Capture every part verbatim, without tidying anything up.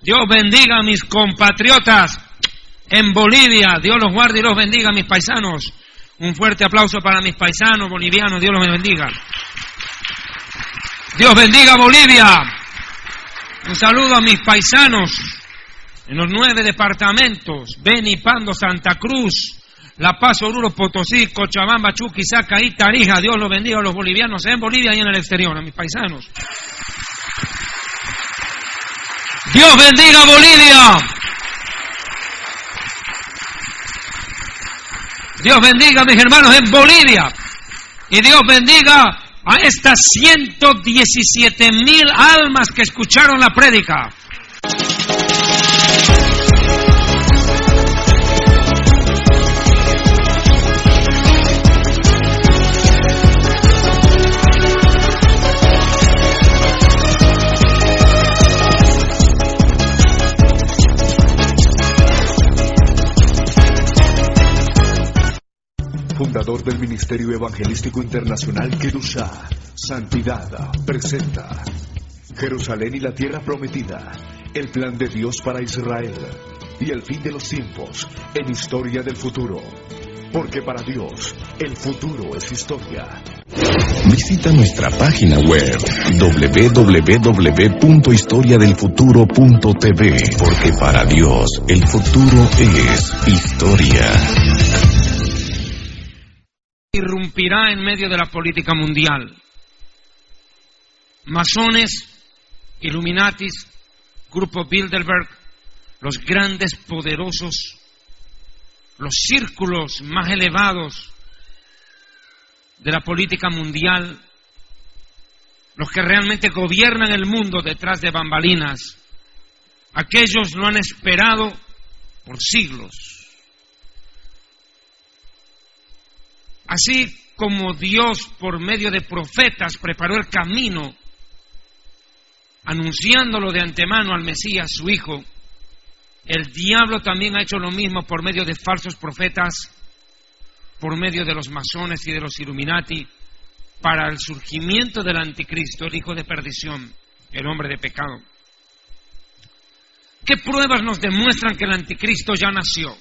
Dios bendiga a mis compatriotas en Bolivia. Dios los guarde y los bendiga a mis paisanos. Un fuerte aplauso para mis paisanos bolivianos. Dios los bendiga. Dios bendiga a Bolivia. Un saludo a mis paisanos en los nueve departamentos: Beni, Pando, Santa Cruz, La Paz, Oruro, Potosí, Cochabamba, Chuquisaca y Tarija. Dios los bendiga a los bolivianos en Bolivia y en el exterior, a mis paisanos. Dios bendiga a Bolivia. Dios bendiga a mis hermanos en Bolivia. Y Dios bendiga a estas ciento diecisiete mil almas que escucharon la prédica. Fundador del Ministerio Evangelístico Internacional Kedushá, Santidad, presenta Jerusalén y la Tierra Prometida, el plan de Dios para Israel y el fin de los tiempos en Historia del Futuro. Porque para Dios, el futuro es historia. Visita nuestra página web doble u doble u doble u punto historia del futuro punto t v, porque para Dios, el futuro es historia. Irrumpirá en medio de la política mundial. Masones, Illuminatis, Grupo Bilderberg, los grandes poderosos, los círculos más elevados de la política mundial, los que realmente gobiernan el mundo detrás de bambalinas, aquellos lo han esperado por siglos. Así como Dios, por medio de profetas, preparó el camino, anunciándolo de antemano al Mesías, su Hijo, el diablo también ha hecho lo mismo por medio de falsos profetas, por medio de los masones y de los Illuminati, para el surgimiento del anticristo, el hijo de perdición, el hombre de pecado. ¿Qué pruebas nos demuestran que el anticristo ya nació?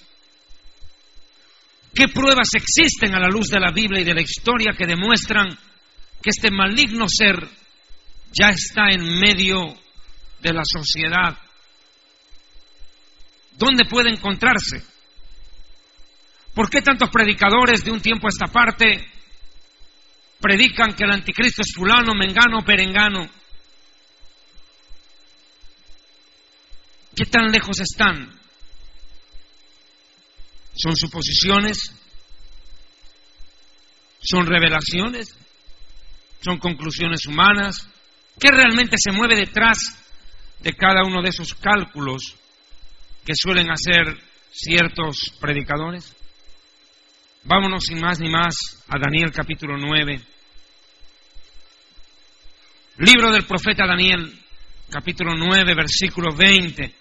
¿Qué pruebas existen a la luz de la Biblia y de la historia que demuestran que este maligno ser ya está en medio de la sociedad? ¿Dónde puede encontrarse? ¿Por qué tantos predicadores de un tiempo a esta parte predican que el anticristo es fulano, mengano, perengano? ¿Qué tan lejos están? ¿Son suposiciones? ¿Son revelaciones? ¿Son conclusiones humanas? ¿Qué realmente se mueve detrás de cada uno de esos cálculos que suelen hacer ciertos predicadores? Vámonos sin más ni más a Daniel capítulo nueve. Libro del profeta Daniel, capítulo nueve, versículo veinte.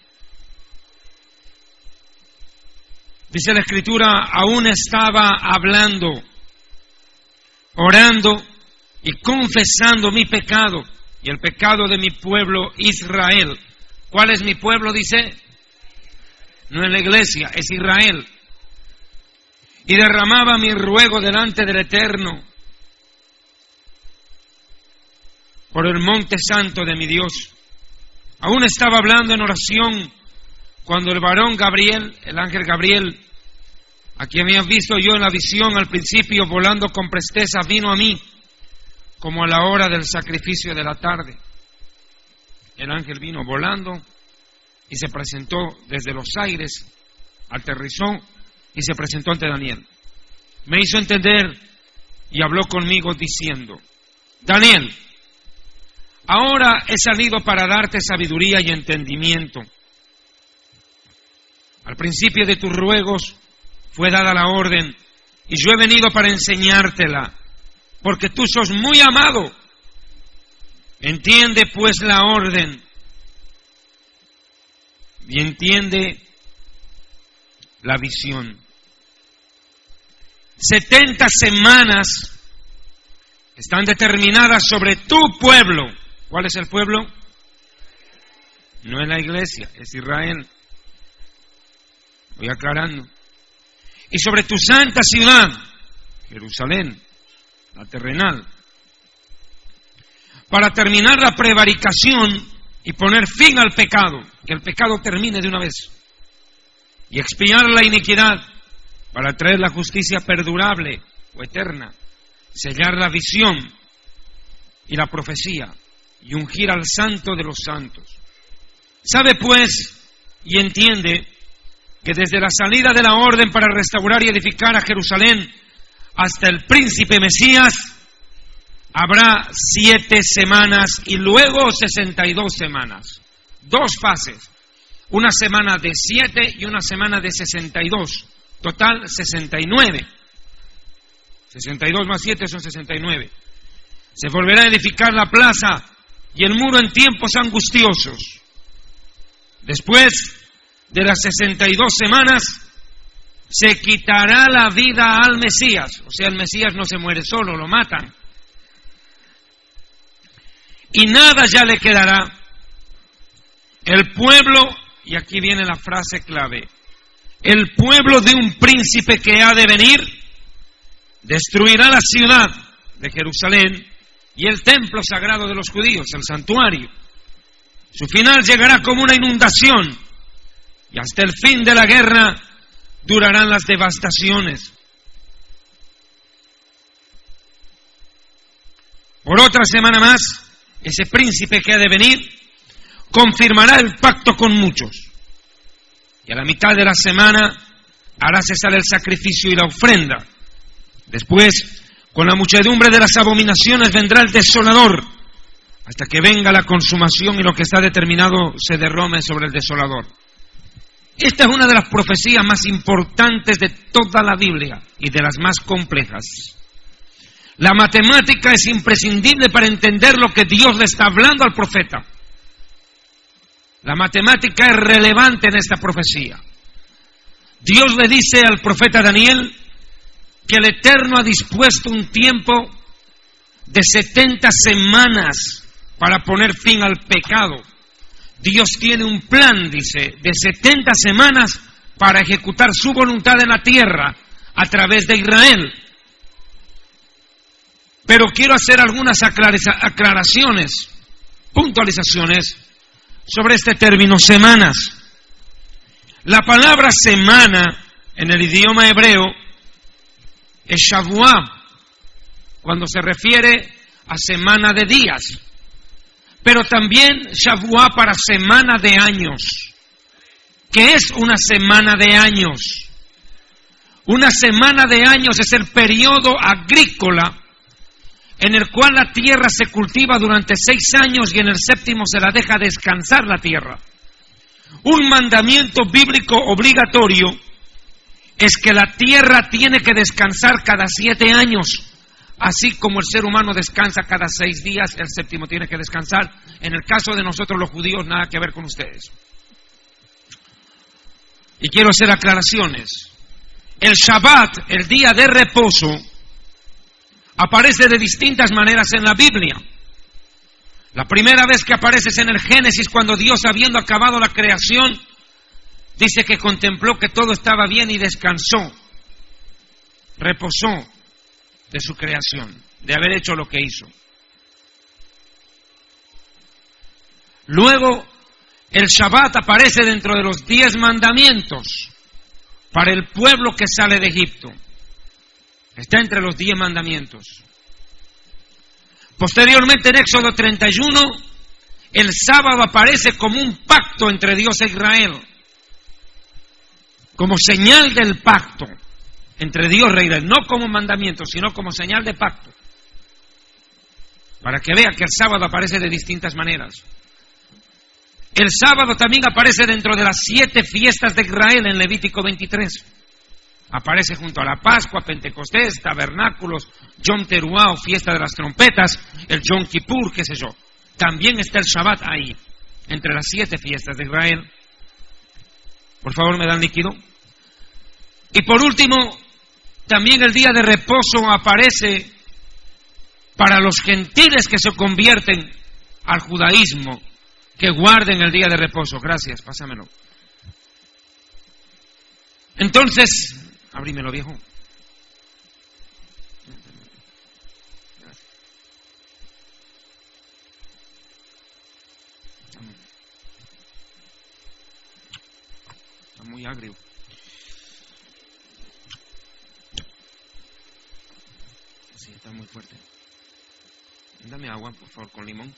Dice la Escritura: aún estaba hablando, orando y confesando mi pecado y el pecado de mi pueblo Israel. ¿Cuál es mi pueblo? Dice, no es la iglesia, es Israel. Y derramaba mi ruego delante del Eterno por el monte santo de mi Dios. Aún estaba hablando en oración cuando el varón Gabriel, el ángel Gabriel, a quien había visto yo en la visión al principio volando con presteza, vino a mí como a la hora del sacrificio de la tarde. El ángel vino volando y se presentó desde los aires, aterrizó y se presentó ante Daniel. Me hizo entender y habló conmigo diciendo: Daniel, ahora he salido para darte sabiduría y entendimiento. Al principio de tus ruegos fue dada la orden, y yo he venido para enseñártela, porque tú sos muy amado. Entiende pues la orden, y entiende la visión. Setenta semanas están determinadas sobre tu pueblo. ¿Cuál es el pueblo? No es la iglesia, es Israel. Voy aclarando. Y sobre tu santa ciudad, Jerusalén, la terrenal, para terminar la prevaricación y poner fin al pecado, que el pecado termine de una vez, y expiar la iniquidad, para traer la justicia perdurable o eterna, sellar la visión y la profecía, y ungir al santo de los santos. Sabe pues y entiende que desde la salida de la orden para restaurar y edificar a Jerusalén hasta el príncipe Mesías habrá siete semanas y luego sesenta y dos semanas. Dos fases, una semana de siete y una semana de sesenta y dos, total sesenta y nueve. sesenta y dos más siete son sesenta y nueve. Se volverá a edificar la plaza y el muro en tiempos angustiosos. Después de las sesenta y dos semanas, se quitará la vida al Mesías. O sea, el Mesías no se muere solo, lo matan. Y nada ya le quedará. El pueblo, y aquí viene la frase clave, el pueblo de un príncipe que ha de venir, destruirá la ciudad de Jerusalén y el templo sagrado de los judíos, el santuario. Su final llegará como una inundación y hasta el fin de la guerra durarán las devastaciones. Por otra semana más, ese príncipe que ha de venir confirmará el pacto con muchos. Y a la mitad de la semana hará cesar el sacrificio y la ofrenda. Después, con la muchedumbre de las abominaciones vendrá el desolador, hasta que venga la consumación y lo que está determinado se derrame sobre el desolador. Esta es una de las profecías más importantes de toda la Biblia y de las más complejas. La matemática es imprescindible para entender lo que Dios le está hablando al profeta. La matemática es relevante en esta profecía. Dios le dice al profeta Daniel que el Eterno ha dispuesto un tiempo de setenta semanas para poner fin al pecado. Dios tiene un plan, dice, de setenta semanas para ejecutar su voluntad en la tierra a través de Israel. Pero quiero hacer algunas aclaraciones, puntualizaciones sobre este término semanas. La palabra semana en el idioma hebreo es Shavuá, cuando se refiere a semana de días, pero también Shavuá para semana de años. ¿Qué es una semana de años? Una semana de años es el periodo agrícola en el cual la tierra se cultiva durante seis años y en el séptimo se la deja descansar la tierra. Un mandamiento bíblico obligatorio es que la tierra tiene que descansar cada siete años, así como el ser humano descansa cada seis días, el séptimo tiene que descansar. En el caso de nosotros los judíos, nada que ver con ustedes. Y quiero hacer aclaraciones. El Shabbat, el día de reposo, aparece de distintas maneras en la Biblia. La primera vez que aparece es en el Génesis, cuando Dios, habiendo acabado la creación, dice que contempló que todo estaba bien y descansó, reposó de su creación, de haber hecho lo que hizo. Luego, el Shabbat aparece dentro de los diez mandamientos para el pueblo que sale de Egipto. Está entre los diez mandamientos. Posteriormente, en Éxodo treinta y uno, el sábado aparece como un pacto entre Dios e Israel, como señal del pacto entre Dios e Israel, no como mandamiento, sino como señal de pacto, para que vea que el sábado aparece de distintas maneras. El sábado también aparece dentro de las siete fiestas de Israel en Levítico veintitrés. Aparece junto a la Pascua, Pentecostés, Tabernáculos, Yom Teruah o Fiesta de las Trompetas, el Yom Kippur, qué sé yo. También está el Shabbat ahí, entre las siete fiestas de Israel. Por favor, ¿me dan líquido? Y por último, también el día de reposo aparece para los gentiles que se convierten al judaísmo que guarden el día de reposo. Gracias, pásamelo. Entonces, abrímelo, viejo. Está muy agrio. Sí, está muy fuerte. Dame agua, por favor, con limón.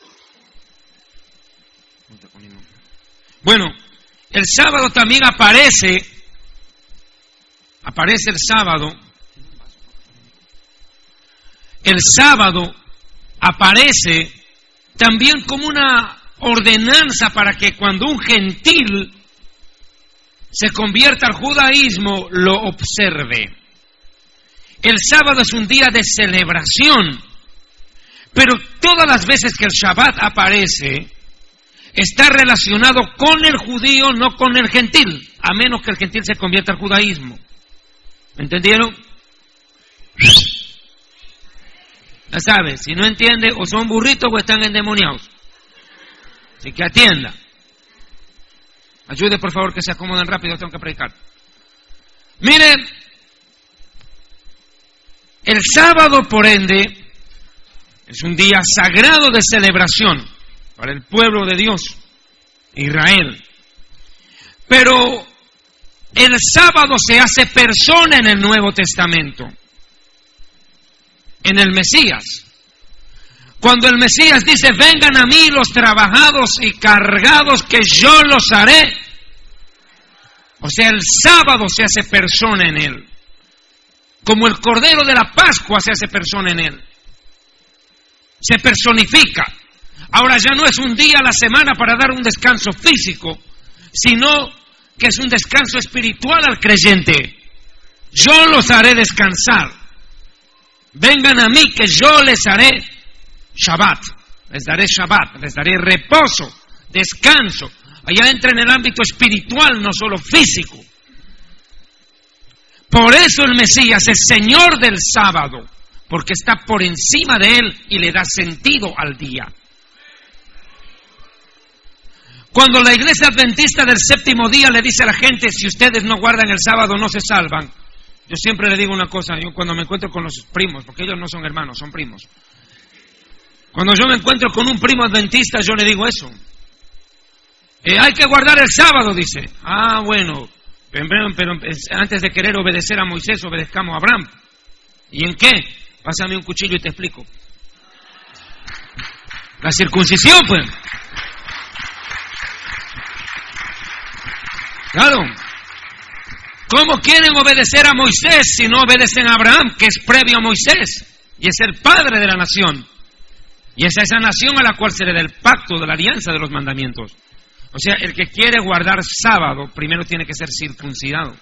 Con limón. Bueno, el sábado también aparece, aparece el sábado, el sábado aparece también como una ordenanza para que cuando un gentil se convierta al judaísmo, lo observe. El sábado es un día de celebración, pero todas las veces que el Shabbat aparece, está relacionado con el judío, no con el gentil, a menos que el gentil se convierta al judaísmo. ¿Me entendieron? Ya sabes, si no entiende, o son burritos o están endemoniados. Así que atienda. Ayude, por favor, que se acomoden rápido, tengo que predicar. Mire, el sábado, por ende, es un día sagrado de celebración para el pueblo de Dios, Israel. Pero el sábado se hace persona en el Nuevo Testamento, en el Mesías. Cuando el Mesías dice, vengan a mí los trabajados y cargados, que yo los haré. O sea, el sábado se hace persona en él. Como el Cordero de la Pascua se hace persona en él. Se personifica. Ahora ya no es un día a la semana para dar un descanso físico, sino que es un descanso espiritual al creyente. Yo los haré descansar. Vengan a mí que yo les haré Shabbat. Les daré Shabbat, les daré reposo, descanso. Allá entra en el ámbito espiritual, no solo físico. Por eso el Mesías es Señor del sábado, porque está por encima de él y le da sentido al día. Cuando la iglesia adventista del séptimo día le dice a la gente, si ustedes no guardan el sábado no se salvan, yo siempre le digo una cosa, yo cuando me encuentro con los primos, porque ellos no son hermanos, son primos. Cuando yo me encuentro con un primo adventista, yo le digo eso. Eh, hay que guardar el sábado, dice. Ah, bueno, pero, pero antes de querer obedecer a Moisés, obedezcamos a Abraham. ¿Y en qué? Pásame un cuchillo y te explico. La circuncisión, pues. Claro. ¿Cómo quieren obedecer a Moisés si no obedecen a Abraham, que es previo a Moisés? Y es el padre de la nación. Y es a esa nación a la cual se le da el pacto de la alianza de los mandamientos. O sea, el que quiere guardar sábado, primero tiene que ser circuncidado.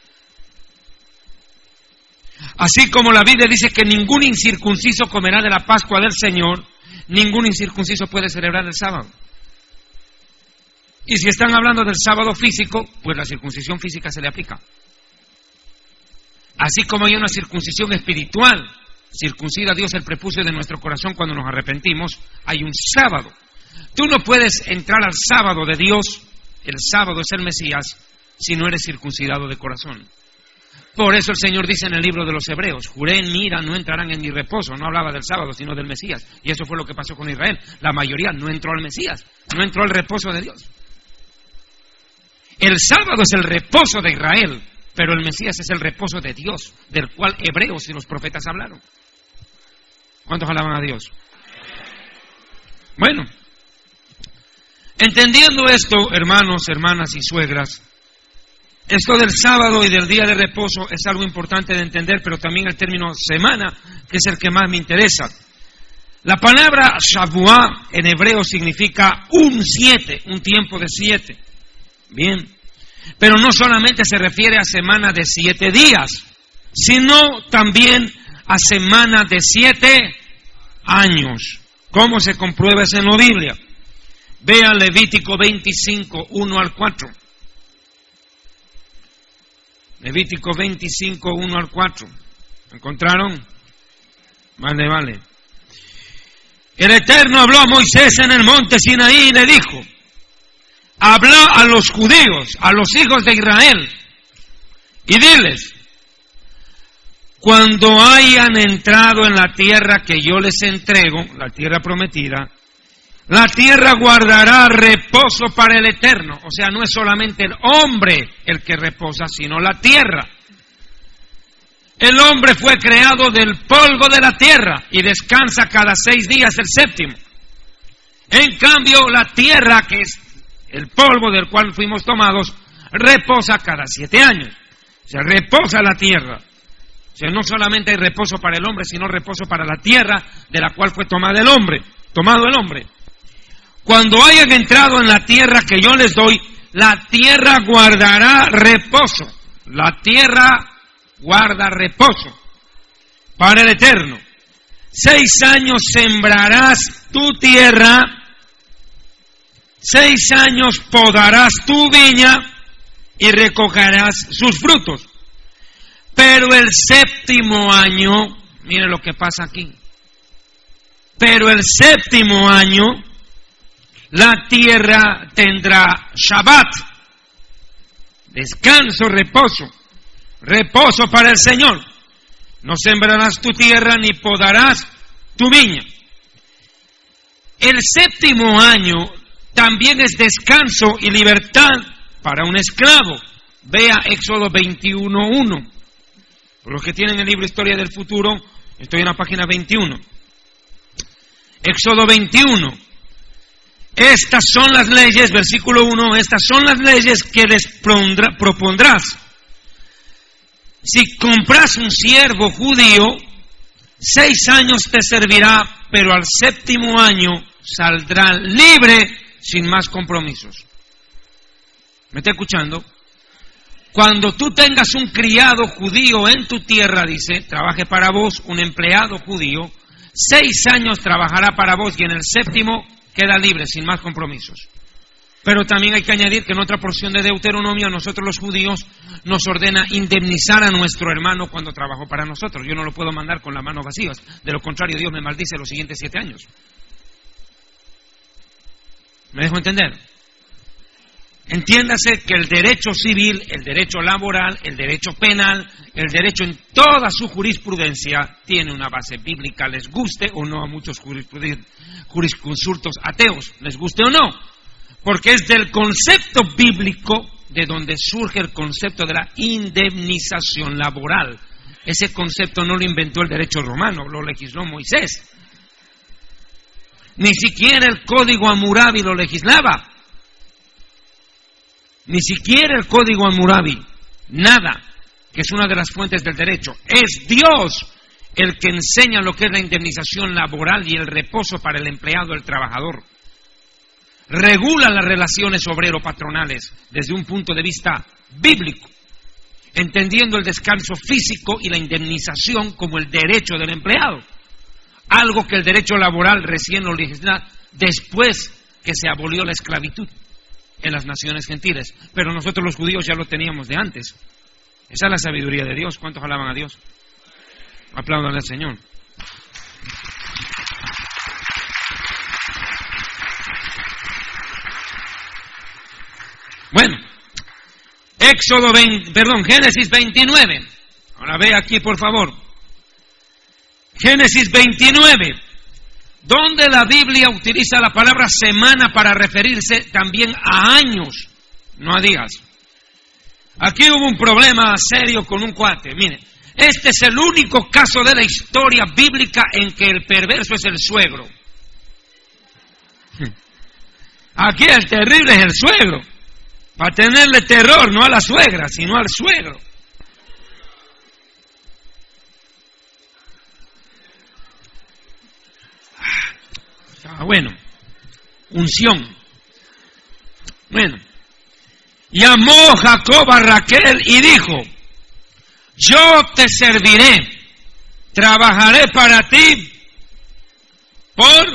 Así como la Biblia dice que ningún incircunciso comerá de la Pascua del Señor, ningún incircunciso puede celebrar el sábado. Y si están hablando del sábado físico, pues la circuncisión física se le aplica. Así como hay una circuncisión espiritual, circuncida Dios el prepucio de nuestro corazón cuando nos arrepentimos, hay un sábado. Tú no puedes entrar al sábado de Dios, el sábado es el Mesías, si no eres circuncidado de corazón. Por eso el Señor dice en el libro de los Hebreos, juré en mi ira, no entrarán en mi reposo. No hablaba del sábado, sino del Mesías. Y eso fue lo que pasó con Israel. La mayoría no entró al Mesías, no entró al reposo de Dios. El sábado es el reposo de Israel, pero el Mesías es el reposo de Dios, del cual Hebreos y los profetas hablaron. ¿Cuántos alaban a Dios? Bueno, entendiendo esto, hermanos, hermanas y suegras, esto del sábado y del día de reposo es algo importante de entender, pero también el término semana, que es el que más me interesa. La palabra Shavuá en hebreo significa un siete, un tiempo de siete. Bien, pero no solamente se refiere a semana de siete días, sino también a semana de siete años. ¿Cómo se comprueba eso en la Biblia? Vean Levítico veinticinco, uno al cuatro. Levítico veinticinco, uno al cuatro. ¿Encontraron? Vale, vale. El Eterno habló a Moisés en el monte Sinaí y le dijo: habla a los judíos, a los hijos de Israel, y diles: cuando hayan entrado en la tierra que yo les entrego, la tierra prometida, la tierra guardará reposo para el eterno. O sea, no es solamente el hombre el que reposa, sino la tierra. El hombre fue creado del polvo de la tierra y descansa cada seis días el séptimo. En cambio, la tierra, que es el polvo del cual fuimos tomados, reposa cada siete años. O sea, reposa la tierra. O sea, no solamente hay reposo para el hombre, sino reposo para la tierra de la cual fue tomado el hombre, tomado el hombre. Cuando hayan entrado en la tierra que yo les doy, la tierra guardará reposo. La tierra guarda reposo para el eterno. Seis años sembrarás tu tierra, seis años podarás tu viña y recogerás sus frutos. Pero el séptimo año, mire lo que pasa aquí, pero el séptimo año la tierra tendrá Shabbat, descanso, reposo, reposo para el Señor. No sembrarás tu tierra ni podarás tu viña. El séptimo año también es descanso y libertad para un esclavo. Vea Éxodo veintiuno uno. Por los que tienen el libro Historia del Futuro, estoy en la página veintiuno. Éxodo veintiuno. Estas son las leyes, versículo uno, estas son las leyes que les pondrá, propondrás. Si compras un siervo judío, seis años te servirá, pero al séptimo año saldrá libre sin más compromisos. ¿Me está escuchando? Cuando tú tengas un criado judío en tu tierra, dice, trabaje para vos un empleado judío, seis años trabajará para vos y en el séptimo queda libre, sin más compromisos. Pero también hay que añadir que en otra porción de Deuteronomio, a nosotros los judíos nos ordena indemnizar a nuestro hermano cuando trabajó para nosotros. Yo no lo puedo mandar con las manos vacías, de lo contrario Dios me maldice los siguientes siete años. ¿Me dejo entender? Entiéndase que el derecho civil, el derecho laboral, el derecho penal, el derecho en toda su jurisprudencia tiene una base bíblica, les guste o no a muchos jurisconsultos ateos, les guste o no, porque es del concepto bíblico de donde surge el concepto de la indemnización laboral. Ese concepto no lo inventó el derecho romano, lo legisló Moisés. Ni siquiera el Código Hammurabi lo legislaba. Ni siquiera el Código Hammurabi, nada, que es una de las fuentes del derecho. Es Dios el que enseña lo que es la indemnización laboral y el reposo para el empleado, el trabajador. Regula las relaciones obrero-patronales desde un punto de vista bíblico, entendiendo el descanso físico y la indemnización como el derecho del empleado. Algo que el derecho laboral recién lo legisla después que se abolió la esclavitud en las naciones gentiles, pero nosotros los judíos ya lo teníamos de antes. Esa es la sabiduría de Dios. ¿Cuántos alaban a Dios? Aplaudan al Señor. Bueno, Éxodo veinte, perdón, Génesis veintinueve. Ahora ve aquí, por favor. Génesis veintinueve. Donde la Biblia utiliza la palabra semana para referirse también a años, no a días. Aquí hubo un problema serio con un cuate. Mire, este es el único caso de la historia bíblica en que el perverso es el suegro. Aquí el terrible es el suegro. Para tenerle terror, no a la suegra, sino al suegro. Ah, bueno, unción. Bueno, llamó Jacob a Raquel y dijo: yo te serviré, trabajaré para ti por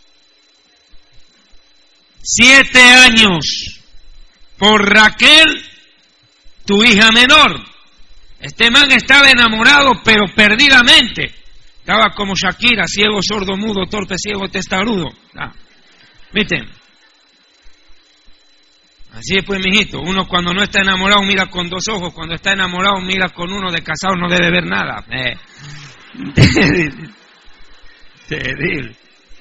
siete años, por Raquel, tu hija menor. Este man estaba enamorado, pero perdidamente. Estaba como Shakira, ciego, sordo, mudo, torpe, ciego, testarudo. Ah, ¿viste? Así es, pues, mijito. Uno cuando no está enamorado mira con dos ojos. Cuando está enamorado mira con uno. De casado no debe ver nada. Eh. Terrible. Terrible.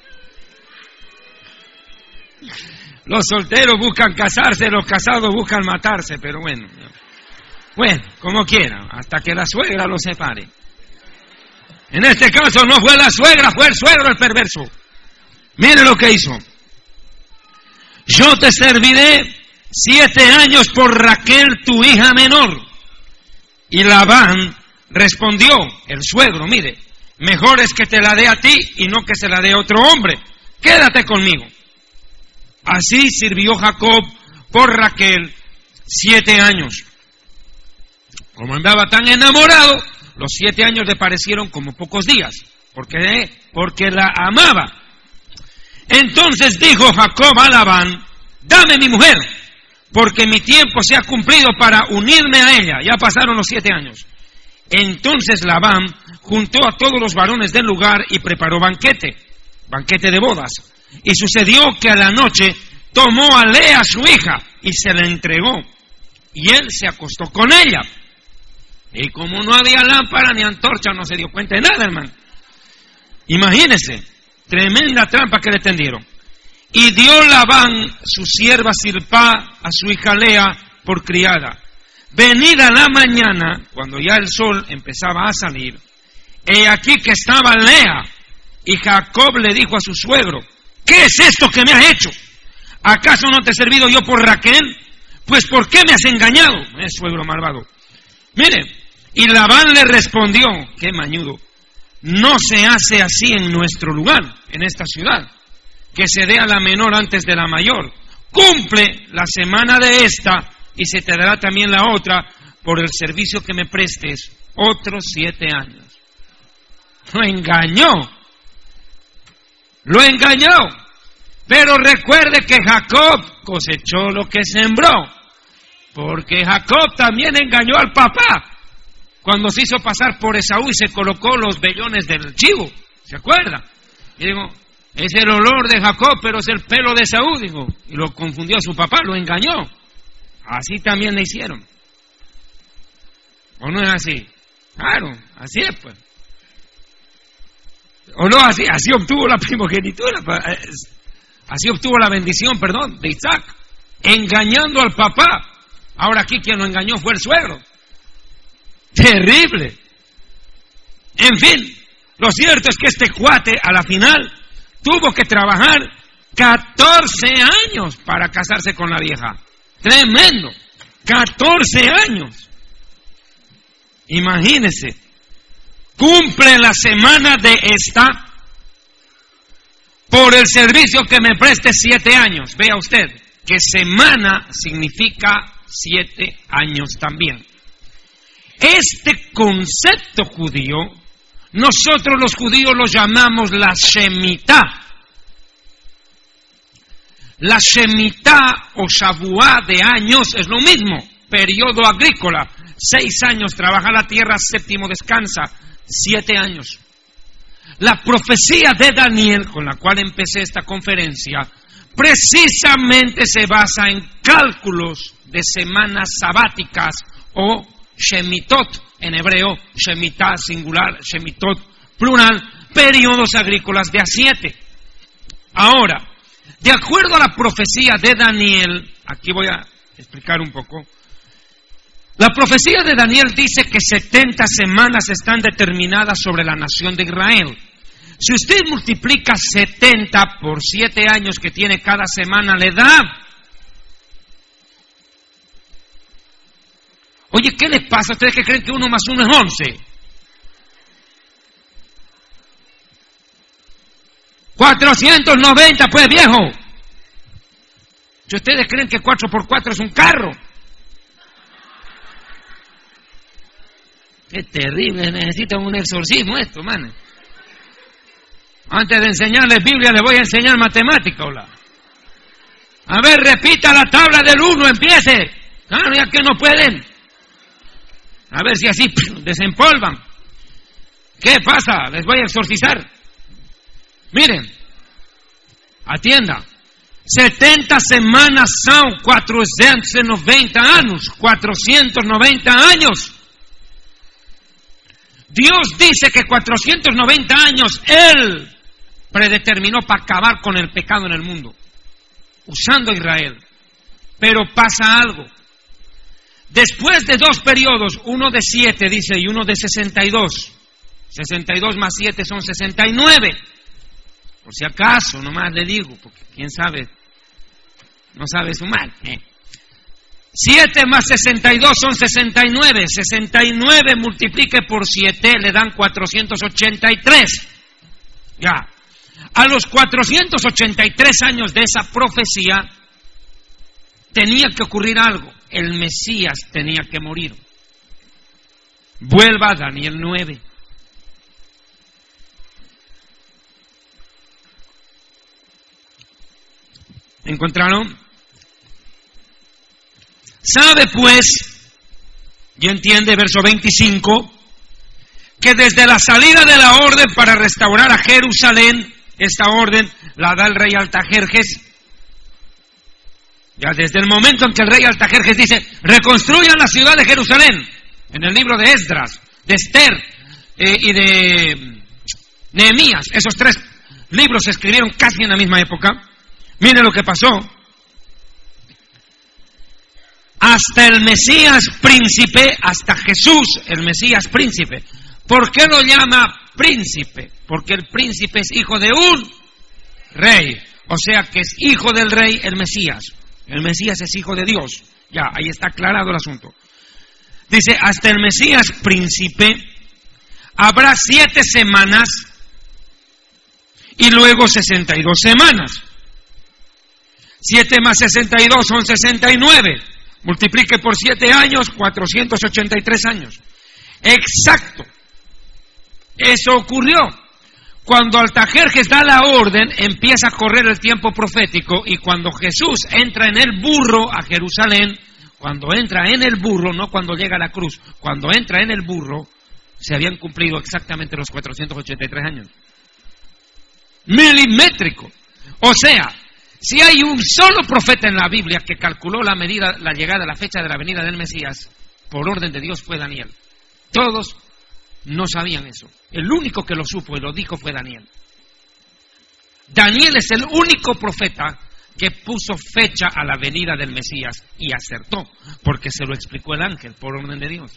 Los solteros buscan casarse, los casados buscan matarse, pero bueno. Bueno, como quieran, hasta que la suegra los separe. En este caso no fue la suegra, fue el suegro el perverso. Mire lo que hizo. Yo te serviré siete años por Raquel, tu hija menor. Y Labán respondió, el suegro, mire, mejor es que te la dé a ti y no que se la dé a otro hombre. Quédate conmigo. Así sirvió Jacob por Raquel siete años. Como andaba tan enamorado, los siete años le parecieron como pocos días, porque, porque la amaba. Entonces dijo Jacob a Labán, dame mi mujer, porque mi tiempo se ha cumplido para unirme a ella. Ya pasaron los siete años. Entonces Labán juntó a todos los varones del lugar y preparó banquete, banquete de bodas. Y sucedió que a la noche tomó a Lea, su hija, y se la entregó. Y él se acostó con ella. Y como no había lámpara ni antorcha, no se dio cuenta de nada, hermano. Imagínense, tremenda trampa que le tendieron. Y dio Labán su sierva Zilpá a su hija Lea por criada. Venida la mañana, cuando ya el sol empezaba a salir, he aquí que estaba Lea, y Jacob le dijo a su suegro, ¿qué es esto que me has hecho? ¿Acaso no te he servido yo por Raquel? Pues ¿por qué me has engañado? Es suegro malvado. Mire, y Labán le respondió, qué mañudo, no se hace así en nuestro lugar, en esta ciudad, que se dé a la menor antes de la mayor. Cumple la semana de esta y se te dará también la otra por el servicio que me prestes otros siete años. Lo engañó, lo engañó, pero recuerde que Jacob cosechó lo que sembró, porque Jacob también engañó al papá cuando se hizo pasar por Esaú y se colocó los vellones del chivo, ¿se acuerda? Y digo, es el olor de Jacob, pero es el pelo de Esaú, digo, y lo confundió a su papá, lo engañó. Así también le hicieron. ¿O no es así? Claro, así es, pues. O no, así, así obtuvo la primogenitura, así obtuvo la bendición, perdón, de Isaac, engañando al papá. Ahora aquí quien lo engañó fue el suegro. Terrible. En fin, lo cierto es que este cuate a la final tuvo que trabajar catorce años para casarse con la vieja. Tremendo, catorce años. Imagínese, cumple la semana de esta por el servicio que me preste siete años. Vea usted que semana significa siete años también. Este concepto judío, nosotros los judíos lo llamamos la Shemitah. La Shemitah o Shavuá de años es lo mismo, periodo agrícola. Seis años trabaja la tierra, séptimo descansa, siete años. La profecía de Daniel, con la cual empecé esta conferencia, precisamente se basa en cálculos de semanas sabáticas o Shemitot, en hebreo, Shemitah singular, Shemitot plural, periodos agrícolas de a siete. Ahora, de acuerdo a la profecía de Daniel, aquí voy a explicar un poco. La profecía de Daniel dice que setenta semanas están determinadas sobre la nación de Israel. Si usted multiplica setenta por siete años que tiene cada semana, le da. Oye, ¿qué les pasa a ustedes que creen que uno más uno es once? cuatrocientos noventa, pues, viejo. Si ustedes creen que cuatro por cuatro es un carro. Qué terrible, necesitan un exorcismo esto, man. Antes de enseñarles Biblia, les voy a enseñar matemática, hola. A ver, repita la tabla del uno, empiece. Claro, ya que no pueden. A ver si así desempolvan. ¿Qué pasa? Les voy a exorcizar. Miren, atienda. setenta semanas son cuatrocientos noventa años. cuatrocientos noventa años. Dios dice que cuatrocientos noventa años Él predeterminó para acabar con el pecado en el mundo, usando a Israel. Pero pasa algo. Después de dos periodos, uno de siete, dice, y uno de sesenta y dos. sesenta y dos más siete son sesenta y nueve. Por si acaso, nomás le digo, porque quién sabe, no sabe sumar. ¿eh? siete más sesenta y dos son sesenta y nueve. sesenta y nueve multiplique por siete le dan cuatrocientos ochenta y tres. Ya. A los cuatrocientos ochenta y tres años de esa profecía, tenía que ocurrir algo. El Mesías tenía que morir. Vuelva a Daniel nueve. ¿Encontraron? Sabe pues, y entiende verso veinticinco, que desde la salida de la orden para restaurar a Jerusalén, esta orden la da el rey Artajerjes. Ya desde el momento en que el rey Artajerjes dice, reconstruyan la ciudad de Jerusalén, en el libro de Esdras, de Esther eh, y de Nehemías, esos tres libros se escribieron casi en la misma época. Mire lo que pasó. Hasta el Mesías príncipe, hasta Jesús, el Mesías príncipe. ¿Por qué lo llama príncipe? Porque el príncipe es hijo de un rey. O sea que es hijo del rey el Mesías. El Mesías es hijo de Dios. Ya, ahí está aclarado el asunto. Dice, hasta el Mesías príncipe habrá siete semanas y luego sesenta y dos semanas. Siete más sesenta y dos son sesenta y nueve. Multiplique por siete años, cuatrocientos ochenta y tres años. Exacto. Eso ocurrió. Cuando Artajerjes da la orden, empieza a correr el tiempo profético, y cuando Jesús entra en el burro a Jerusalén, cuando entra en el burro, no cuando llega a la cruz, cuando entra en el burro, se habían cumplido exactamente los cuatrocientos ochenta y tres años. Milimétrico. O sea, si hay un solo profeta en la Biblia que calculó la medida, la llegada, la fecha de la venida del Mesías, por orden de Dios fue Daniel. Todos no sabían eso. El único que lo supo y lo dijo fue Daniel. Daniel es el único profeta que puso fecha a la venida del Mesías y acertó, porque se lo explicó el ángel por orden de Dios.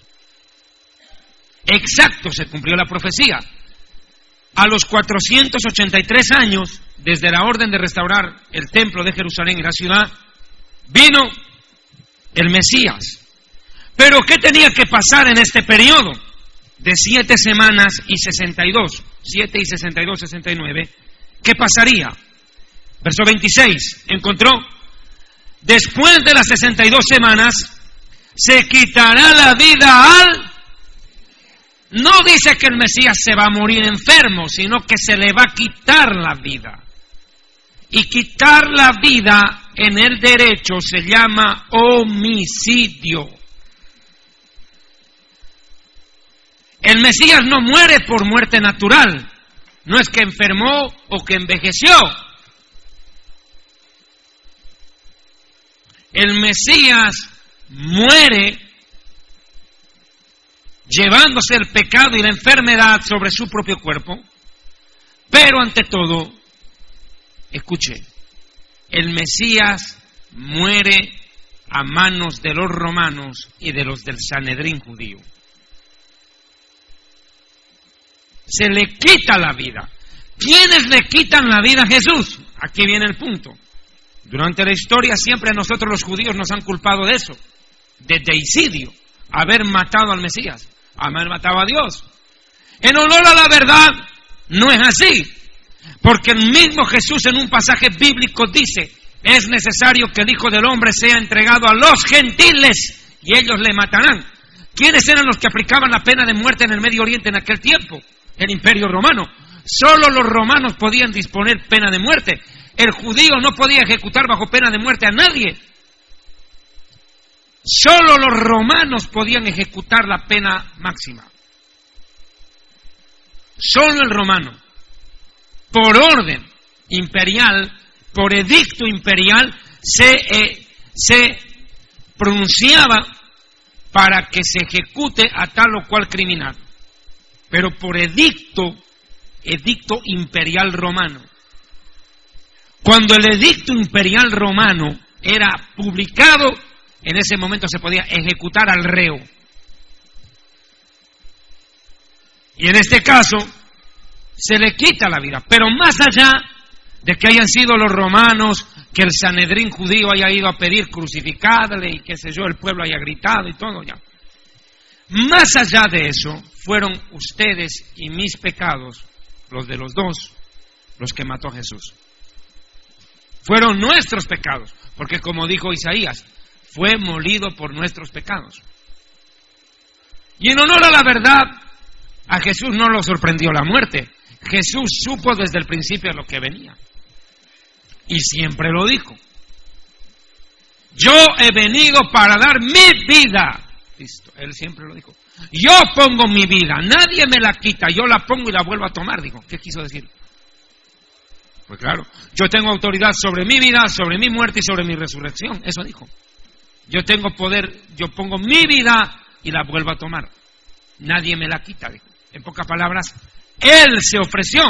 Exacto, se cumplió la profecía. A los cuatrocientos ochenta y tres años, desde la orden de restaurar el templo de Jerusalén y la ciudad, vino el Mesías. Pero ¿qué tenía que pasar en este periodo de siete semanas y sesenta y dos? Siete y sesenta y dos, sesenta y nueve. ¿Qué pasaría? Verso veintiséis, encontró, después de las sesenta y dos semanas, se quitará la vida al... No dice que el Mesías se va a morir enfermo, sino que se le va a quitar la vida. Y quitar la vida en el derecho se llama homicidio. El Mesías no muere por muerte natural. No es que enfermó o que envejeció. El Mesías muere llevándose el pecado y la enfermedad sobre su propio cuerpo, pero ante todo, escuche, el Mesías muere a manos de los romanos y de los del Sanedrín judío. Se le quita la vida. ¿Quiénes le quitan la vida a Jesús? Aquí viene el punto. Durante la historia siempre a nosotros los judíos nos han culpado de eso, de deicidio, haber matado al Mesías, haber matado a Dios. En honor a la verdad, no es así, porque el mismo Jesús en un pasaje bíblico dice, es necesario que el Hijo del Hombre sea entregado a los gentiles y ellos le matarán. ¿Quiénes eran los que aplicaban la pena de muerte en el Medio Oriente en aquel tiempo? El Imperio Romano. Solo los romanos podían disponer pena de muerte. El judío no podía ejecutar bajo pena de muerte a nadie. Solo los romanos podían ejecutar la pena máxima. Solo el romano, por orden imperial, por edicto imperial se, eh, se pronunciaba para que se ejecute a tal o cual criminal, pero por edicto, edicto imperial romano. Cuando el edicto imperial romano era publicado, en ese momento se podía ejecutar al reo. Y en este caso, se le quita la vida. Pero más allá de que hayan sido los romanos, que el Sanedrín judío haya ido a pedir crucificadle y qué sé yo, el pueblo haya gritado y todo ya. Más allá de eso, fueron ustedes y mis pecados, los de los dos, los que mató Jesús. Fueron nuestros pecados, porque como dijo Isaías, fue molido por nuestros pecados. Y en honor a la verdad, a Jesús no lo sorprendió la muerte. Jesús supo desde el principio lo que venía. Y siempre lo dijo. Yo he venido para dar mi vida. Listo, él siempre lo dijo. Yo pongo mi vida, nadie me la quita, yo la pongo y la vuelvo a tomar, dijo. ¿Qué quiso decir? Pues claro, yo tengo autoridad sobre mi vida, sobre mi muerte y sobre mi resurrección, eso dijo. Yo tengo poder, yo pongo mi vida y la vuelvo a tomar. Nadie me la quita, dijo. En pocas palabras, él se ofreció.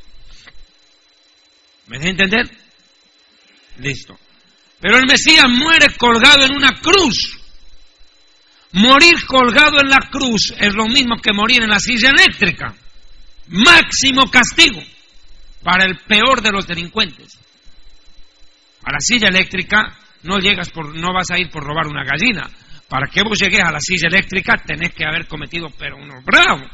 ¿Me deja entender? Listo. Pero el Mesías muere colgado en una cruz. Morir colgado en la cruz es lo mismo que morir en la silla eléctrica. Máximo castigo para el peor de los delincuentes. A la silla eléctrica no llegas por, no vas a ir por robar una gallina. Para que vos llegues a la silla eléctrica tenés que haber cometido pero uno bravo.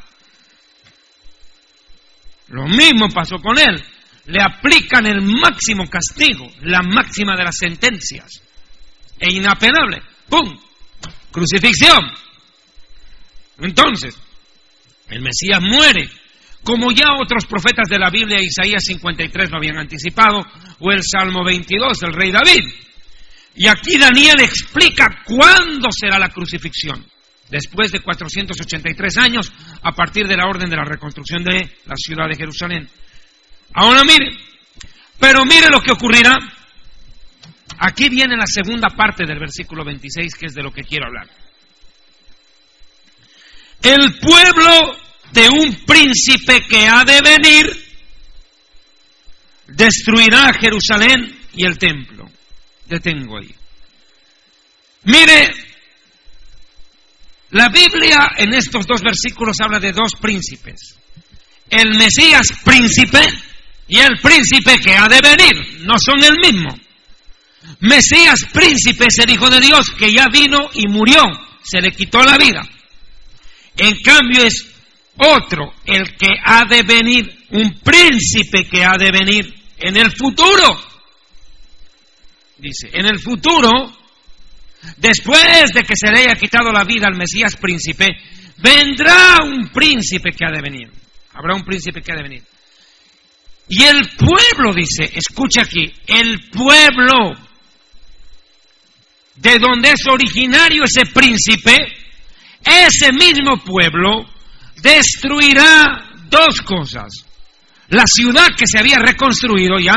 Lo mismo pasó con él. Le aplican el máximo castigo, la máxima de las sentencias. E inapelable. ¡Pum! Crucifixión. Entonces, el Mesías muere, como ya otros profetas de la Biblia, Isaías cincuenta y tres lo habían anticipado, o el Salmo veintidós, el rey David. Y aquí Daniel explica cuándo será la crucifixión. Después de cuatrocientos ochenta y tres años, a partir de la orden de la reconstrucción de la ciudad de Jerusalén. Ahora mire, pero mire lo que ocurrirá. Aquí viene la segunda parte del versículo veintiséis, que es de lo que quiero hablar. El pueblo de un príncipe que ha de venir destruirá Jerusalén y el templo. Detengo ahí. Mire, la Biblia en estos dos versículos habla de dos príncipes. El Mesías príncipe y el príncipe que ha de venir. No son el mismo. Mesías príncipe es el Hijo de Dios que ya vino y murió, se le quitó la vida. En cambio es otro, el que ha de venir, un príncipe que ha de venir en el futuro. Dice, en el futuro, después de que se le haya quitado la vida al Mesías príncipe, vendrá un príncipe que ha de venir. Habrá un príncipe que ha de venir. Y el pueblo, dice, escucha aquí, el pueblo de donde es originario ese príncipe, ese mismo pueblo destruirá dos cosas. La ciudad que se había reconstruido ya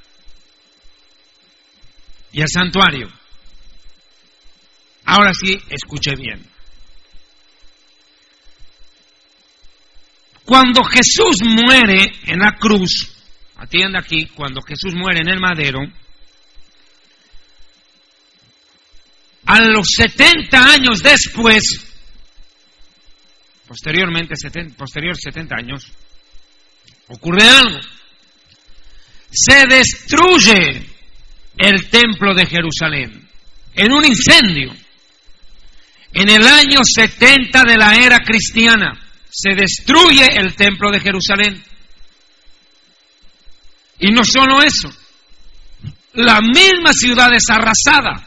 y el santuario. Ahora sí, escuche bien. Cuando Jesús muere en la cruz, atienda aquí, cuando Jesús muere en el madero, a los setenta años después, posteriormente, setenta, posterior setenta años, ocurre algo. Se destruye el templo de Jerusalén en un incendio. En el año setenta de la era cristiana, se destruye el templo de Jerusalén. Y no solo eso, la misma ciudad es arrasada.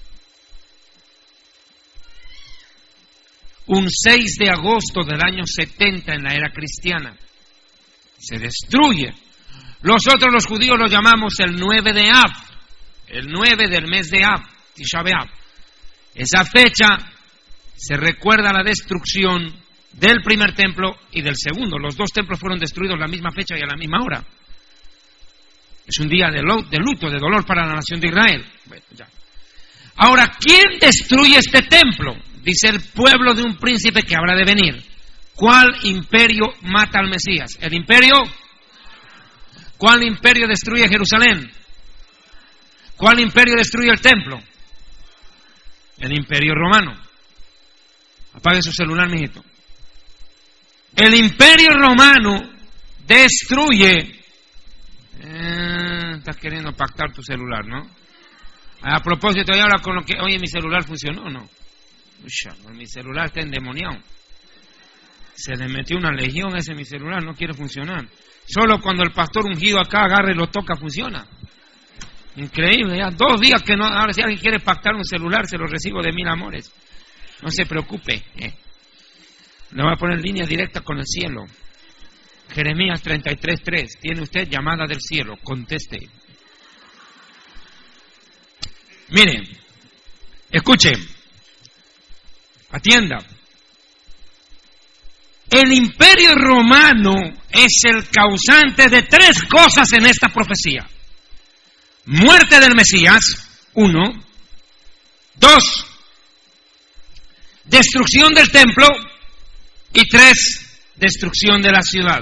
Un seis de agosto del año setenta en la era cristiana, se destruye. Nosotros los judíos lo llamamos el nueve de Av, el nueve del mes de Av, Tisha B'Av. Esa fecha se recuerda la destrucción del primer templo y del segundo. Los dos templos fueron destruidos a la misma fecha y a la misma hora. Es un día de luto, de dolor para la nación de Israel. Bueno, ya. Ahora, ¿quién destruye este templo? Dice el pueblo de un príncipe que habrá de venir. ¿Cuál imperio mata al Mesías? ¿El imperio? ¿Cuál imperio destruye Jerusalén? ¿Cuál imperio destruye el templo? El imperio romano. Apague su celular, mijito. El imperio romano destruye... Eh, estás queriendo pactar tu celular, ¿no? A propósito, y ahora con lo que... Oye, ¿mi celular funcionó o no? Uy, mi celular está endemoniado. Se le metió una legión a ese mi celular, no quiere funcionar. Solo cuando el pastor ungido acá agarra y lo toca, funciona. Increíble, ya dos días que no... Ahora si alguien quiere pactar un celular, se lo recibo de mil amores. No se preocupe. Eh. Le voy a poner línea directa con el cielo. Jeremías treinta y tres, tres. Tiene usted llamada del cielo. Conteste. Miren. Escuchen. Atienda. El imperio romano es el causante de tres cosas en esta profecía. Muerte del Mesías, uno. Dos. Destrucción del templo. Y tres. Destrucción de la ciudad.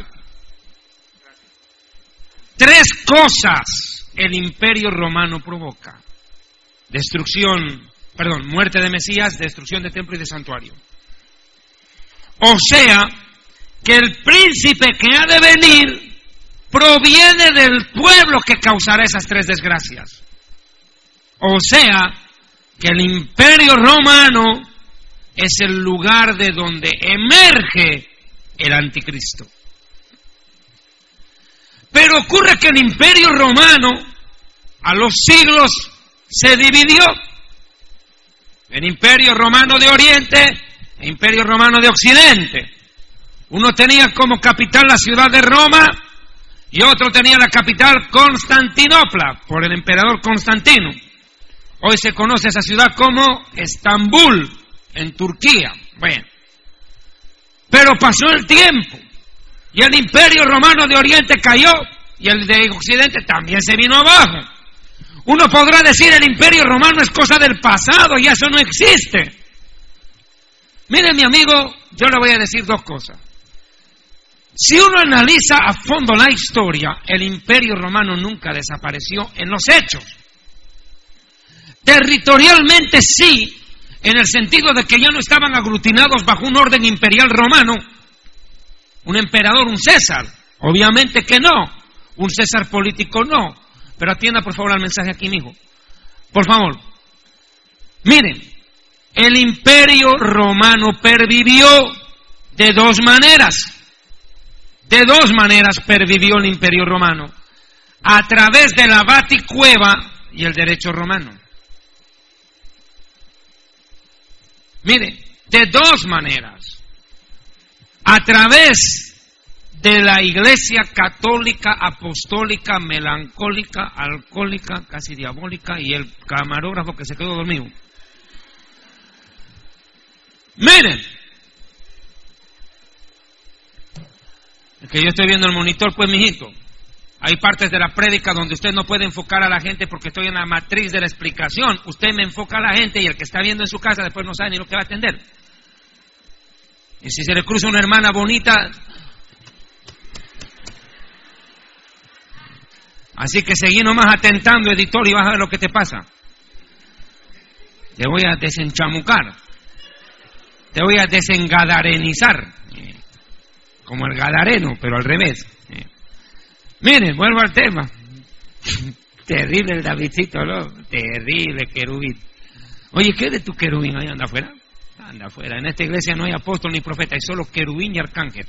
Tres cosas el imperio romano provoca. Destrucción, perdón, muerte de Mesías, destrucción de templo y de santuario. O sea, que el príncipe que ha de venir proviene del pueblo que causará esas tres desgracias. O sea, que el imperio romano es el lugar de donde emerge el anticristo. Pero ocurre que el imperio romano a los siglos se dividió. El imperio romano de Oriente e imperio romano de Occidente. Uno tenía como capital la ciudad de Roma y otro tenía la capital Constantinopla por el emperador Constantino. Hoy se conoce esa ciudad como Estambul, en Turquía. Bueno, pero pasó el tiempo y el imperio romano de Oriente cayó y el de Occidente también se vino abajo. Uno podrá decir el imperio romano es cosa del pasado y eso no existe. Mire, mi amigo, yo le voy a decir dos cosas. Si uno analiza a fondo la historia, el imperio romano nunca desapareció en los hechos. Territorialmente sí, en el sentido de que ya no estaban aglutinados bajo un orden imperial romano, un emperador, un César. Obviamente que no, un César político no. Pero atienda por favor al mensaje aquí, mijo. Por favor. Miren, el imperio romano pervivió de dos maneras. De dos maneras pervivió el imperio romano. A través de la baticueva y el derecho romano. Miren, de dos maneras. A través de la iglesia católica, apostólica, melancólica, alcohólica, casi diabólica, y el camarógrafo que se quedó dormido. Miren, es que yo estoy viendo el monitor, pues, mijito. Hay partes de la prédica donde usted no puede enfocar a la gente porque estoy en la matriz de la explicación. Usted me enfoca a la gente y el que está viendo en su casa después no sabe ni lo que va a atender. Y si se le cruza una hermana bonita... Así que seguí nomás atentando, editor, y vas a ver lo que te pasa. Te voy a desenchamucar. Te voy a desengadarenizar. Eh, como el gadareno, pero al revés. Eh. Miren, vuelvo al tema. Terrible el Davidcito, ¿no? Terrible querubín. Oye, ¿qué de tu querubín? Ahí anda afuera. Anda afuera. En esta iglesia no hay apóstol ni profeta, hay solo querubín y arcángel.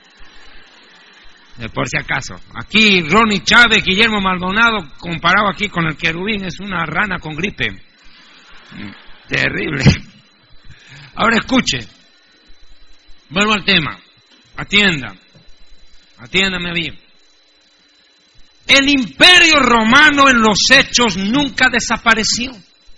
Por si acaso. Aquí Ronnie Chávez, Guillermo Maldonado, comparado aquí con el querubín, es una rana con gripe. Terrible. Ahora escuche. Vuelvo al tema. Atienda. Atiéndame bien. El imperio romano en los hechos nunca desapareció.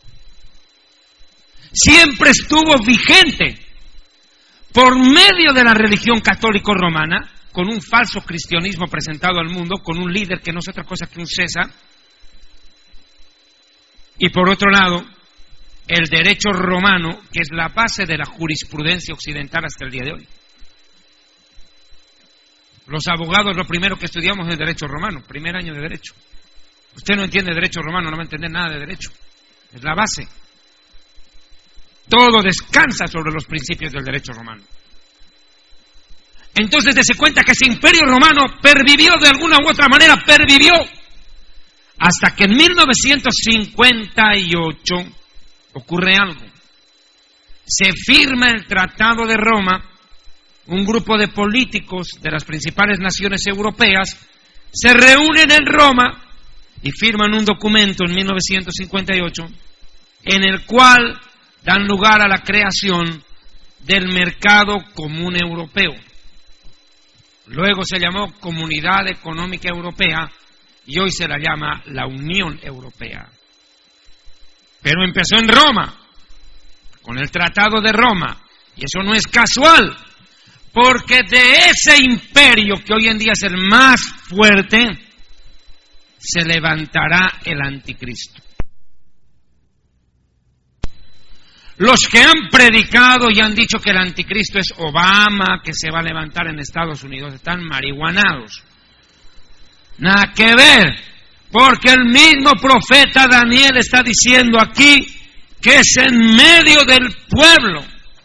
Siempre estuvo vigente. Por medio de la religión católico-romana, con un falso cristianismo presentado al mundo, con un líder que no es otra cosa que un César. Y por otro lado, el derecho romano, que es la base de la jurisprudencia occidental hasta el día de hoy. Los abogados, lo primero que estudiamos es el derecho romano, primer año de derecho. Usted no entiende derecho romano, no va a entender nada de derecho. Es la base. Todo descansa sobre los principios del derecho romano. Entonces, dése cuenta que ese imperio romano pervivió de alguna u otra manera, pervivió, hasta que en mil novecientos cincuenta y ocho ocurre algo. Se firma el Tratado de Roma, un grupo de políticos de las principales naciones europeas se reúnen en Roma y firman un documento en mil novecientos cincuenta y ocho en el cual dan lugar a la creación del mercado común europeo. Luego se llamó Comunidad Económica Europea y hoy se la llama la Unión Europea. Pero empezó en Roma, con el Tratado de Roma, y eso no es casual, porque de ese imperio que hoy en día es el más fuerte, se levantará el anticristo. Los que han predicado y han dicho que el anticristo es Obama, que se va a levantar en Estados Unidos, están marihuanados. Nada que ver, porque el mismo profeta Daniel está diciendo aquí que es en medio del pueblo,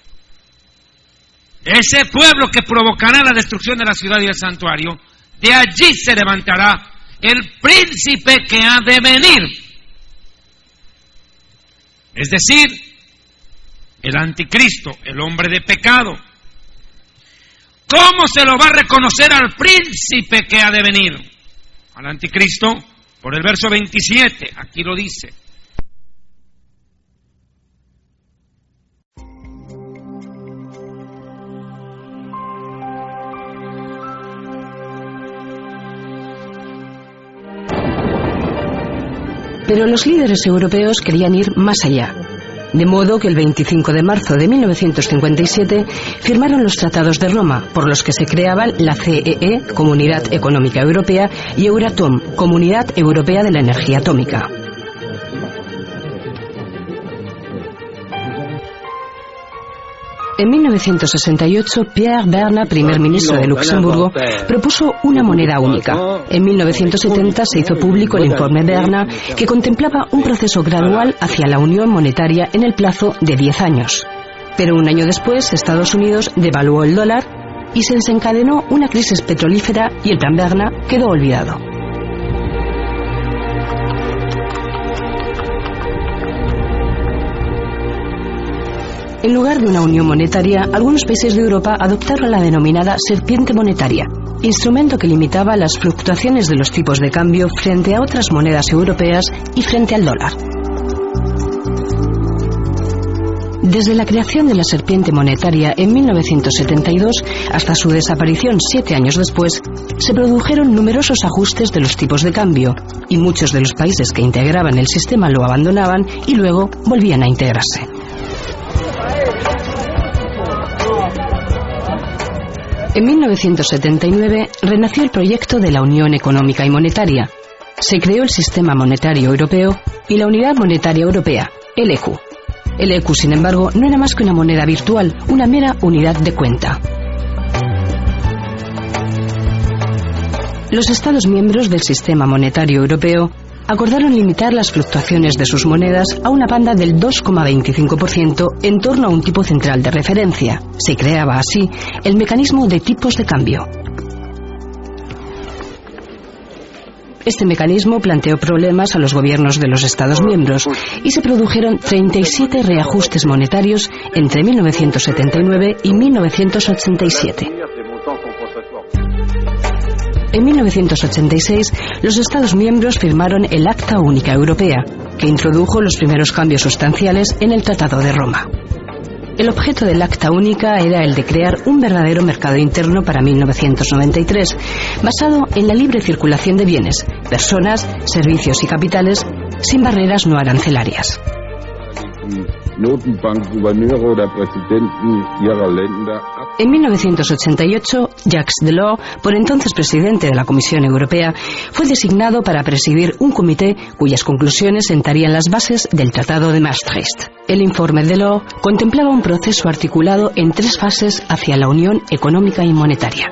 ese pueblo que provocará la destrucción de la ciudad y el santuario, de allí se levantará el príncipe que ha de venir. Es decir, el anticristo, el hombre de pecado. ¿Cómo se lo va a reconocer al príncipe que ha de venir? Al anticristo, por el verso veintisiete, aquí lo dice. Pero los líderes europeos querían ir más allá. De modo que el veinticinco de marzo de mil novecientos cincuenta y siete firmaron los Tratados de Roma, por los que se creaban la C E E, Comunidad Económica Europea, y Euratom, Comunidad Europea de la Energía Atómica. En mil novecientos sesenta y ocho, Pierre Berna, primer ministro de Luxemburgo, propuso una moneda única. En mil novecientos setenta se hizo público el informe Berna, que contemplaba un proceso gradual hacia la unión monetaria en el plazo de diez años. Pero un año después, Estados Unidos devaluó el dólar y se desencadenó una crisis petrolífera y el plan Berna quedó olvidado. En lugar de una unión monetaria, algunos países de Europa adoptaron la denominada serpiente monetaria, instrumento que limitaba las fluctuaciones de los tipos de cambio frente a otras monedas europeas y frente al dólar. Desde la creación de la serpiente monetaria en mil novecientos setenta y dos hasta su desaparición siete años después, se produjeron numerosos ajustes de los tipos de cambio, y muchos de los países que integraban el sistema lo abandonaban y luego volvían a integrarse. En mil novecientos setenta y nueve renació el proyecto de la Unión Económica y Monetaria. Se creó el Sistema Monetario Europeo y la Unidad Monetaria Europea, el E C U. El E C U, sin embargo, no era más que una moneda virtual, una mera unidad de cuenta. Los Estados miembros del Sistema Monetario Europeo acordaron limitar las fluctuaciones de sus monedas a una banda del dos coma veinticinco por ciento en torno a un tipo central de referencia. Se creaba así el mecanismo de tipos de cambio. Este mecanismo planteó problemas a los gobiernos de los Estados miembros y se produjeron treinta y siete reajustes monetarios entre mil novecientos setenta y nueve y mil novecientos ochenta y siete. En mil novecientos ochenta y seis, los Estados miembros firmaron el Acta Única Europea, que introdujo los primeros cambios sustanciales en el Tratado de Roma. El objeto del Acta Única era el de crear un verdadero mercado interno para mil novecientos noventa y tres, basado en la libre circulación de bienes, personas, servicios y capitales, sin barreras no arancelarias. En mil novecientos ochenta y ocho, Jacques Delors, por entonces presidente de la Comisión Europea, fue designado para presidir un comité cuyas conclusiones sentarían las bases del Tratado de Maastricht. El informe de Delors contemplaba un proceso articulado en tres fases hacia la Unión Económica y Monetaria.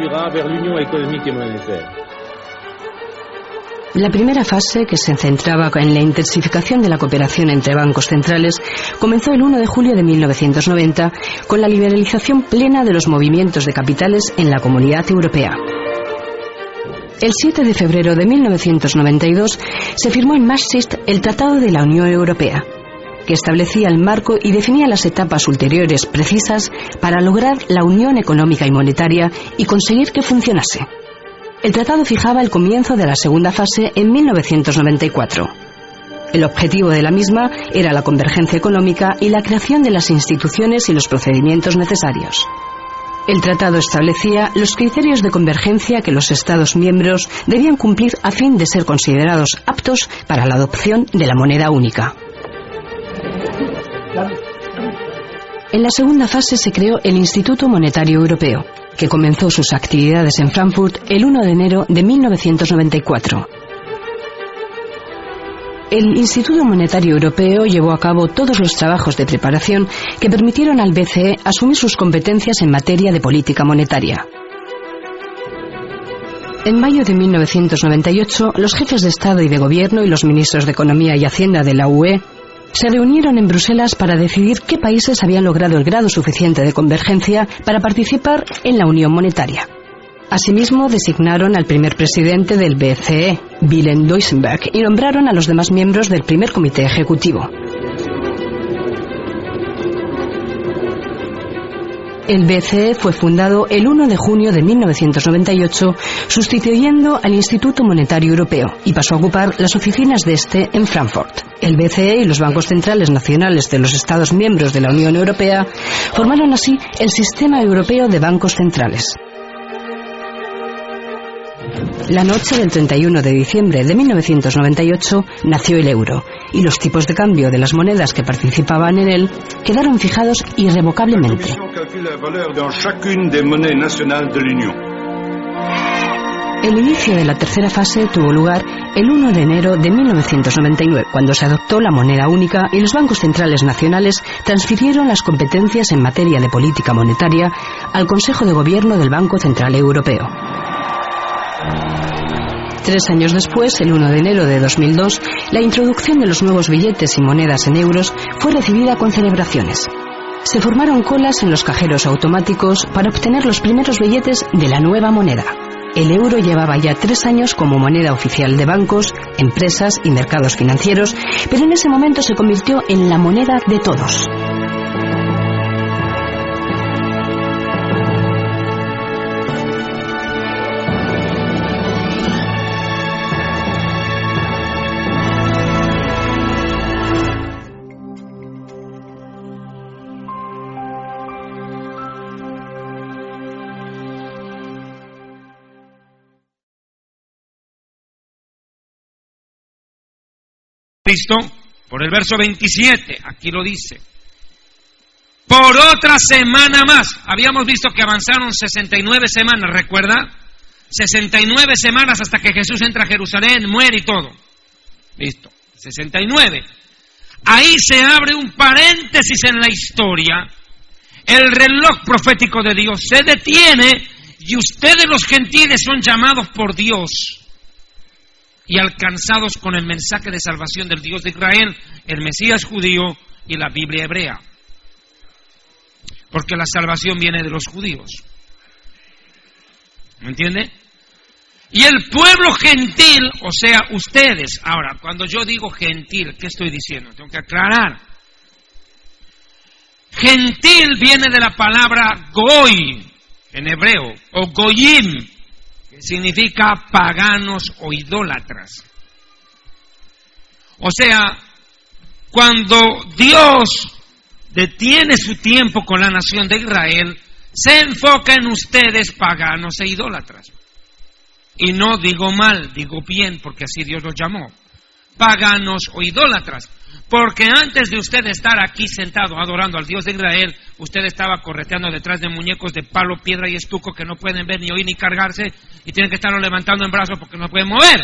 La primera fase, que se centraba en la intensificación de la cooperación entre bancos centrales, comenzó el uno de julio de mil novecientos noventa con la liberalización plena de los movimientos de capitales en la Comunidad Europea. El siete de febrero de mil novecientos noventa y dos se firmó en Maastricht el Tratado de la Unión Europea, que establecía el marco y definía las etapas ulteriores precisas para lograr la unión económica y monetaria y conseguir que funcionase. El tratado fijaba el comienzo de la segunda fase en mil novecientos noventa y cuatro. El objetivo de la misma era la convergencia económica y la creación de las instituciones y los procedimientos necesarios. El tratado establecía los criterios de convergencia que los Estados miembros debían cumplir a fin de ser considerados aptos para la adopción de la moneda única. En la segunda fase se creó el Instituto Monetario Europeo, que comenzó sus actividades en Frankfurt el uno de enero de mil novecientos noventa y cuatro. El Instituto Monetario Europeo llevó a cabo todos los trabajos de preparación que permitieron al B C E asumir sus competencias en materia de política monetaria. En mayo de mil novecientos noventa y ocho, los jefes de Estado y de Gobierno y los ministros de Economía y Hacienda de la U E se reunieron en Bruselas para decidir qué países habían logrado el grado suficiente de convergencia para participar en la Unión Monetaria. Asimismo, designaron al primer presidente del B C E, Willem Duisenberg, y nombraron a los demás miembros del primer comité ejecutivo. El B C E fue fundado el uno de junio de mil novecientos noventa y ocho, sustituyendo al Instituto Monetario Europeo, y pasó a ocupar las oficinas de este en Frankfurt. El B C E y los bancos centrales nacionales de los Estados miembros de la Unión Europea formaron así el Sistema Europeo de Bancos Centrales. La noche del treinta y uno de diciembre de mil novecientos noventa y ocho nació el euro, y los tipos de cambio de las monedas que participaban en él quedaron fijados irrevocablemente. El inicio de la tercera fase tuvo lugar el uno de enero de mil novecientos noventa y nueve, cuando se adoptó la moneda única y los bancos centrales nacionales transfirieron las competencias en materia de política monetaria al Consejo de Gobierno del Banco Central Europeo. Tres años después, el uno de enero de dos mil dos, la introducción de los nuevos billetes y monedas en euros fue recibida con celebraciones. Se formaron colas en los cajeros automáticos para obtener los primeros billetes de la nueva moneda. El euro llevaba ya tres años como moneda oficial de bancos, empresas y mercados financieros, pero en ese momento se convirtió en la moneda de todos. Cristo, por el verso veintisiete, aquí lo dice. Por otra semana más. Habíamos visto que avanzaron sesenta y nueve semanas, ¿recuerda? sesenta y nueve semanas hasta que Jesús entra a Jerusalén, muere y todo. Listo, sesenta y nueve. Ahí se abre un paréntesis en la historia. El reloj profético de Dios se detiene y ustedes los gentiles son llamados por Dios y alcanzados con el mensaje de salvación del Dios de Israel, el Mesías judío y la Biblia hebrea. Porque la salvación viene de los judíos. ¿Me entiende? Y el pueblo gentil, o sea, ustedes. Ahora, cuando yo digo gentil, ¿qué estoy diciendo? Tengo que aclarar. Gentil viene de la palabra goy, en hebreo, o goyim, significa paganos o idólatras. O sea, cuando Dios detiene su tiempo con la nación de Israel, se enfoca en ustedes paganos e idólatras. Y no digo mal, digo bien, porque así Dios los llamó. paganos o idólatras. Porque antes de usted estar aquí sentado adorando al Dios de Israel, usted estaba correteando detrás de muñecos de palo, piedra y estuco que no pueden ver, ni oír, ni cargarse, y tienen que estarlo levantando en brazos porque no pueden mover.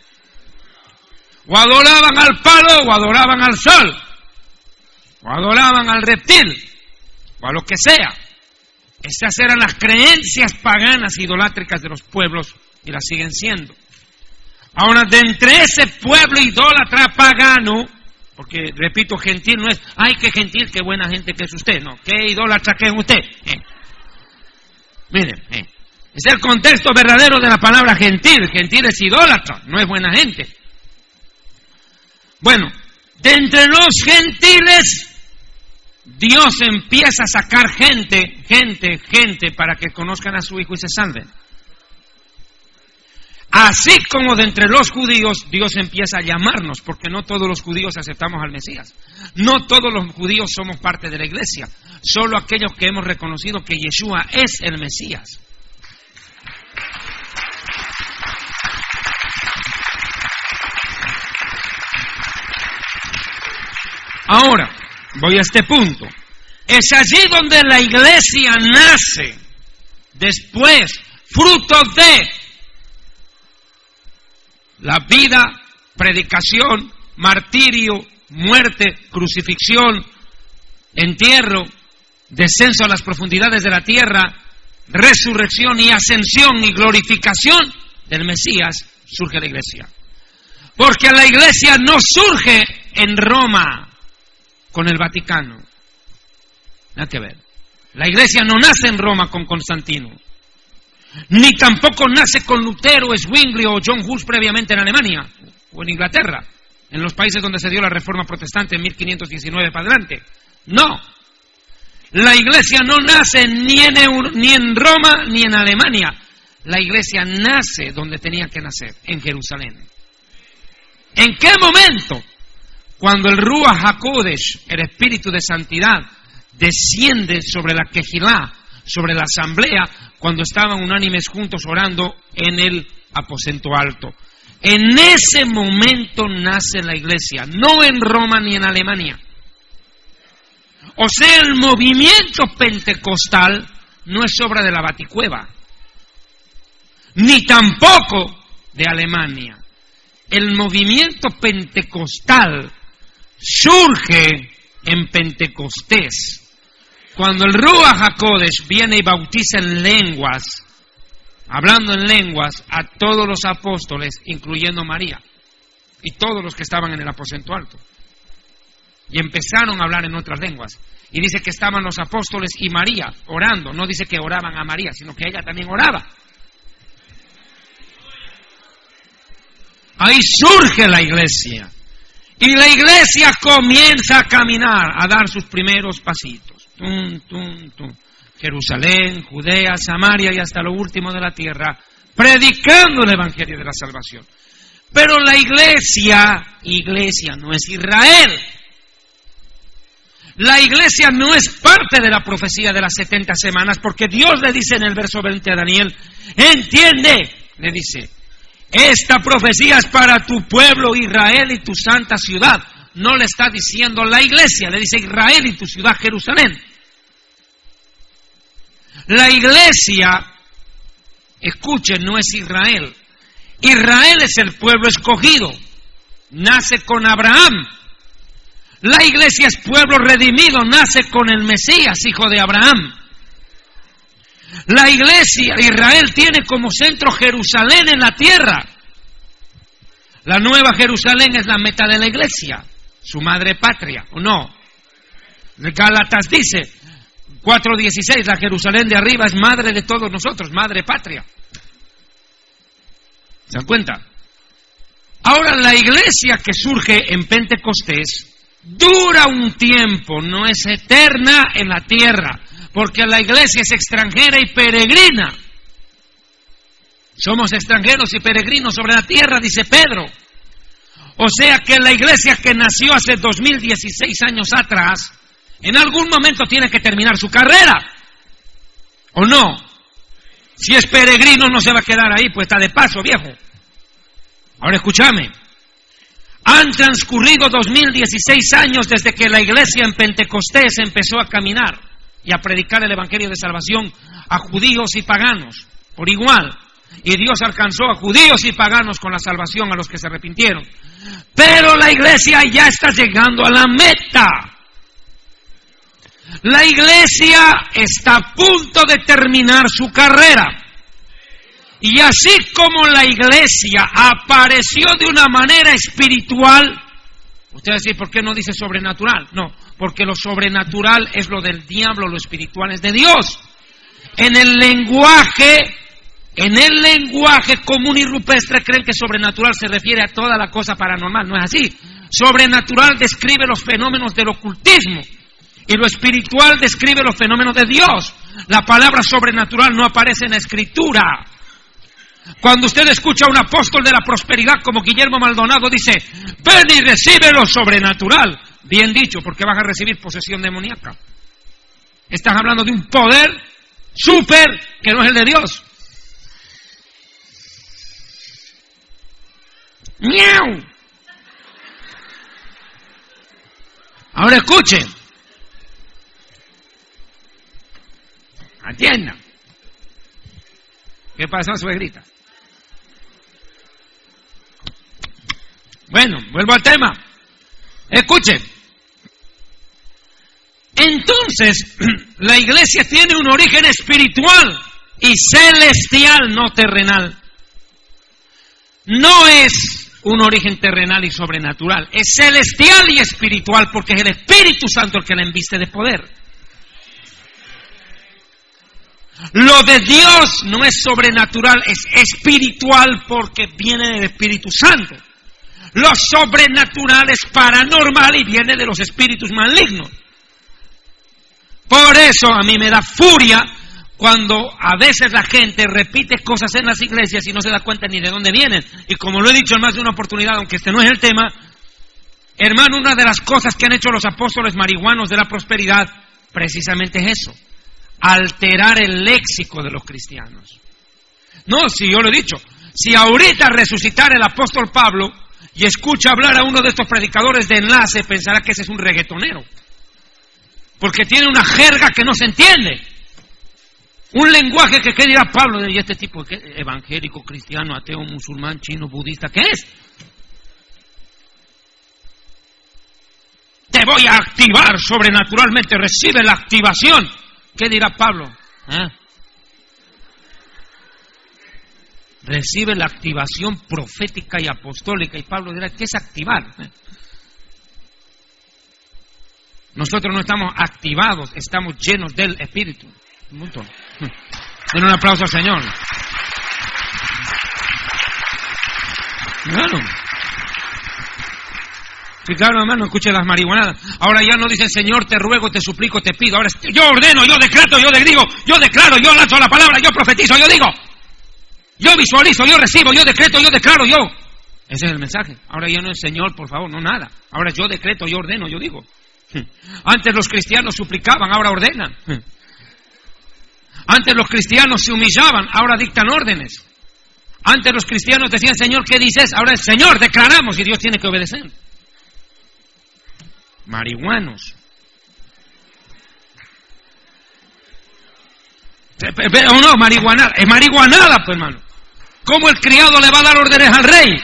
O adoraban al palo, o adoraban al sol, o adoraban al reptil, o a lo que sea. Esas eran las creencias paganas idolátricas de los pueblos, y las siguen siendo. Ahora, de entre ese pueblo idólatra pagano, porque, repito, gentil no es, ay, qué gentil, qué buena gente que es usted, no, qué idólatra que es usted. Eh. Miren, eh. es el contexto verdadero de la palabra gentil. Gentil es idólatra, no es buena gente. Bueno, de entre los gentiles, Dios empieza a sacar gente, gente, gente, para que conozcan a su Hijo y se salven. Así como de entre los judíos, Dios empieza a llamarnos, porque no todos los judíos aceptamos al Mesías. No todos los judíos somos parte de la iglesia. Solo aquellos que hemos reconocido que Yeshua es el Mesías. Ahora, voy a este punto. Es allí donde la iglesia nace, después, fruto de la vida, predicación, martirio, muerte, crucifixión, entierro, descenso a las profundidades de la tierra, resurrección y ascensión y glorificación del Mesías, surge la iglesia. Porque la iglesia no surge en Roma con el Vaticano. Nada que ver. La iglesia no nace en Roma con Constantino. Ni tampoco nace con Lutero, Zwingli o John Hus previamente en Alemania o en Inglaterra, en los países donde se dio la reforma protestante en mil quinientos diecinueve para adelante. No, la iglesia no nace ni en, Euro, ni en Roma ni en Alemania. La iglesia nace donde tenía que nacer, en Jerusalén. ¿En qué momento? Cuando el Ruach HaKodesh, el Espíritu de Santidad, desciende sobre la Kehilá, sobre la asamblea, cuando estaban unánimes juntos orando en el aposento alto. En ese momento nace la iglesia, no en Roma ni en Alemania. O sea, el movimiento pentecostal no es obra de la Baticueva, ni tampoco de Alemania. El movimiento pentecostal surge en Pentecostés. Cuando el Ruach HaKodesh viene y bautiza en lenguas, hablando en lenguas, a todos los apóstoles, incluyendo María, y todos los que estaban en el aposento alto. Y empezaron a hablar en otras lenguas. Y dice que estaban los apóstoles y María orando. No dice que oraban a María, sino que ella también oraba. Ahí surge la iglesia. Y la iglesia comienza a caminar, a dar sus primeros pasitos. Tum, tum, tum. Jerusalén, Judea, Samaria y hasta lo último de la tierra, predicando el evangelio de la salvación. Pero la iglesia, iglesia no es Israel. La iglesia no es parte de la profecía de las setenta semanas, porque Dios le dice en el verso veinte a Daniel, entiende, le dice, esta profecía es para tu pueblo Israel y tu santa ciudad. No le está diciendo la iglesia, le dice Israel y tu ciudad Jerusalén. La iglesia, escuchen, no es Israel. Israel es el pueblo escogido, nace con Abraham. La iglesia es pueblo redimido, nace con el Mesías, hijo de Abraham. La iglesia, Israel, tiene como centro Jerusalén en la tierra. La nueva Jerusalén es la meta de la iglesia, su madre patria, ¿o no? Gálatas dice, cuatro dieciséis, la Jerusalén de arriba es madre de todos nosotros, madre patria. ¿Se dan cuenta? Ahora, la iglesia que surge en Pentecostés dura un tiempo, no es eterna en la tierra, porque la iglesia es extranjera y peregrina. Somos extranjeros y peregrinos sobre la tierra, dice Pedro. O sea que la iglesia que nació hace dos mil dieciséis años atrás, en algún momento tiene que terminar su carrera. ¿O no? Si es peregrino no se va a quedar ahí, pues está de paso, viejo. Ahora escúchame. Han transcurrido dos mil dieciséis años desde que la iglesia en Pentecostés empezó a caminar y a predicar el evangelio de salvación a judíos y paganos por igual. Y Dios alcanzó a judíos y paganos con la salvación a los que se arrepintieron. Pero la iglesia ya está llegando a la meta. La iglesia está a punto de terminar su carrera. Y así como la iglesia apareció de una manera espiritual, usted va a decir, ¿por qué no dice sobrenatural? No, porque lo sobrenatural es lo del diablo, lo espiritual es de Dios. En el lenguaje, en el lenguaje común y rupestre creen que sobrenatural se refiere a toda la cosa paranormal. No es así. Sobrenatural describe los fenómenos del ocultismo y lo espiritual describe los fenómenos de Dios. La palabra sobrenatural no aparece en la Escritura. Cuando usted escucha a un apóstol de la prosperidad como Guillermo Maldonado, dice, ven y recibe lo sobrenatural. Bien dicho, porque vas a recibir posesión demoníaca. Estás hablando de un poder súper que no es el de Dios. ¡Miau! Ahora escuchen. Atiendan. ¿Qué pasó, suegrita? Bueno, vuelvo al tema. Escuchen. Entonces, la iglesia tiene un origen espiritual y celestial, no terrenal. No es un origen terrenal y sobrenatural, es celestial y espiritual, porque es el Espíritu Santo el que la embiste de poder. Lo de Dios no es sobrenatural, es espiritual porque viene del Espíritu Santo. Lo sobrenatural es paranormal y viene de los espíritus malignos. Por eso a mí me da furia cuando a veces la gente repite cosas en las iglesias y no se da cuenta ni de dónde vienen. Y como lo he dicho en más de una oportunidad, aunque este no es el tema, hermano, una de las cosas que han hecho los apóstoles marihuanos de la prosperidad precisamente es eso: alterar el léxico de los cristianos. No, si yo lo he dicho, si ahorita resucitara el apóstol Pablo y escucha hablar a uno de estos predicadores de enlace, pensará que ese es un reggaetonero, porque tiene una jerga que no se entiende, un lenguaje que, ¿qué dirá Pablo? Y este tipo, ¿qué? Evangélico, cristiano, ateo, musulmán, chino, budista, ¿qué es? Te voy a activar sobrenaturalmente, recibe la activación. ¿Qué dirá Pablo? ¿Eh? Recibe la activación profética y apostólica. Y Pablo dirá, ¿qué es activar? ¿Eh? Nosotros no estamos activados, estamos llenos del Espíritu. Un montón. Den un aplauso al Señor. Claro. Sí, claro, hermano, escuche las marihuanadas. Ahora ya no dicen, Señor, te ruego, te suplico, te pido. Ahora yo ordeno, yo decreto, yo digo, yo declaro, yo lanzo la palabra, yo profetizo, yo digo. Yo visualizo, yo recibo, yo decreto, yo declaro, yo. Ese es el mensaje. Ahora ya no es Señor, por favor, no nada. Ahora yo decreto, yo ordeno, yo digo. Antes los cristianos suplicaban, ahora ordenan. Antes los cristianos se humillaban, ahora dictan órdenes. Antes los cristianos decían, Señor, ¿qué dices? Ahora es Señor, declaramos, y Dios tiene que obedecer. Marihuanos. O no, marihuanada. Es marihuanada, pues, hermano. ¿Cómo el criado le va a dar órdenes al rey?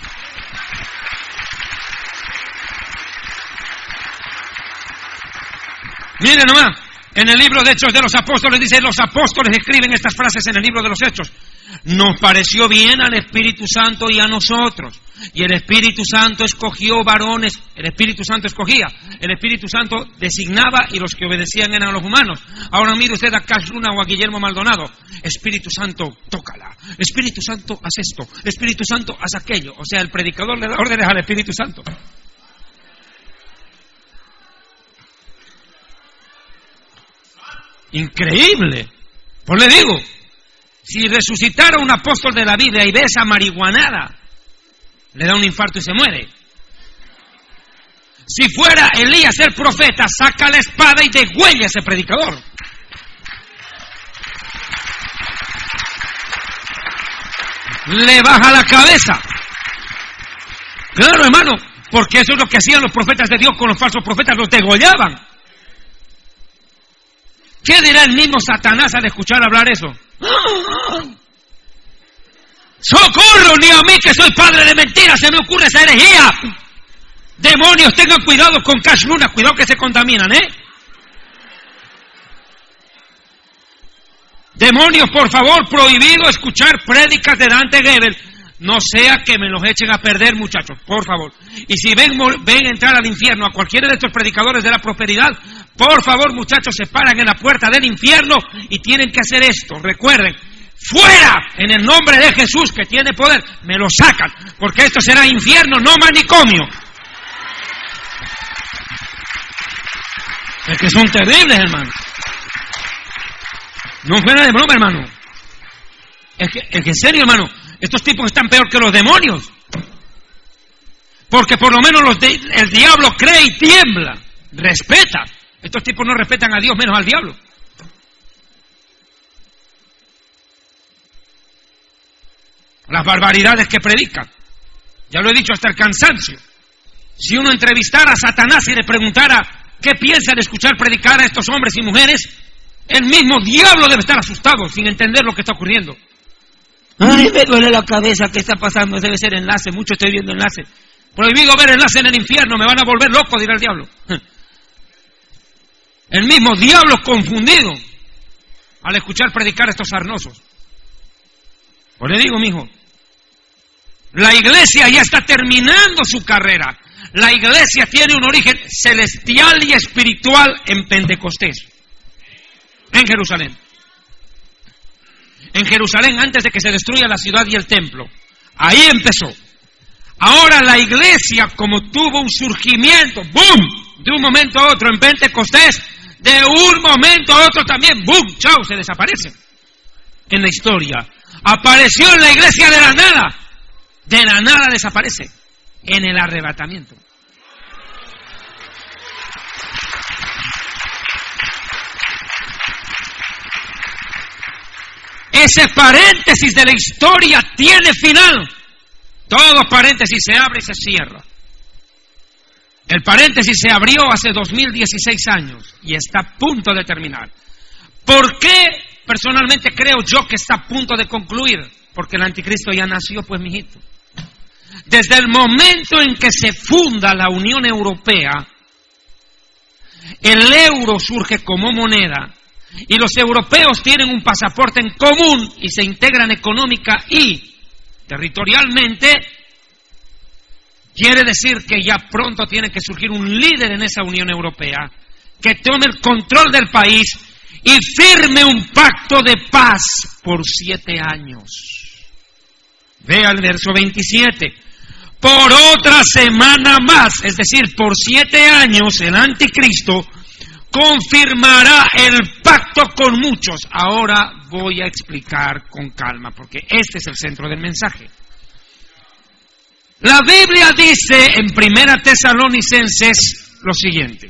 Miren nomás, en el libro de Hechos de los Apóstoles dice, los apóstoles escriben estas frases en el libro de los Hechos. Nos pareció bien al Espíritu Santo y a nosotros. Y el Espíritu Santo escogió varones, el Espíritu Santo escogía, el Espíritu Santo designaba y los que obedecían eran los humanos. Ahora mire usted a Cash Luna o a Guillermo Maldonado. Espíritu Santo, tócala. Espíritu Santo, haz esto. Espíritu Santo, haz aquello. O sea, el predicador le da órdenes al Espíritu Santo. Increíble. Pues le digo, si resucitara un apóstol de la Biblia y ve esa marihuanada, le da un infarto y se muere. Si fuera Elías el profeta, saca la espada y degüella a ese predicador. Le baja la cabeza. Claro, hermano, Porque eso es lo que hacían los profetas de Dios con los falsos profetas, los degollaban. ¿Qué dirá el mismo Satanás al escuchar hablar eso? ¡Socorro! Ni a mí, que soy padre de mentiras, se me ocurre esa herejía. Demonios, tengan cuidado con Cash Luna, cuidado que se contaminan, ¿eh? Demonios, por favor, prohibido escuchar prédicas de Dante Gebel. No sea que me los echen a perder, muchachos, por favor. Y si ven, ven entrar al infierno a cualquiera de estos predicadores de la prosperidad, por favor, muchachos, se paran en la puerta del infierno y tienen que hacer esto. Recuerden, fuera, en el nombre de Jesús, que tiene poder, me lo sacan, porque esto será infierno, no manicomio. Es que son terribles, hermano. No fuera de broma, hermano. Es que, es que en serio, hermano, estos tipos están peor que los demonios. Porque por lo menos los de, el diablo cree y tiembla, respeta. Estos tipos no respetan a Dios menos al diablo. Las barbaridades que predican. Ya lo he dicho hasta el cansancio. Si uno entrevistara a Satanás y le preguntara qué piensa de escuchar predicar a estos hombres y mujeres, el mismo diablo debe estar asustado sin entender lo que está ocurriendo. Ay, me duele la cabeza, ¿qué está pasando? Debe ser enlace, mucho estoy viendo enlace. Prohibido ver enlace en el infierno, me van a volver loco, dirá el diablo. El mismo diablo confundido al escuchar predicar a estos sarnosos. Pues le digo, mijo, la iglesia ya está terminando su carrera. La iglesia tiene un origen celestial y espiritual en Pentecostés, en Jerusalén. En Jerusalén, antes de que se destruya la ciudad y el templo. Ahí empezó. Ahora la iglesia, como tuvo un surgimiento, ¡boom!, de un momento a otro en Pentecostés, de un momento a otro también, ¡boom!, ¡chao!, se desaparece en la historia. Apareció en la iglesia de la nada. De la nada desaparece en el arrebatamiento. Ese paréntesis de la historia tiene final. Todo paréntesis se abre y se cierra. El paréntesis se abrió hace dos mil dieciséis años y está a punto de terminar. ¿Por qué personalmente creo yo que está a punto de concluir? Porque el anticristo ya nació, pues, mijito. Desde el momento en que se funda la Unión Europea, el euro surge como moneda. Y los europeos tienen un pasaporte en común y se integran económica y territorialmente. Quiere decir que ya pronto tiene que surgir un líder en esa Unión Europea que tome el control del país y firme un pacto de paz por siete años. Vea el verso veintisiete. Por otra semana más, es decir, por siete años, el anticristo confirmará el pacto con muchos. Ahora voy a explicar con calma, porque este es el centro del mensaje. La Biblia dice en Primera Tesalonicenses lo siguiente.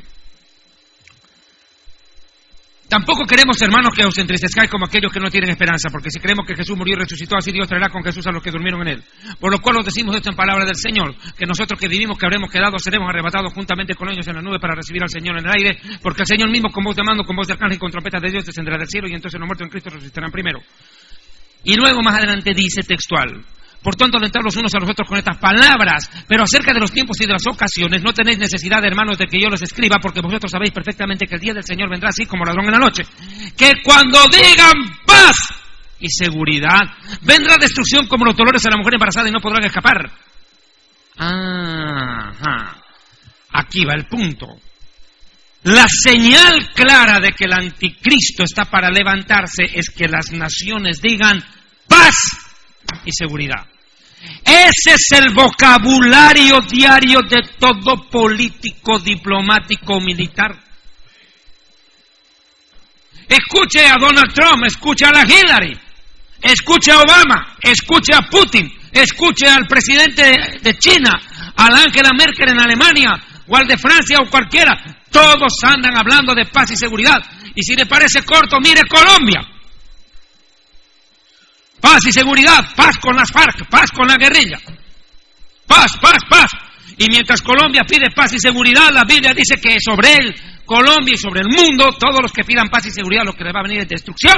Tampoco queremos, hermanos, que os entristezcáis como aquellos que no tienen esperanza, porque si creemos que Jesús murió y resucitó, así Dios traerá con Jesús a los que durmieron en él. Por lo cual os decimos esto en palabra del Señor, que nosotros que vivimos, que habremos quedado, seremos arrebatados juntamente con ellos en la nube para recibir al Señor en el aire, porque el Señor mismo, con voz de mando, con voz de arcángel y con trompetas de Dios, descenderá del cielo, y entonces los muertos en Cristo resucitarán primero. Y luego más adelante dice textual: por tanto, alentad los unos a los otros con estas palabras, pero acerca de los tiempos y de las ocasiones no tenéis necesidad, hermanos, de que yo les escriba, porque vosotros sabéis perfectamente que el día del Señor vendrá así como ladrón en la noche. Que cuando digan paz y seguridad, vendrá destrucción como los dolores a la mujer embarazada y no podrán escapar. Ajá. Aquí va el punto. La señal clara de que el anticristo está para levantarse es que las naciones digan paz y seguridad. Ese es el vocabulario diario de todo político, diplomático, militar. Escuche a Donald Trump, escuche a la Hillary, escuche a Obama, escuche a Putin, escuche al presidente de China, a la Angela Merkel en Alemania, o al de Francia o cualquiera. Todos andan hablando de paz y seguridad. Y si le parece corto, mire Colombia. Paz y seguridad, paz con las FARC, paz con la guerrilla. Paz, paz, paz. Y mientras Colombia pide paz y seguridad, la Biblia dice que sobre él, Colombia y sobre el mundo, todos los que pidan paz y seguridad, lo que les va a venir es destrucción.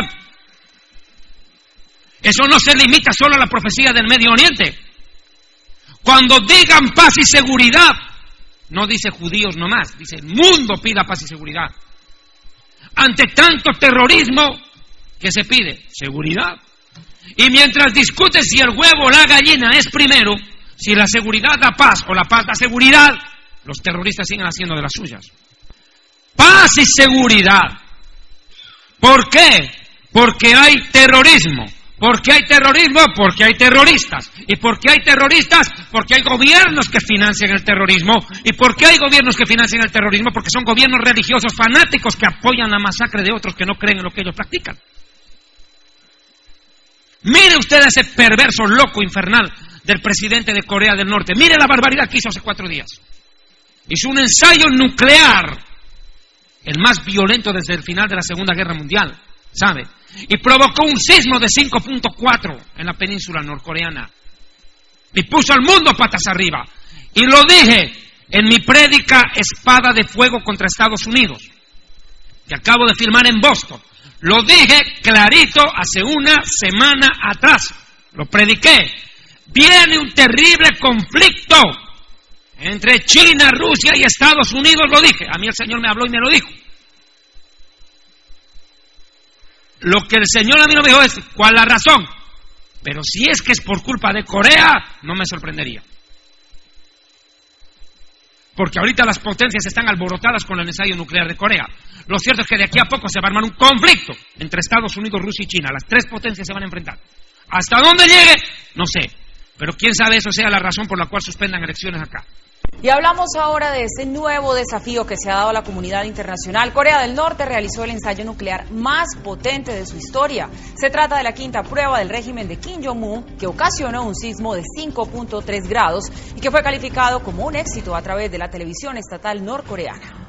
Eso no se limita solo a la profecía del Medio Oriente. Cuando digan paz y seguridad, no dice judíos nomás, dice el mundo pida paz y seguridad. Ante tanto terrorismo, ¿qué se pide? Seguridad. Y mientras discuten si el huevo o la gallina es primero, si la seguridad da paz o la paz da seguridad, los terroristas siguen haciendo de las suyas. Paz y seguridad. ¿Por qué? Porque hay terrorismo. ¿Por qué hay terrorismo? Porque hay terroristas. ¿Y por qué hay terroristas? Porque hay gobiernos que financian el terrorismo. ¿Y por qué hay gobiernos que financian el terrorismo? Porque son gobiernos religiosos fanáticos que apoyan la masacre de otros que no creen en lo que ellos practican. Mire usted a ese perverso loco infernal del presidente de Corea del Norte. Mire la barbaridad que hizo hace cuatro días. Hizo un ensayo nuclear, el más violento desde el final de la Segunda Guerra Mundial, ¿sabe? Y provocó un sismo de cinco punto cuatro en la península norcoreana. Y puso al mundo patas arriba. Y lo dije en mi prédica Espada de Fuego contra Estados Unidos, que acabo de filmar en Boston. Lo dije clarito hace una semana atrás. Lo prediqué. Viene un terrible conflicto entre China, Rusia y Estados Unidos, lo dije. A mí el Señor me habló y me lo dijo. Lo que el Señor a mí no me dijo es cuál es la razón. Pero si es que es por culpa de Corea, no me sorprendería. Porque ahorita las potencias están alborotadas con el ensayo nuclear de Corea. Lo cierto es que de aquí a poco se va a armar un conflicto entre Estados Unidos, Rusia y China. Las tres potencias se van a enfrentar. ¿Hasta dónde llegue? No sé. Pero quién sabe eso sea la razón por la cual suspendan elecciones acá. Y hablamos ahora de ese nuevo desafío que se ha dado a la comunidad internacional. Corea del Norte realizó el ensayo nuclear más potente de su historia. Se trata de la quinta prueba del régimen de Kim Jong-un, que ocasionó un sismo de cinco punto tres grados y que fue calificado como un éxito a través de la televisión estatal norcoreana.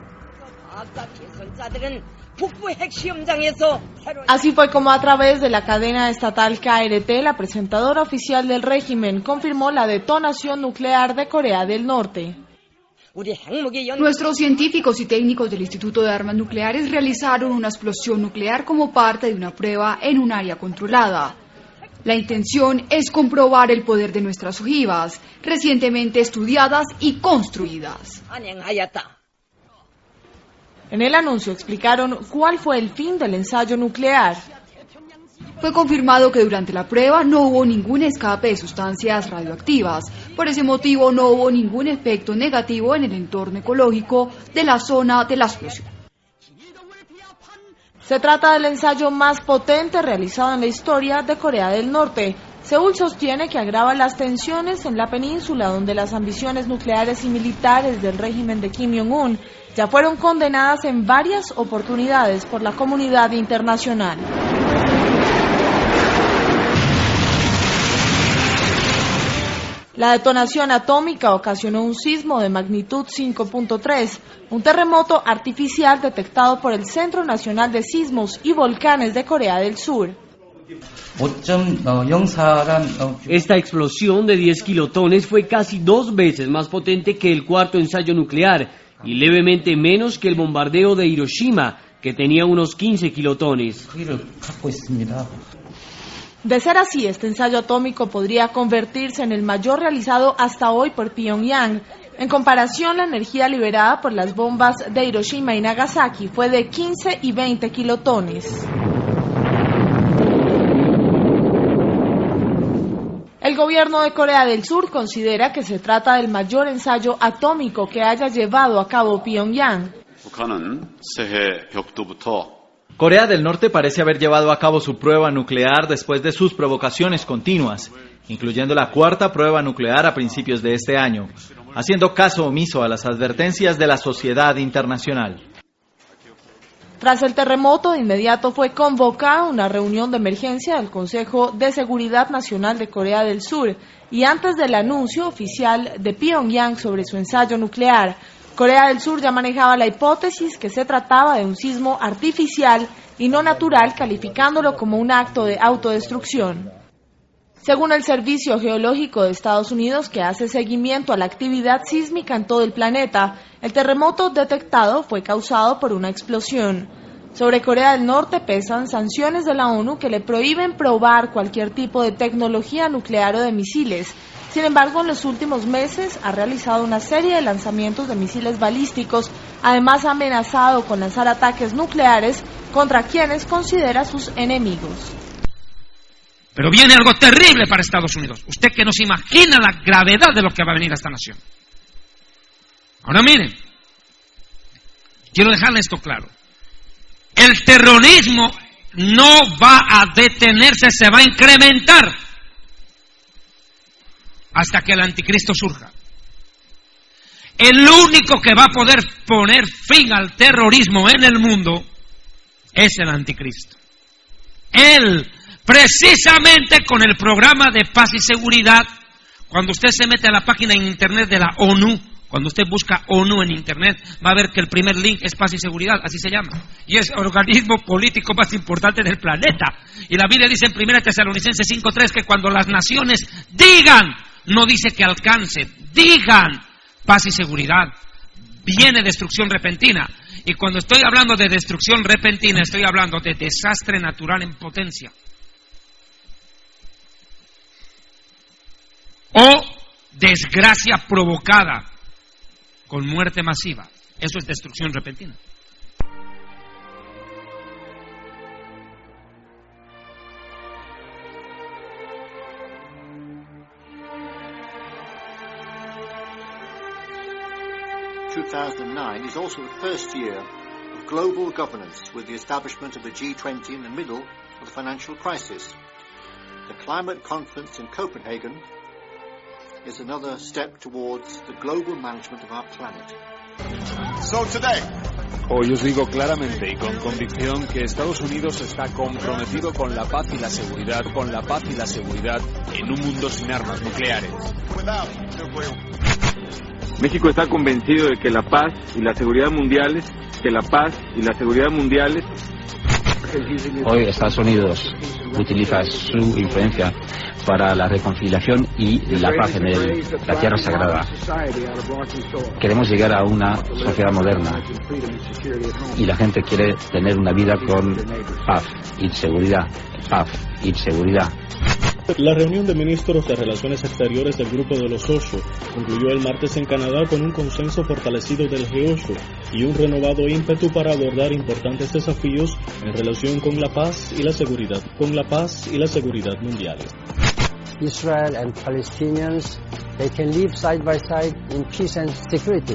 Así fue como a través de la cadena estatal K R T, la presentadora oficial del régimen confirmó la detonación nuclear de Corea del Norte. Nuestros científicos y técnicos del Instituto de Armas Nucleares realizaron una explosión nuclear como parte de una prueba en un área controlada. La intención es comprobar el poder de nuestras ojivas, recientemente estudiadas y construidas. En el anuncio explicaron cuál fue el fin del ensayo nuclear. Fue confirmado que durante la prueba no hubo ningún escape de sustancias radioactivas. Por ese motivo no hubo ningún efecto negativo en el entorno ecológico de la zona de la explosión. Se trata del ensayo más potente realizado en la historia de Corea del Norte. Seúl sostiene que agrava las tensiones en la península, donde las ambiciones nucleares y militares del régimen de Kim Jong-un ya fueron condenadas en varias oportunidades por la comunidad internacional. La detonación atómica ocasionó un sismo de magnitud cinco punto tres, un terremoto artificial detectado por el Centro Nacional de Sismos y Volcanes de Corea del Sur. Esta explosión de diez kilotones fue casi dos veces más potente que el cuarto ensayo nuclear y levemente menos que el bombardeo de Hiroshima, que tenía unos quince kilotones. De ser así, este ensayo atómico podría convertirse en el mayor realizado hasta hoy por Pyongyang. En comparación, la energía liberada por las bombas de Hiroshima y Nagasaki fue de quince y veinte kilotones. El gobierno de Corea del Sur considera que se trata del mayor ensayo atómico que haya llevado a cabo Pyongyang. Corea del Norte parece haber llevado a cabo su prueba nuclear después de sus provocaciones continuas, incluyendo la cuarta prueba nuclear a principios de este año, haciendo caso omiso a las advertencias de la sociedad internacional. Tras el terremoto, de inmediato fue convocada una reunión de emergencia del Consejo de Seguridad Nacional de Corea del Sur y antes del anuncio oficial de Pyongyang sobre su ensayo nuclear, Corea del Sur ya manejaba la hipótesis que se trataba de un sismo artificial y no natural, calificándolo como un acto de autodestrucción. Según el Servicio Geológico de Estados Unidos, que hace seguimiento a la actividad sísmica en todo el planeta, el terremoto detectado fue causado por una explosión. Sobre Corea del Norte pesan sanciones de la ONU que le prohíben probar cualquier tipo de tecnología nuclear o de misiles. Sin embargo, en los últimos meses ha realizado una serie de lanzamientos de misiles balísticos. Además, ha amenazado con lanzar ataques nucleares contra quienes considera sus enemigos. Pero viene algo terrible para Estados Unidos. Usted que no se imagina la gravedad de lo que va a venir a esta nación. Ahora miren, quiero dejarle esto claro. El terrorismo no va a detenerse, se va a incrementar hasta que el anticristo surja. El único que va a poder poner fin al terrorismo en el mundo es el anticristo. Él, precisamente con el programa de paz y seguridad, cuando usted se mete a la página en internet de la ONU, cuando usted busca ONU en internet, va a ver que el primer link es paz y seguridad, así se llama. Y es el organismo político más importante del planeta. Y la Biblia dice en primera Tesalonicenses cinco tres que cuando las naciones digan, no dice que alcance, digan paz y seguridad, viene destrucción repentina. Y cuando estoy hablando de destrucción repentina, estoy hablando de desastre natural en potencia. O desgracia provocada con muerte masiva. Eso es destrucción repentina. two thousand nine is also the first year of global governance with the establishment of the G twenty in the middle of the financial crisis. The climate conference in Copenhagen is another step towards the global management of our planet. So today, hoy os digo claramente y con convicción que Estados Unidos está comprometido con la paz y la seguridad, con la paz y la seguridad en un mundo sin armas nucleares. México está convencido de que la paz y la seguridad mundiales, que la paz y la seguridad mundiales. Hoy Estados Unidos utiliza su influencia para la reconciliación y la paz en el, la Tierra Sagrada. Queremos llegar a una sociedad moderna y la gente quiere tener una vida con paz y seguridad, paz y seguridad. La reunión de ministros de Relaciones Exteriores del Grupo de los Ocho concluyó el martes en Canadá con un consenso fortalecido del G ocho y un renovado ímpetu para abordar importantes desafíos en relación con la paz y la seguridad, con la paz y la seguridad mundiales. Israel and Palestinians, they can live side by side in peace and security.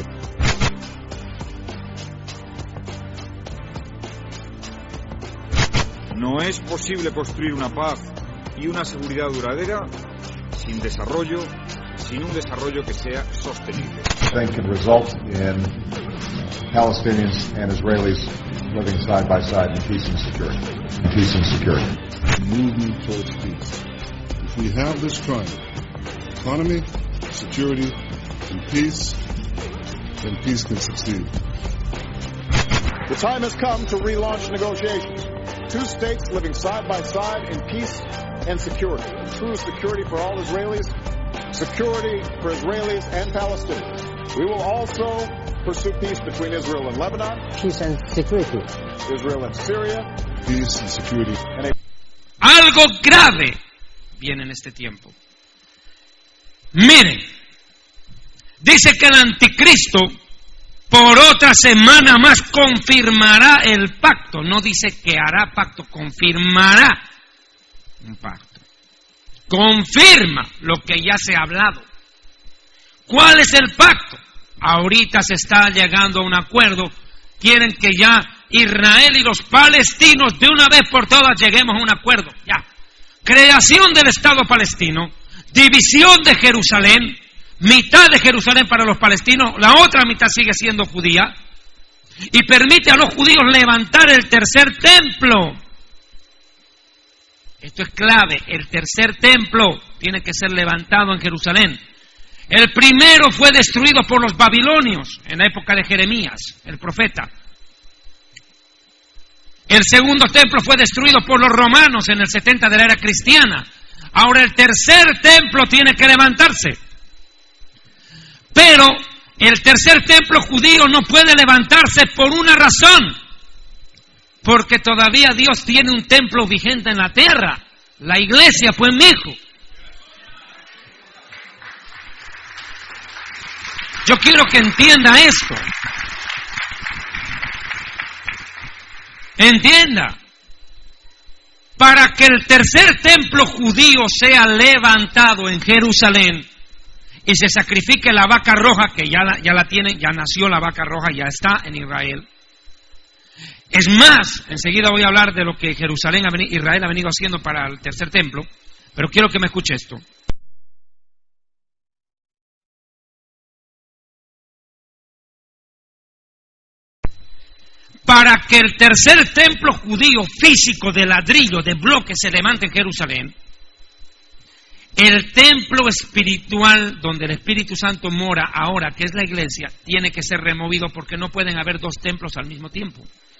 No es posible construir una paz y una seguridad duradera sin desarrollo, sin un desarrollo que sea sostenible. That can result in Palestinians and Israelis living side by side in peace and security. In peace and security. Movement towards peace. If we have this triangle, economy, security, and peace, then peace can succeed. The time has come to relaunch negotiations. Two states living side by side in peace and security. True security for all Israelis, security for Israelis and Palestinians. We will also pursue peace between Israel and Lebanon. Peace and security. Israel and Syria. Peace and security. And a... Algo grave viene en este tiempo. Miren, dice que el anticristo por otra semana más confirmará el pacto. No dice que hará pacto, confirmará un pacto. Confirma lo que ya se ha hablado. ¿Cuál es el pacto? Ahorita se está llegando a un acuerdo. Quieren que ya Israel y los palestinos de una vez por todas lleguemos a un acuerdo. Ya. Creación del Estado palestino, división de Jerusalén, mitad de Jerusalén para los palestinos, la otra mitad sigue siendo judía, y permite a los judíos levantar el tercer templo. Esto es clave, el tercer templo tiene que ser levantado en Jerusalén. El primero fue destruido por los babilonios en la época de Jeremías, el profeta. El segundo templo fue destruido por los romanos en el setenta de la era cristiana. Ahora el tercer templo tiene que levantarse. Pero el tercer templo judío no puede levantarse por una razón. Porque todavía Dios tiene un templo vigente en la tierra. La iglesia, pues, mi hijo. Yo quiero que entienda esto. Entienda. Para que el tercer templo judío sea levantado en Jerusalén y se sacrifique la vaca roja, que ya la, ya la tienen, ya nació la vaca roja, ya está en Israel. Es más, enseguida voy a hablar de lo que Jerusalén, Israel ha venido haciendo para el tercer templo, pero quiero que me escuche esto. Para que el tercer templo judío físico de ladrillo, de bloque, se levante en Jerusalén, el templo espiritual donde el Espíritu Santo mora ahora, que es la iglesia, tiene que ser removido porque no pueden haber dos templos al mismo tiempo.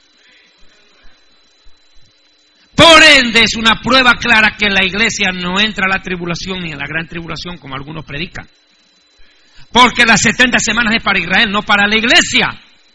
Por ende, es una prueba clara que la iglesia no entra a la tribulación ni a la gran tribulación como algunos predican. Porque las setenta semanas es para Israel, no para la iglesia.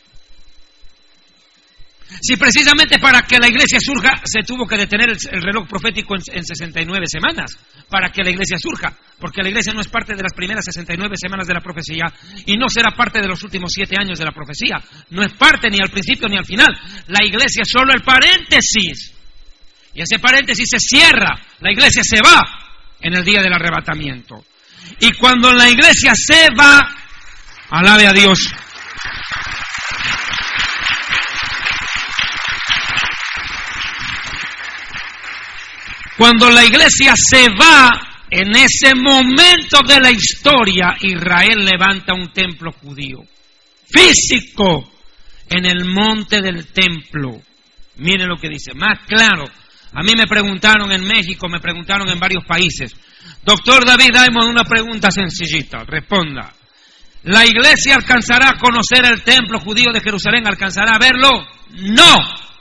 Si precisamente para que la iglesia surja se tuvo que detener el, el reloj profético en, en sesenta y nueve semanas, para que la iglesia surja, porque la iglesia no es parte de las primeras sesenta y nueve semanas de la profecía y no será parte de los últimos siete años de la profecía, no es parte ni al principio ni al final, la iglesia es solo el paréntesis, y ese paréntesis se cierra, la iglesia se va en el día del arrebatamiento, y cuando la iglesia se va, alabe a Dios. Cuando la iglesia se va, en ese momento de la historia, Israel levanta un templo judío, físico, en el monte del templo. Miren lo que dice, más claro. A mí me preguntaron en México, me preguntaron en varios países. Doctor David Diamond, una pregunta sencillita, responda. ¿La iglesia alcanzará a conocer el templo judío de Jerusalén? ¿Alcanzará a verlo? No.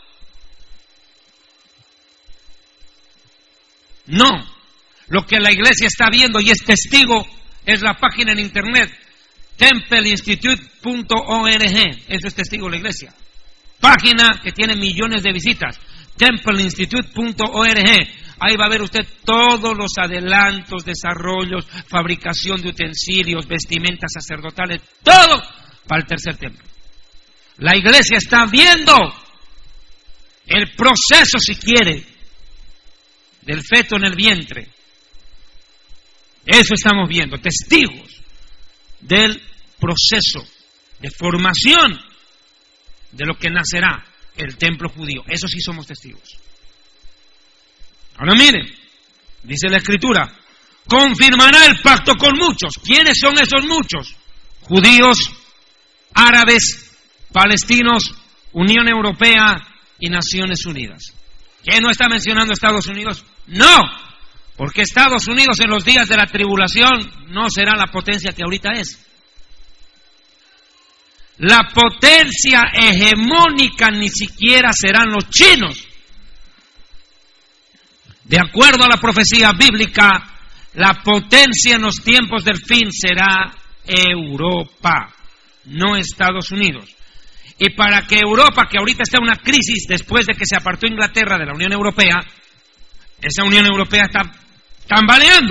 No, lo que la iglesia está viendo y es testigo es la página en internet temple institute punto org, eso es testigo de la iglesia, página que tiene millones de visitas, temple institute punto org, ahí va a ver usted todos los adelantos, desarrollos, fabricación de utensilios, vestimentas sacerdotales, todo para el tercer templo. La iglesia está viendo el proceso, si quiere, del feto en el vientre. Eso estamos viendo, testigos del proceso de formación de lo que nacerá el templo judío. Eso sí somos testigos. Ahora miren, dice la Escritura, confirmará el pacto con muchos. ¿Quiénes son esos muchos? Judíos, árabes, palestinos, Unión Europea y Naciones Unidas. ¿Quién no está mencionando Estados Unidos? No, porque Estados Unidos en los días de la tribulación no será la potencia que ahorita es. La potencia hegemónica ni siquiera serán los chinos. De acuerdo a la profecía bíblica, la potencia en los tiempos del fin será Europa, no Estados Unidos. Y para que Europa, que ahorita está en una crisis después de que se apartó Inglaterra de la Unión Europea, esa Unión Europea está tambaleando.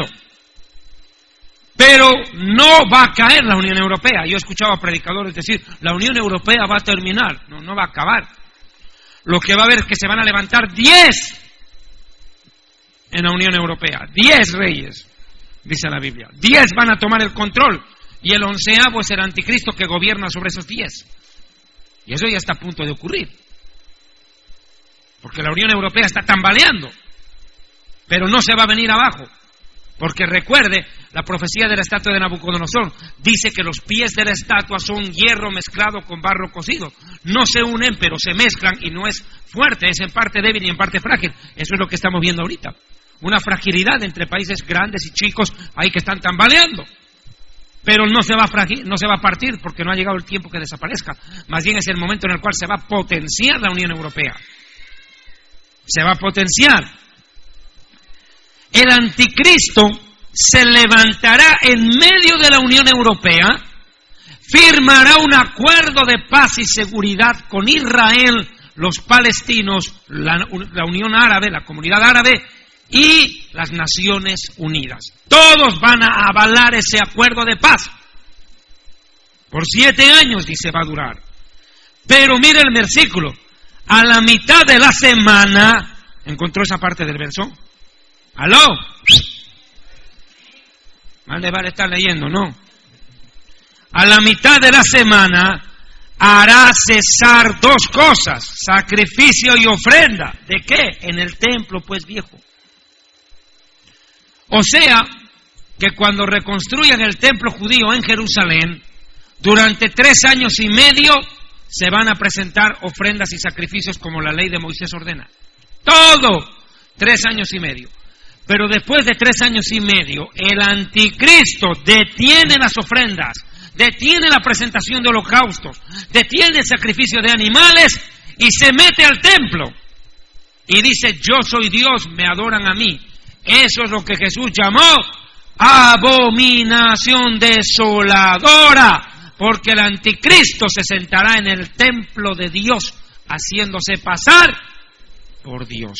Pero no va a caer la Unión Europea. Yo he escuchado a predicadores decir, la Unión Europea va a terminar. No, no va a acabar. Lo que va a haber es que se van a levantar diez en la Unión Europea. Diez reyes, dice la Biblia. Diez van a tomar el control. Y el onceavo es el anticristo que gobierna sobre esos diez. Y eso ya está a punto de ocurrir. Porque la Unión Europea está tambaleando. Pero no se va a venir abajo. Porque recuerde, la profecía de la estatua de Nabucodonosor dice que los pies de la estatua son hierro mezclado con barro cocido. No se unen, pero se mezclan y no es fuerte, es en parte débil y en parte frágil. Eso es lo que estamos viendo ahorita. Una fragilidad entre países grandes y chicos ahí que están tambaleando. Pero no se va a fragil, no se va a partir porque no ha llegado el tiempo que desaparezca. Más bien es el momento en el cual se va a potenciar la Unión Europea. Se va a potenciar. el anticristo se levantará en medio de la Unión Europea, firmará un acuerdo de paz y seguridad con Israel, los palestinos, la, la Unión Árabe, la Comunidad Árabe y las Naciones Unidas. Todos van a avalar ese acuerdo de paz. Por siete años, dice, va a durar. Pero mire el versículo. A la mitad de la semana, ¿encontró esa parte del verso? ¿Aló? Más le vale estar leyendo, ¿no? A la mitad de la semana hará cesar dos cosas, sacrificio y ofrenda. ¿De qué? En el templo, pues, viejo. O sea, que cuando reconstruyan el templo judío en Jerusalén, durante tres años y medio se van a presentar ofrendas y sacrificios como la ley de Moisés ordena. Todo, tres años y medio. Pero después de tres años y medio, el anticristo detiene las ofrendas, detiene la presentación de holocaustos, detiene el sacrificio de animales y se mete al templo. Y dice, yo soy Dios, me adoran a mí. Eso es lo que Jesús llamó abominación desoladora. Porque el anticristo se sentará en el templo de Dios, haciéndose pasar por Dios.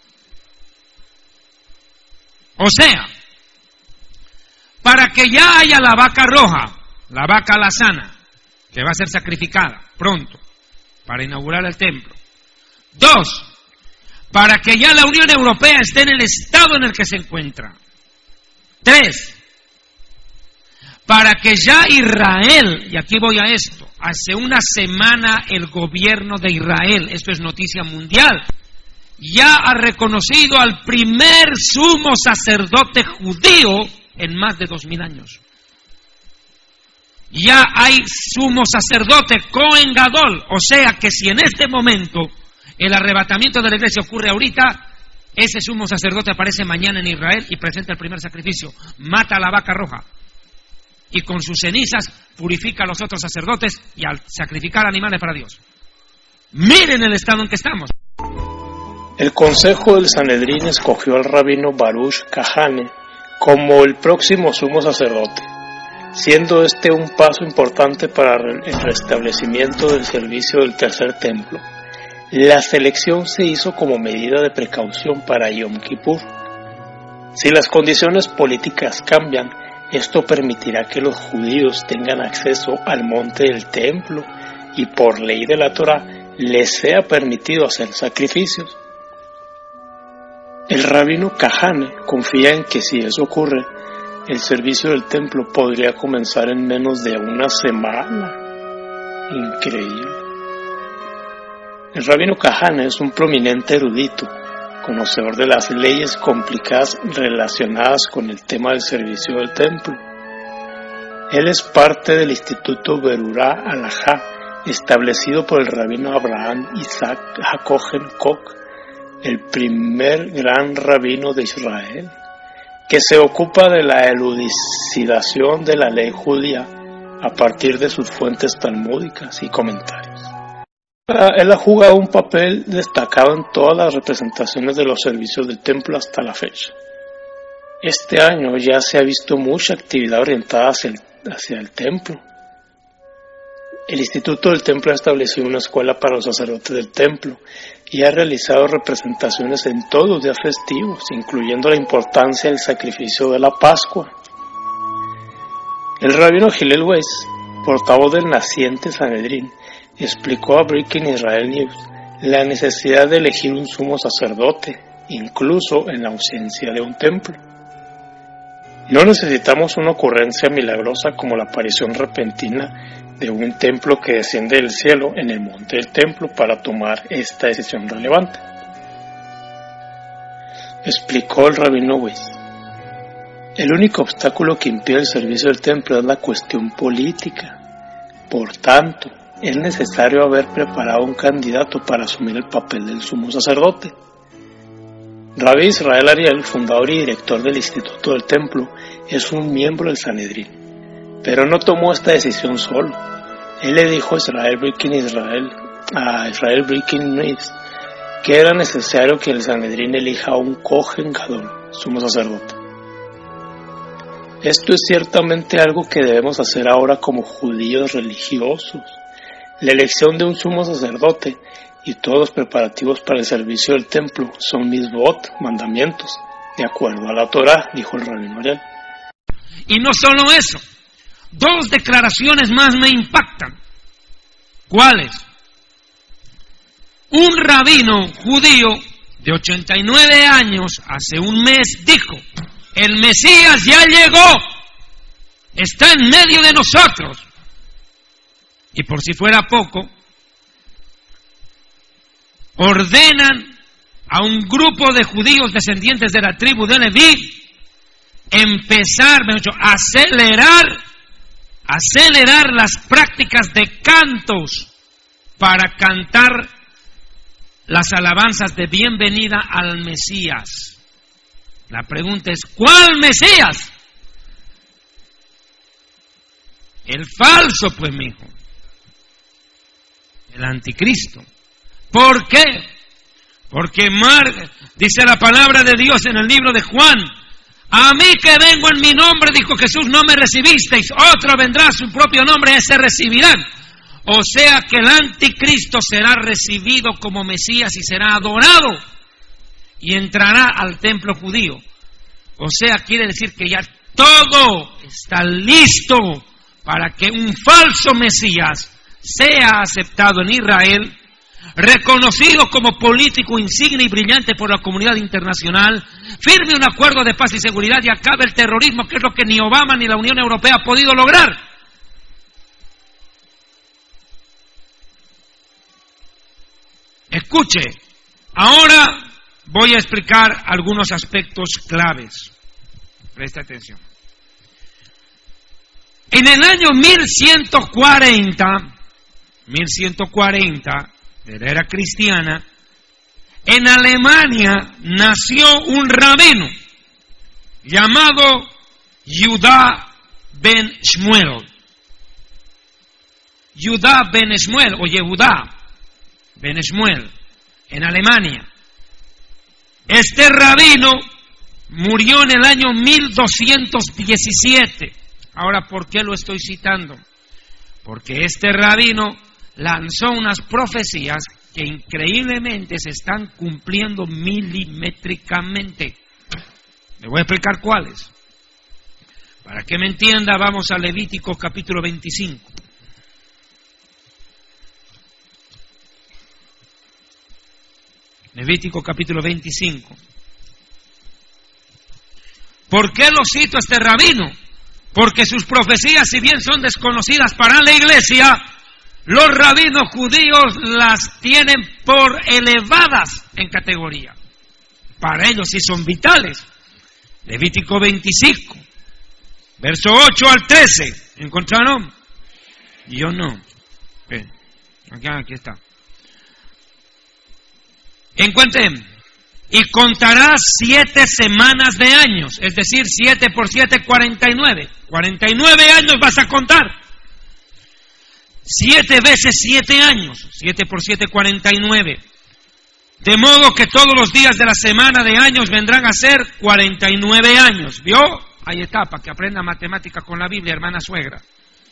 O sea, para que ya haya la vaca roja, la vaca alazana, que va a ser sacrificada pronto, para inaugurar el templo. Dos, para que ya la Unión Europea esté en el estado en el que se encuentra. Tres, para que ya Israel, y aquí voy a esto, hace una semana el gobierno de Israel, esto es noticia mundial, ya ha reconocido al primer sumo sacerdote judío en más de dos mil años. Ya hay sumo sacerdote Cohen Gadol, o sea que si en este momento el arrebatamiento de la iglesia ocurre ahorita, ese sumo sacerdote aparece mañana en Israel y presenta el primer sacrificio, mata a la vaca roja. Y con sus cenizas purifica a los otros sacerdotes y al sacrificar animales para Dios. Miren el estado en que estamos. El Consejo del Sanedrín escogió al rabino Baruch Kahane como el próximo sumo sacerdote, siendo este un paso importante para el restablecimiento del servicio del tercer templo. La selección se hizo como medida de precaución para Yom Kippur. Si las condiciones políticas cambian, esto permitirá que los judíos tengan acceso al monte del templo y por ley de la Torá les sea permitido hacer sacrificios. El rabino Kahane confía en que si eso ocurre, el servicio del templo podría comenzar en menos de una semana. Increíble. El rabino Kahane es un prominente erudito, conocedor de las leyes complicadas relacionadas con el tema del servicio del templo. Él es parte del Instituto Berurá Alajá, establecido por el rabino Abraham Isaac Hakohen Koch, el primer gran rabino de Israel, que se ocupa de la elucidación de la ley judía a partir de sus fuentes talmúdicas y comentarios. Él ha jugado un papel destacado en todas las representaciones de los servicios del templo hasta la fecha. Este año ya se ha visto mucha actividad orientada hacia el, hacia el templo. El Instituto del Templo ha establecido una escuela para los sacerdotes del templo y ha realizado representaciones en todos los días festivos, incluyendo la importancia del sacrificio de la Pascua. El rabino Hillel Weiss, portavoz del naciente Sanedrín, explicó a Breaking Israel News la necesidad de elegir un sumo sacerdote, incluso en la ausencia de un templo. No necesitamos una ocurrencia milagrosa como la aparición repentina de un templo que desciende del cielo en el monte del templo para tomar esta decisión relevante. Explicó el rabino Weiss. El único obstáculo que impide el servicio del templo es la cuestión política. Por tanto, es necesario haber preparado un candidato para asumir el papel del sumo sacerdote. Rabbi Israel Ariel, fundador y director del Instituto del Templo, es un miembro del Sanedrín, pero no tomó esta decisión solo. Él le dijo a Israel Breaking Israel, a Israel Breaking News, que era necesario que el Sanedrín elija a un Cohen Gadol, sumo sacerdote. Esto es ciertamente algo que debemos hacer ahora como judíos religiosos. La elección de un sumo sacerdote y todos los preparativos para el servicio del templo son misbot, mandamientos, de acuerdo a la Torá, dijo el rabino Ariel. Y no solo eso, dos declaraciones más me impactan. ¿Cuáles? Un rabino judío de ochenta y nueve años hace un mes dijo: el Mesías ya llegó, está en medio de nosotros. Y por si fuera poco, ordenan a un grupo de judíos descendientes de la tribu de Leví empezar, mejor dicho, a acelerar, acelerar las prácticas de cantos para cantar las alabanzas de bienvenida al Mesías. La pregunta es, ¿cuál Mesías? El falso, pues, mijo. El anticristo. ¿Por qué? Porque Mar, dice la palabra de Dios en el libro de Juan: a mí que vengo en mi nombre, dijo Jesús, no me recibisteis, otro vendrá a su propio nombre, ese recibirán. O sea que el anticristo será recibido como Mesías y será adorado y entrará al templo judío. O sea, quiere decir que ya todo está listo para que un falso Mesías sea aceptado en Israel, reconocido como político insigne y brillante por la comunidad internacional, firme un acuerdo de paz y seguridad y acabe el terrorismo, que es lo que ni Obama ni la Unión Europea ha podido lograr. Escuche, ahora voy a explicar algunos aspectos claves. Presta atención. En el año mil ciento cuarenta, mil ciento cuarenta de la era cristiana, en Alemania nació un rabino llamado Judá ben Shmuel. Judá ben Shmuel, o Yehudá ben Shmuel, en Alemania. Este rabino murió en el año mil doscientos diecisiete. Ahora, ¿por qué lo estoy citando? Porque este rabino lanzó unas profecías que increíblemente se están cumpliendo milimétricamente. Le voy a explicar cuáles. Para que me entienda, vamos a Levítico capítulo veinticinco. Levítico capítulo veinticinco. ¿Por qué lo cito a este rabino? Porque sus profecías, si bien son desconocidas para la iglesia, los rabinos judíos las tienen por elevadas en categoría. Para ellos sí son vitales. Levítico veinticinco, verso ocho al trece. ¿Encontraron? Yo no. Ven, aquí, aquí está. Encuentren. Y contarás siete semanas de años, es decir, siete por siete, cuarenta y nueve. cuarenta y nueve años vas a contar. Siete veces siete años, siete por siete, cuarenta y nueve. De modo que todos los días de la semana de años vendrán a ser cuarenta y nueve años. ¿Vio? Hay etapa, que aprenda matemáticas con la Biblia, hermana suegra.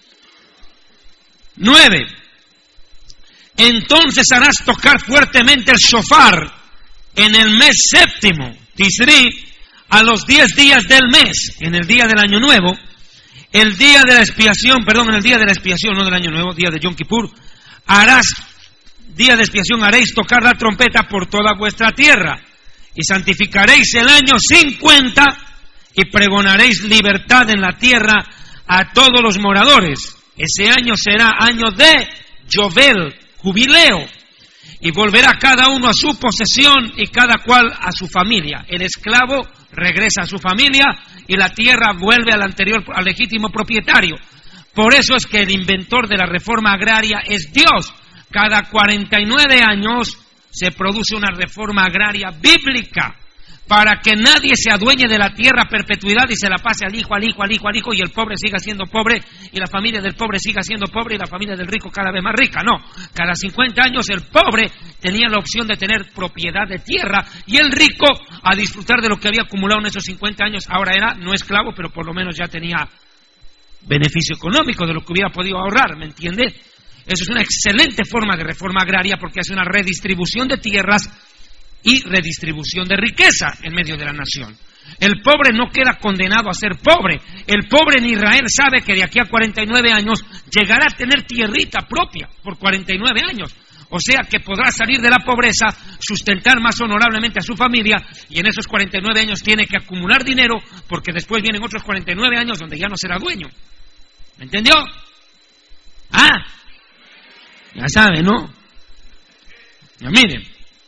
Nueve. Entonces harás tocar fuertemente el shofar en el mes séptimo, Tisri, a los diez días del mes, en el día del año nuevo, el día de la expiación, perdón, en el día de la expiación, no del año nuevo, día de Yom Kippur, harás, día de expiación, haréis tocar la trompeta por toda vuestra tierra, y santificaréis el año cincuenta, y pregonaréis libertad en la tierra a todos los moradores. Ese año será año de Yovel, jubileo, y volverá cada uno a su posesión y cada cual a su familia. El esclavo regresa a su familia y la tierra vuelve al anterior, al legítimo propietario. Por eso es que el inventor de la reforma agraria es Dios. Cada cuarenta y nueve años se produce una reforma agraria bíblica para que nadie se adueñe de la tierra a perpetuidad y se la pase al hijo, al hijo, al hijo, al hijo, y el pobre siga siendo pobre, y la familia del pobre siga siendo pobre, y la familia del rico cada vez más rica. No, cada cincuenta años el pobre tenía la opción de tener propiedad de tierra, y el rico a disfrutar de lo que había acumulado en esos cincuenta años. Ahora era no esclavo, pero por lo menos ya tenía beneficio económico de lo que hubiera podido ahorrar, ¿me entiende? Eso es una excelente forma de reforma agraria porque hace una redistribución de tierras y redistribución de riqueza en medio de la nación. El pobre no queda condenado a ser pobre. El pobre en Israel sabe que de aquí a cuarenta y nueve años llegará a tener tierrita propia por cuarenta y nueve años. O sea que podrá salir de la pobreza, sustentar más honorablemente a su familia y en esos cuarenta y nueve años tiene que acumular dinero porque después vienen otros cuarenta y nueve años donde ya no será dueño. ¿Me entendió? Ah, ya sabe, ¿no? Ya miren.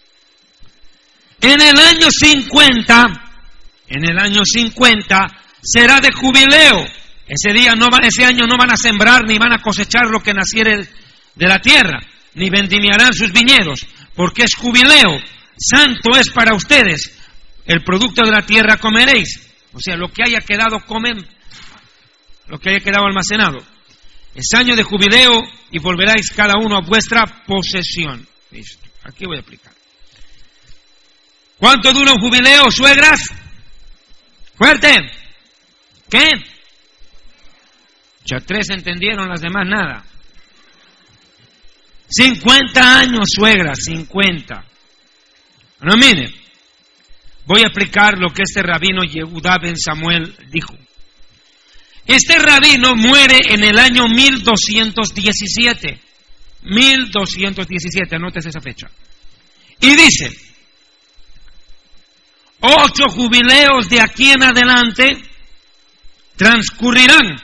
En el año cincuenta, en el año cincuenta será de jubileo. Ese día no van, ese año no van a sembrar ni van a cosechar lo que naciere de la tierra, ni vendimiarán sus viñedos, porque es jubileo. Santo es para ustedes. El producto de la tierra comeréis. O sea, lo que haya quedado comen, lo que haya quedado almacenado. Es año de jubileo y volveráis cada uno a vuestra posesión. Listo. Aquí voy a explicar. ¿Cuánto dura un jubileo, suegras? Fuerte. ¿Qué? Ya tres entendieron, las demás nada. cincuenta años, suegras, cincuenta. Bueno, mire, voy a explicar lo que este rabino Yehudá ben Samuel dijo. Este rabino muere en el año mil doscientos diecisiete. mil doscientos diecisiete, anotes esa fecha. Y dice, ocho jubileos de aquí en adelante transcurrirán.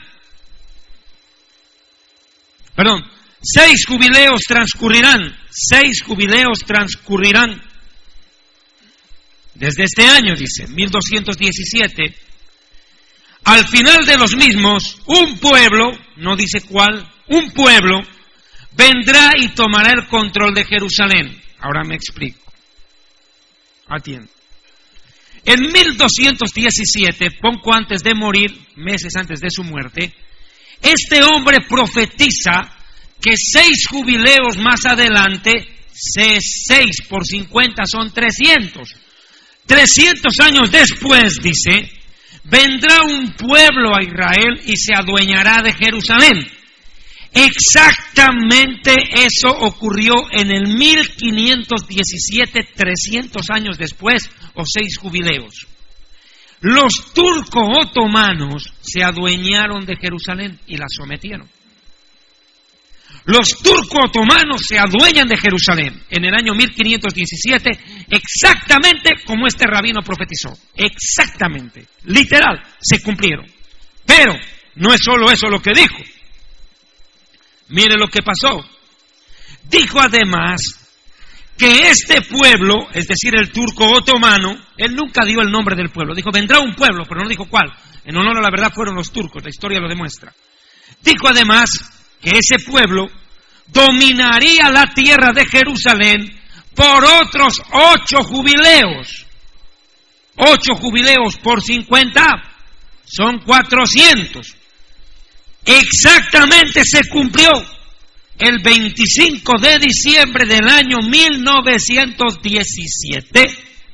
Perdón, seis jubileos transcurrirán. Seis jubileos transcurrirán. Desde este año, dice, mil doscientos diecisiete, al final de los mismos, un pueblo, no dice cuál, un pueblo, vendrá y tomará el control de Jerusalén. Ahora me explico. Atiende. En mil doscientos diecisiete, poco antes de morir, meses antes de su muerte, este hombre profetiza que seis jubileos más adelante, seis por cincuenta son trescientos. trescientos años después, dice, vendrá un pueblo a Israel y se adueñará de Jerusalén. Exactamente eso ocurrió en el mil quinientos diecisiete, trescientos años después, o seis jubileos. Los turco-otomanos se adueñaron de Jerusalén y la sometieron. Los turco-otomanos se adueñan de Jerusalén en el año mil quinientos diecisiete, exactamente como este rabino profetizó. Exactamente, literal, se cumplieron. Pero no es solo eso lo que dijo. Mire lo que pasó. Dijo además que este pueblo, es decir, el turco otomano, él nunca dio el nombre del pueblo. Dijo, vendrá un pueblo, pero no dijo cuál. En honor a la verdad fueron los turcos, la historia lo demuestra. Dijo además que ese pueblo dominaría la tierra de Jerusalén por otros ocho jubileos. Ocho jubileos por cincuenta son cuatrocientos. Exactamente se cumplió el veinticinco de diciembre del año mil novecientos diecisiete.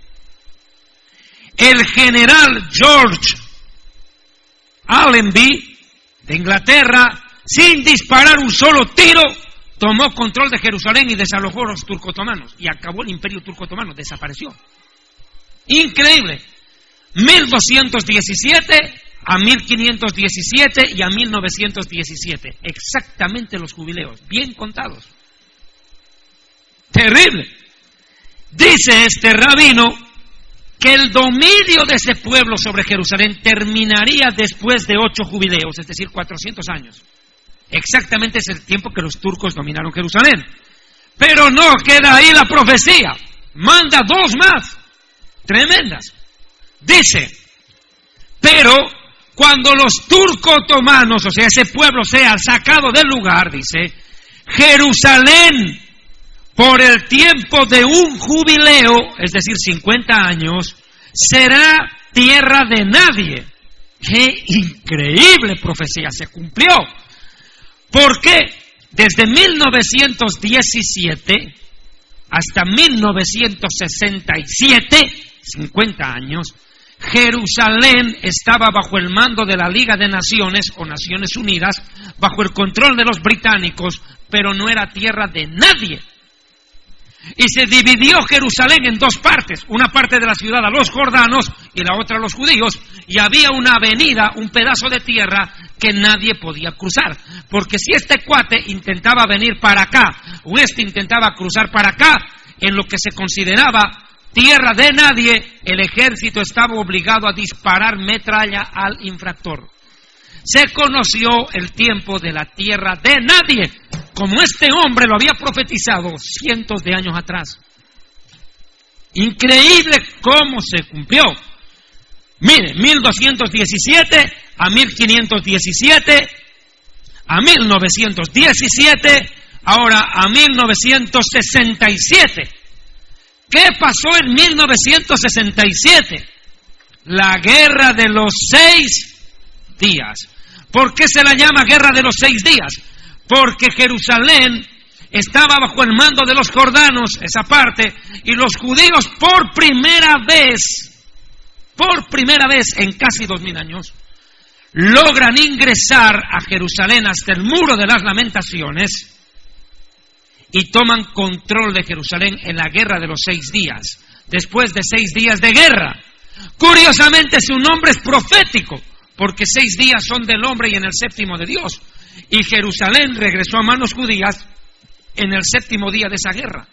El general George Allenby de Inglaterra, sin disparar un solo tiro, tomó control de Jerusalén y desalojó a los turco-otomanos. Y acabó el imperio turco-otomano, desapareció. Increíble. mil doscientos diecisiete a mil quinientos diecisiete y a mil novecientos diecisiete. Exactamente los jubileos, bien contados. Terrible. Dice este rabino que el dominio de ese pueblo sobre Jerusalén terminaría después de ocho jubileos, es decir, cuatrocientos años. Exactamente es el tiempo que los turcos dominaron Jerusalén. Pero no queda ahí la profecía. Manda dos más. Tremendas. Dice, pero cuando los turco-otomanos, o sea, ese pueblo sea sacado del lugar, dice, Jerusalén, por el tiempo de un jubileo, es decir, cincuenta años, será tierra de nadie. ¡Qué increíble profecía! Se cumplió. Porque desde mil novecientos diecisiete hasta mil novecientos sesenta y siete, cincuenta años, Jerusalén estaba bajo el mando de la Liga de Naciones o Naciones Unidas, bajo el control de los británicos, pero no era tierra de nadie. Y se dividió Jerusalén en dos partes, una parte de la ciudad a los jordanos y la otra a los judíos, y había una avenida, un pedazo de tierra que nadie podía cruzar, porque si este cuate intentaba venir para acá, o este intentaba cruzar para acá, en lo que se consideraba tierra de nadie, el ejército estaba obligado a disparar metralla al infractor. Se conoció el tiempo de la tierra de nadie, como este hombre lo había profetizado cientos de años atrás. Increíble cómo se cumplió. Mire, mil doscientos diecisiete a mil quinientos diecisiete, a mil novecientos diecisiete, ahora a mil novecientos sesenta y siete. ¿Qué pasó en mil novecientos sesenta y siete? La guerra de los seis días. ¿Por qué se la llama guerra de los seis días? Porque Jerusalén estaba bajo el mando de los jordanos, esa parte, y los judíos por primera vez, por primera vez en casi dos mil años, logran ingresar a Jerusalén hasta el muro de las lamentaciones y toman control de Jerusalén en la guerra de los seis días, después de seis días de guerra. Curiosamente su nombre es profético, porque seis días son del hombre y en el séptimo de Dios. Y Jerusalén regresó a manos judías en el séptimo día de esa guerra.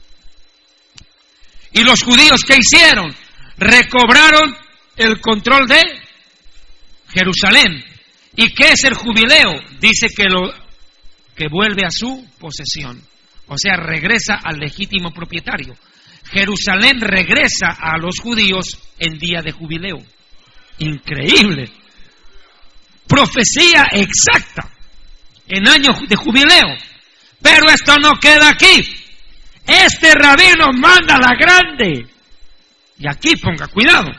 ¿Y los judíos qué hicieron? Recobraron el control de Jerusalén. ¿Y qué es el jubileo? Dice que, lo, que vuelve a su posesión. O sea, regresa al legítimo propietario. Jerusalén regresa a los judíos en día de jubileo. Increíble. Profecía exacta en año de jubileo. Pero esto no queda aquí. Este rabino manda la grande. Y aquí ponga cuidado.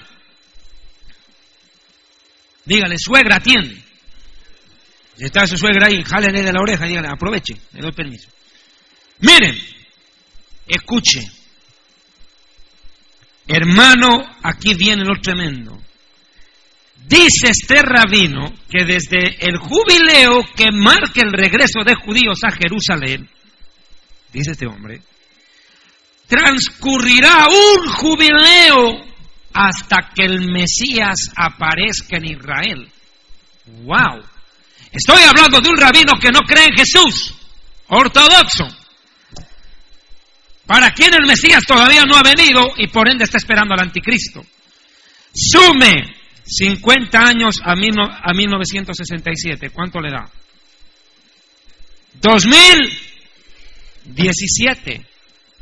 Dígale, suegra, atiende. Si está su suegra ahí, jálele de la oreja, dígale, aproveche, le doy permiso. Miren, escuche. Hermano, aquí viene lo tremendo. Dice este rabino que desde el jubileo que marca el regreso de judíos a Jerusalén, dice este hombre, transcurrirá un jubileo hasta que el Mesías aparezca en Israel. ¡Wow! Estoy hablando de un rabino que no cree en Jesús, ortodoxo, para quien el Mesías todavía no ha venido y por ende está esperando al anticristo. Sume cincuenta años a, mil, a mil novecientos sesenta y siete. ¿Cuánto le da? dos mil diecisiete.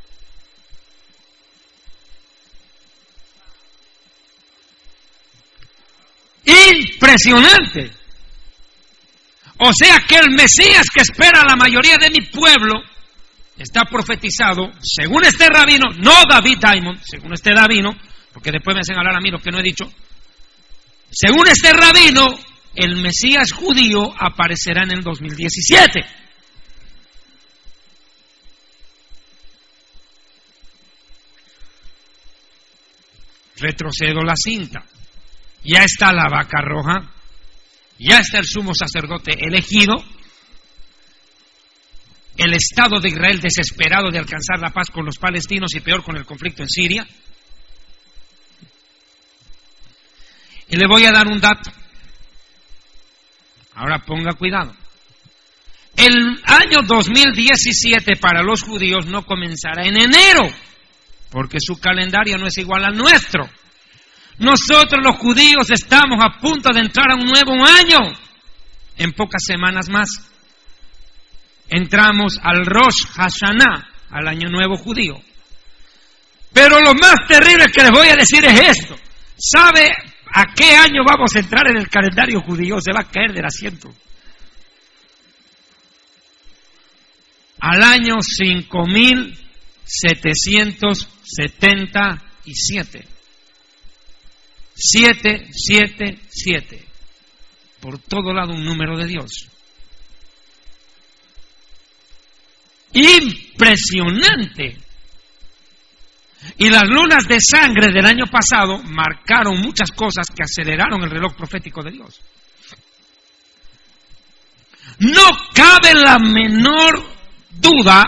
Impresionante. O sea que el Mesías que espera la mayoría de mi pueblo está profetizado, según este rabino, no David Diamond, según este rabino, porque después me hacen hablar a mí lo que no he dicho. Según este rabino, el Mesías judío aparecerá en el dos mil diecisiete. Retrocedo la cinta. Ya está la vaca roja, ya está el sumo sacerdote elegido, el Estado de Israel desesperado de alcanzar la paz con los palestinos y peor con el conflicto en Siria. Y le voy a dar un dato. Ahora ponga cuidado. El año dos mil diecisiete para los judíos no comenzará en enero, porque su calendario no es igual al nuestro. Nosotros los judíos estamos a punto de entrar a un nuevo año. En pocas semanas más entramos al Rosh Hashanah, al año nuevo judío. Pero lo más terrible que les voy a decir es esto. ¿Sabe a qué año vamos a entrar en el calendario judío? Se va a caer del asiento. Al año cinco mil setecientos setenta y siete. Siete, siete, siete. Por todo lado un número de Dios. Impresionante. Y las lunas de sangre del año pasado marcaron muchas cosas que aceleraron el reloj profético de Dios. No cabe la menor duda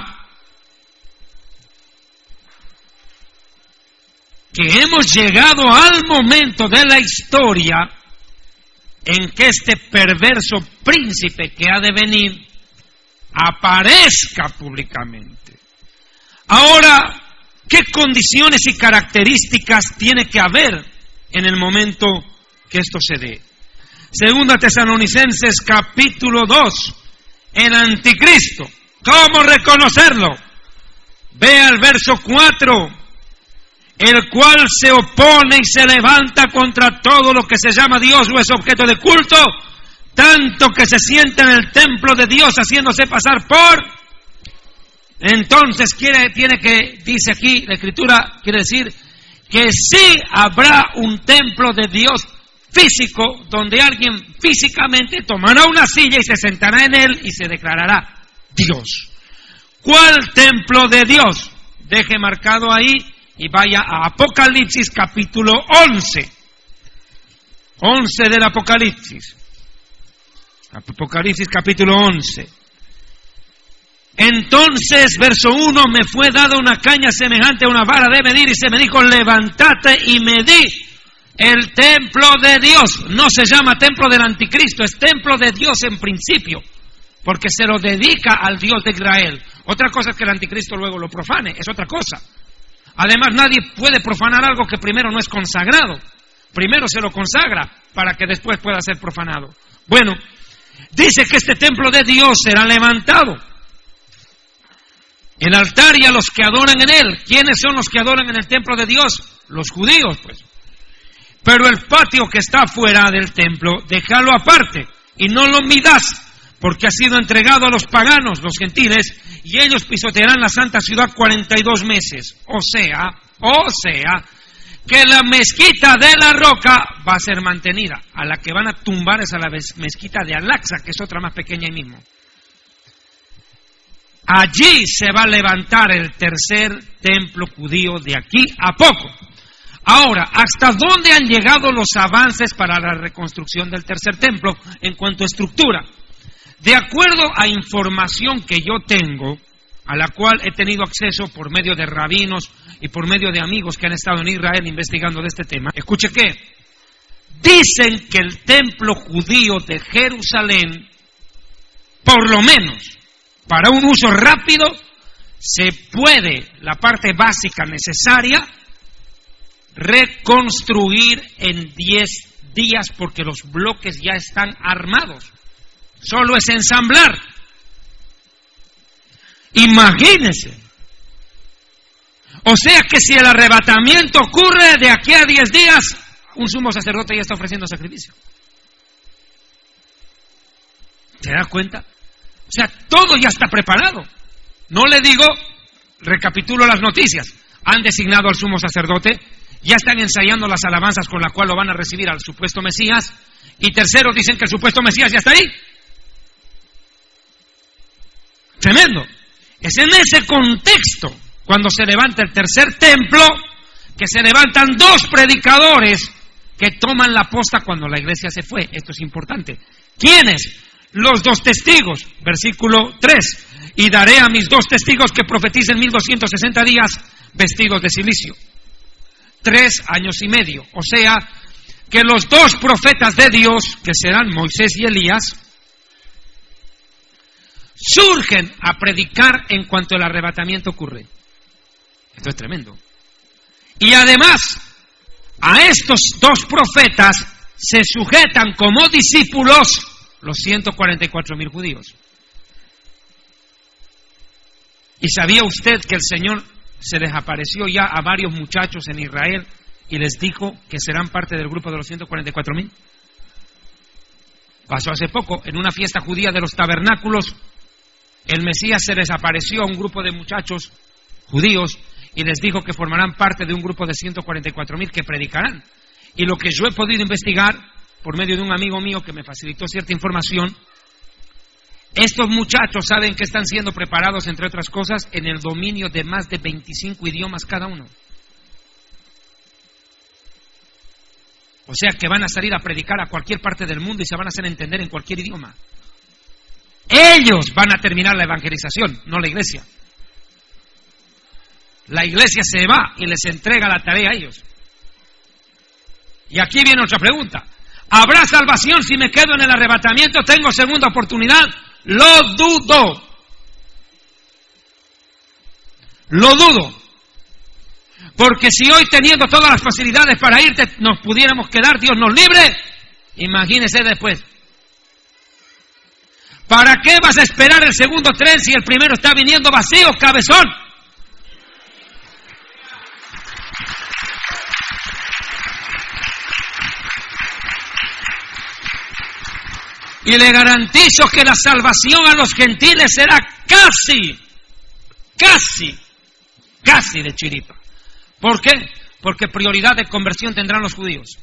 que hemos llegado al momento de la historia en que este perverso príncipe que ha de venir aparezca públicamente. Ahora, ¿qué condiciones y características tiene que haber en el momento que esto se dé? Segunda Tesalonicenses capítulo dos, el anticristo. ¿Cómo reconocerlo? Ve al verso cuatro, el cual se opone y se levanta contra todo lo que se llama Dios o es objeto de culto, tanto que se sienta en el templo de Dios haciéndose pasar por... Entonces quiere, tiene que, dice aquí la Escritura, quiere decir que sí habrá un templo de Dios físico, donde alguien físicamente tomará una silla y se sentará en él y se declarará Dios. ¿Cuál templo de Dios? Deje marcado ahí y vaya a Apocalipsis capítulo once. once del Apocalipsis. Apocalipsis capítulo once. Entonces, verso uno, me fue dada una caña semejante a una vara de medir y se me dijo, levántate y medí el templo de Dios. No se llama templo del anticristo, es templo de Dios en principio, porque se lo dedica al Dios de Israel. Otra cosa es que el anticristo luego lo profane, es otra cosa. Además, nadie puede profanar algo que primero no es consagrado. Primero se lo consagra para que después pueda ser profanado. Bueno, dice que este templo de Dios será levantado. El altar y a los que adoran en él. ¿Quiénes son los que adoran en el templo de Dios? Los judíos, pues. Pero el patio que está fuera del templo, déjalo aparte y no lo midas, porque ha sido entregado a los paganos, los gentiles, y ellos pisotearán la santa ciudad cuarenta y dos meses. O sea, o sea, que la mezquita de la roca va a ser mantenida. A la que van a tumbar es a la mezquita de Al-Aqsa, que es otra más pequeña ahí mismo. Allí se va a levantar el tercer templo judío de aquí a poco. Ahora, ¿hasta dónde han llegado los avances para la reconstrucción del tercer templo en cuanto a estructura? De acuerdo a información que yo tengo, a la cual he tenido acceso por medio de rabinos y por medio de amigos que han estado en Israel investigando de este tema, escuche que dicen que el templo judío de Jerusalén, por lo menos, para un uso rápido, se puede, la parte básica necesaria, reconstruir en diez días porque los bloques ya están armados. Solo es ensamblar. Imagínense. O sea que si el arrebatamiento ocurre de aquí a diez días, un sumo sacerdote ya está ofreciendo sacrificio. ¿Se da cuenta? O sea, todo ya está preparado. No le digo, recapitulo las noticias. Han designado al sumo sacerdote, ya están ensayando las alabanzas con las cuales lo van a recibir al supuesto Mesías. Y tercero, dicen que el supuesto Mesías ya está ahí. Tremendo. Es en ese contexto, cuando se levanta el tercer templo, que se levantan dos predicadores que toman la posta cuando la iglesia se fue. Esto es importante. ¿Quiénes? Los dos testigos, versículo tres, y daré a mis dos testigos que profeticen mil doscientos sesenta días vestidos de silicio. Tres años y medio. O sea, que los dos profetas de Dios, que serán Moisés y Elías, surgen a predicar en cuanto el arrebatamiento ocurre. Esto es tremendo. Y además, a estos dos profetas se sujetan como discípulos los ciento cuarenta y cuatro mil judíos. ¿Y sabía usted que el Señor se les apareció ya a varios muchachos en Israel y les dijo que serán parte del grupo de los ciento cuarenta y cuatro mil? Pasó hace poco, en una fiesta judía de los tabernáculos, el Mesías se les apareció a un grupo de muchachos judíos y les dijo que formarán parte de un grupo de ciento cuarenta y cuatro mil que predicarán. Y lo que yo he podido investigar por medio de un amigo mío que me facilitó cierta información, estos muchachos saben que están siendo preparados, entre otras cosas, en el dominio de más de veinticinco idiomas cada uno. O sea que van a salir a predicar a cualquier parte del mundo y se van a hacer entender en cualquier idioma. Ellos van a terminar la evangelización, no la iglesia. La iglesia se va y les entrega la tarea a ellos. Y aquí viene otra pregunta. ¿Habrá salvación si me quedo en el arrebatamiento? ¿Tengo segunda oportunidad? Lo dudo. Lo dudo. Porque si hoy, teniendo todas las facilidades para irte, nos pudiéramos quedar, Dios nos libre, imagínese después. ¿Para qué vas a esperar el segundo tren si el primero está viniendo vacío, cabezón? Y le garantizo que la salvación a los gentiles será casi, casi, casi de chiripa. ¿Por qué? Porque prioridad de conversión tendrán los judíos.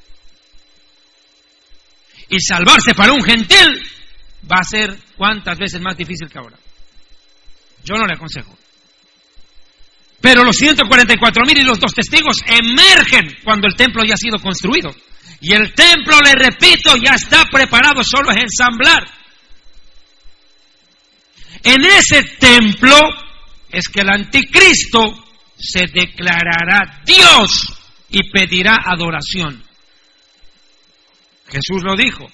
Y salvarse para un gentil va a ser cuántas veces más difícil que ahora. Yo no le aconsejo. Pero los ciento cuarenta y cuatro mil y los dos testigos emergen cuando el templo ya ha sido construido. Y el templo, le repito, ya está preparado, solo es ensamblar. En ese templo es que el anticristo se declarará Dios y pedirá adoración. Jesús lo dijo.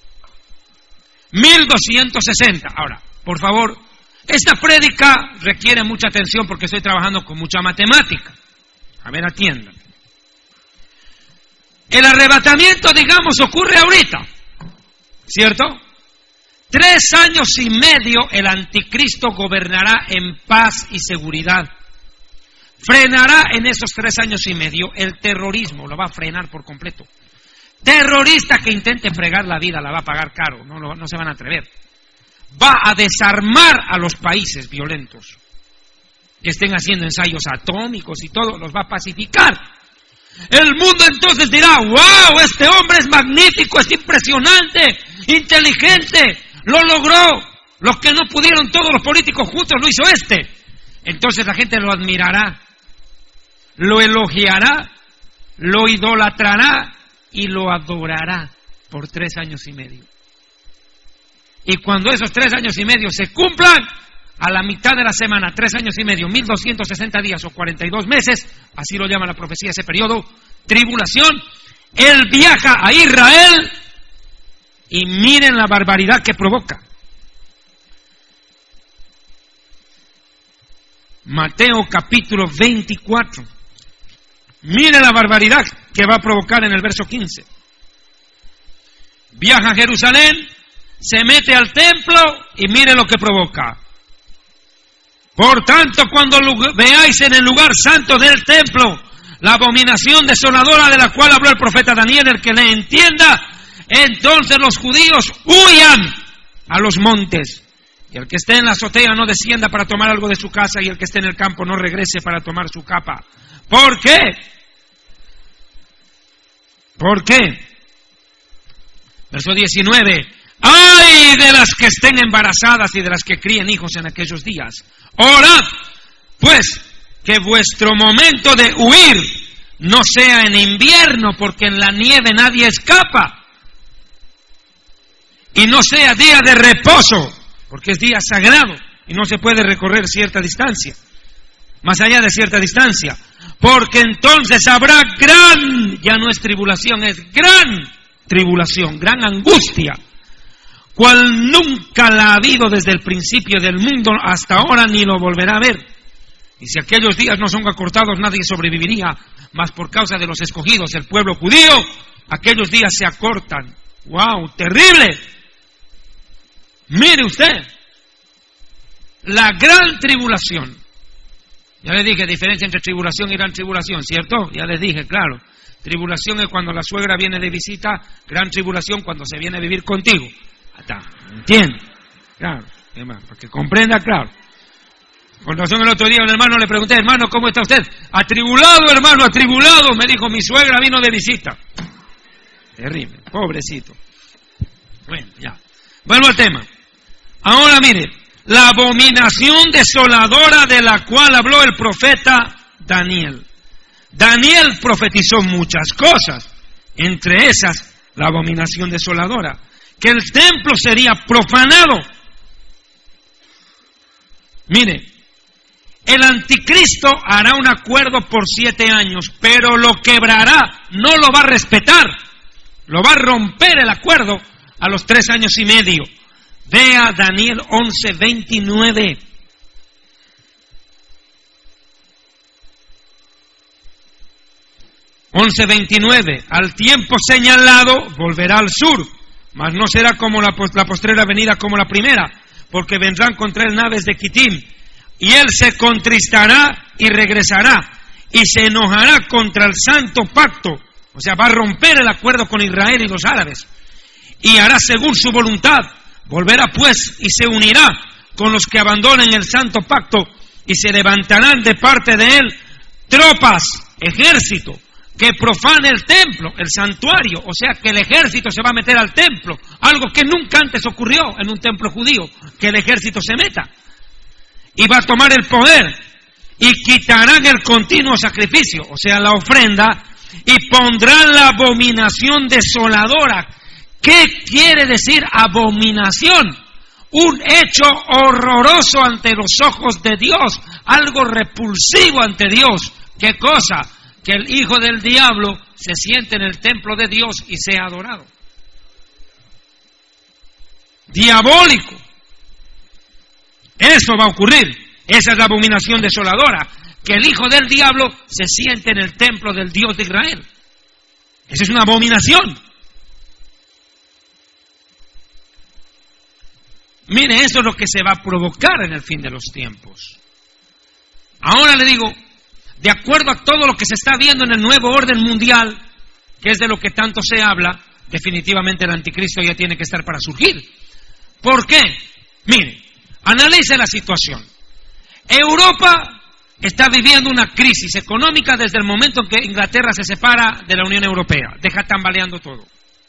mil doscientos sesenta. Ahora, por favor, esta prédica requiere mucha atención porque estoy trabajando con mucha matemática. A ver, atiendan. El arrebatamiento, digamos, ocurre ahorita, ¿cierto? Tres años y medio el anticristo gobernará en paz y seguridad. Frenará en esos tres años y medio el terrorismo, lo va a frenar por completo. Terrorista que intente fregar la vida la va a pagar caro, no, no, no se van a atrever. Va a desarmar a los países violentos que estén haciendo ensayos atómicos y todo, los va a pacificar. El mundo entonces dirá, wow, este hombre es magnífico, es impresionante, inteligente, lo logró. Los que no pudieron todos los políticos juntos lo hizo este. Entonces la gente lo admirará, lo elogiará, lo idolatrará y lo adorará por tres años y medio. Y cuando esos tres años y medio se cumplan, a la mitad de la semana, tres años y medio, mil doscientos sesenta días o cuarenta y dos meses, así lo llama la profecía ese periodo, tribulación, él viaja a Israel y miren la barbaridad que provoca. Mateo capítulo veinticuatro. Miren la barbaridad que va a provocar en el verso quince. Viaja a Jerusalén, se mete al templo y mire lo que provoca. Por tanto, cuando veáis en el lugar santo del templo la abominación desoladora de la cual habló el profeta Daniel, el que le entienda, entonces los judíos huyan a los montes. Y el que esté en la azotea no descienda para tomar algo de su casa, y el que esté en el campo no regrese para tomar su capa. ¿Por qué? ¿Por qué? Verso diecinueve. ¡Ay de las que estén embarazadas y de las que críen hijos en aquellos días! Orad, pues, que vuestro momento de huir no sea en invierno, porque en la nieve nadie escapa. Y no sea día de reposo, porque es día sagrado y no se puede recorrer cierta distancia, más allá de cierta distancia. Porque entonces habrá gran, ya no es tribulación, es gran tribulación, gran angustia, cual nunca la ha habido desde el principio del mundo hasta ahora, ni lo volverá a ver. Y si aquellos días no son acortados, nadie sobreviviría, mas por causa de los escogidos, el pueblo judío, aquellos días se acortan. ¡Wow! ¡Terrible! Mire usted, la gran tribulación. Ya les dije, diferencia entre tribulación y gran tribulación, ¿cierto? Ya les dije, claro. Tribulación es cuando la suegra viene de visita, gran tribulación cuando se viene a vivir contigo. ¿Entiende? Claro, hermano, para que comprenda, claro. Con razón el otro día a un hermano le pregunté, hermano, ¿cómo está usted? Atribulado, hermano, atribulado. Me dijo, mi suegra vino de visita. Terrible, pobrecito. Bueno, ya. Vuelvo al tema. Ahora mire, la abominación desoladora de la cual habló el profeta Daniel. Daniel profetizó muchas cosas. Entre esas, la abominación desoladora, que el templo sería profanado. Mire, el anticristo hará un acuerdo por siete años, pero lo quebrará, no lo va a respetar, lo va a romper el acuerdo a los tres años y medio. Vea Daniel once veintinueve. once veintinueve. Al tiempo señalado volverá al sur, mas no será como la, la postrera venida como la primera, porque vendrán contra él naves de Quitim, y él se contristará y regresará, y se enojará contra el santo pacto, o sea, va a romper el acuerdo con Israel y los árabes, y hará según su voluntad. Volverá pues y se unirá con los que abandonen el santo pacto, y se levantarán de parte de él tropas, ejército, que profane el templo, el santuario, o sea que el ejército se va a meter al templo, algo que nunca antes ocurrió en un templo judío, que el ejército se meta, y va a tomar el poder, y quitarán el continuo sacrificio, o sea la ofrenda, y pondrán la abominación desoladora. ¿Qué quiere decir abominación? Un hecho horroroso ante los ojos de Dios, algo repulsivo ante Dios. ¿Qué cosa? Que el hijo del diablo se siente en el templo de Dios y sea adorado. Diabólico. Eso va a ocurrir. Esa es la abominación desoladora. Que el hijo del diablo se siente en el templo del Dios de Israel. Esa es una abominación. Mire, eso es lo que se va a provocar en el fin de los tiempos. Ahora le digo, de acuerdo a todo lo que se está viendo en el nuevo orden mundial, que es de lo que tanto se habla, definitivamente el anticristo ya tiene que estar para surgir. ¿Por qué? Mire, analice la situación. Europa está viviendo una crisis económica desde el momento en que Inglaterra se separa de la Unión Europea, deja tambaleando todo.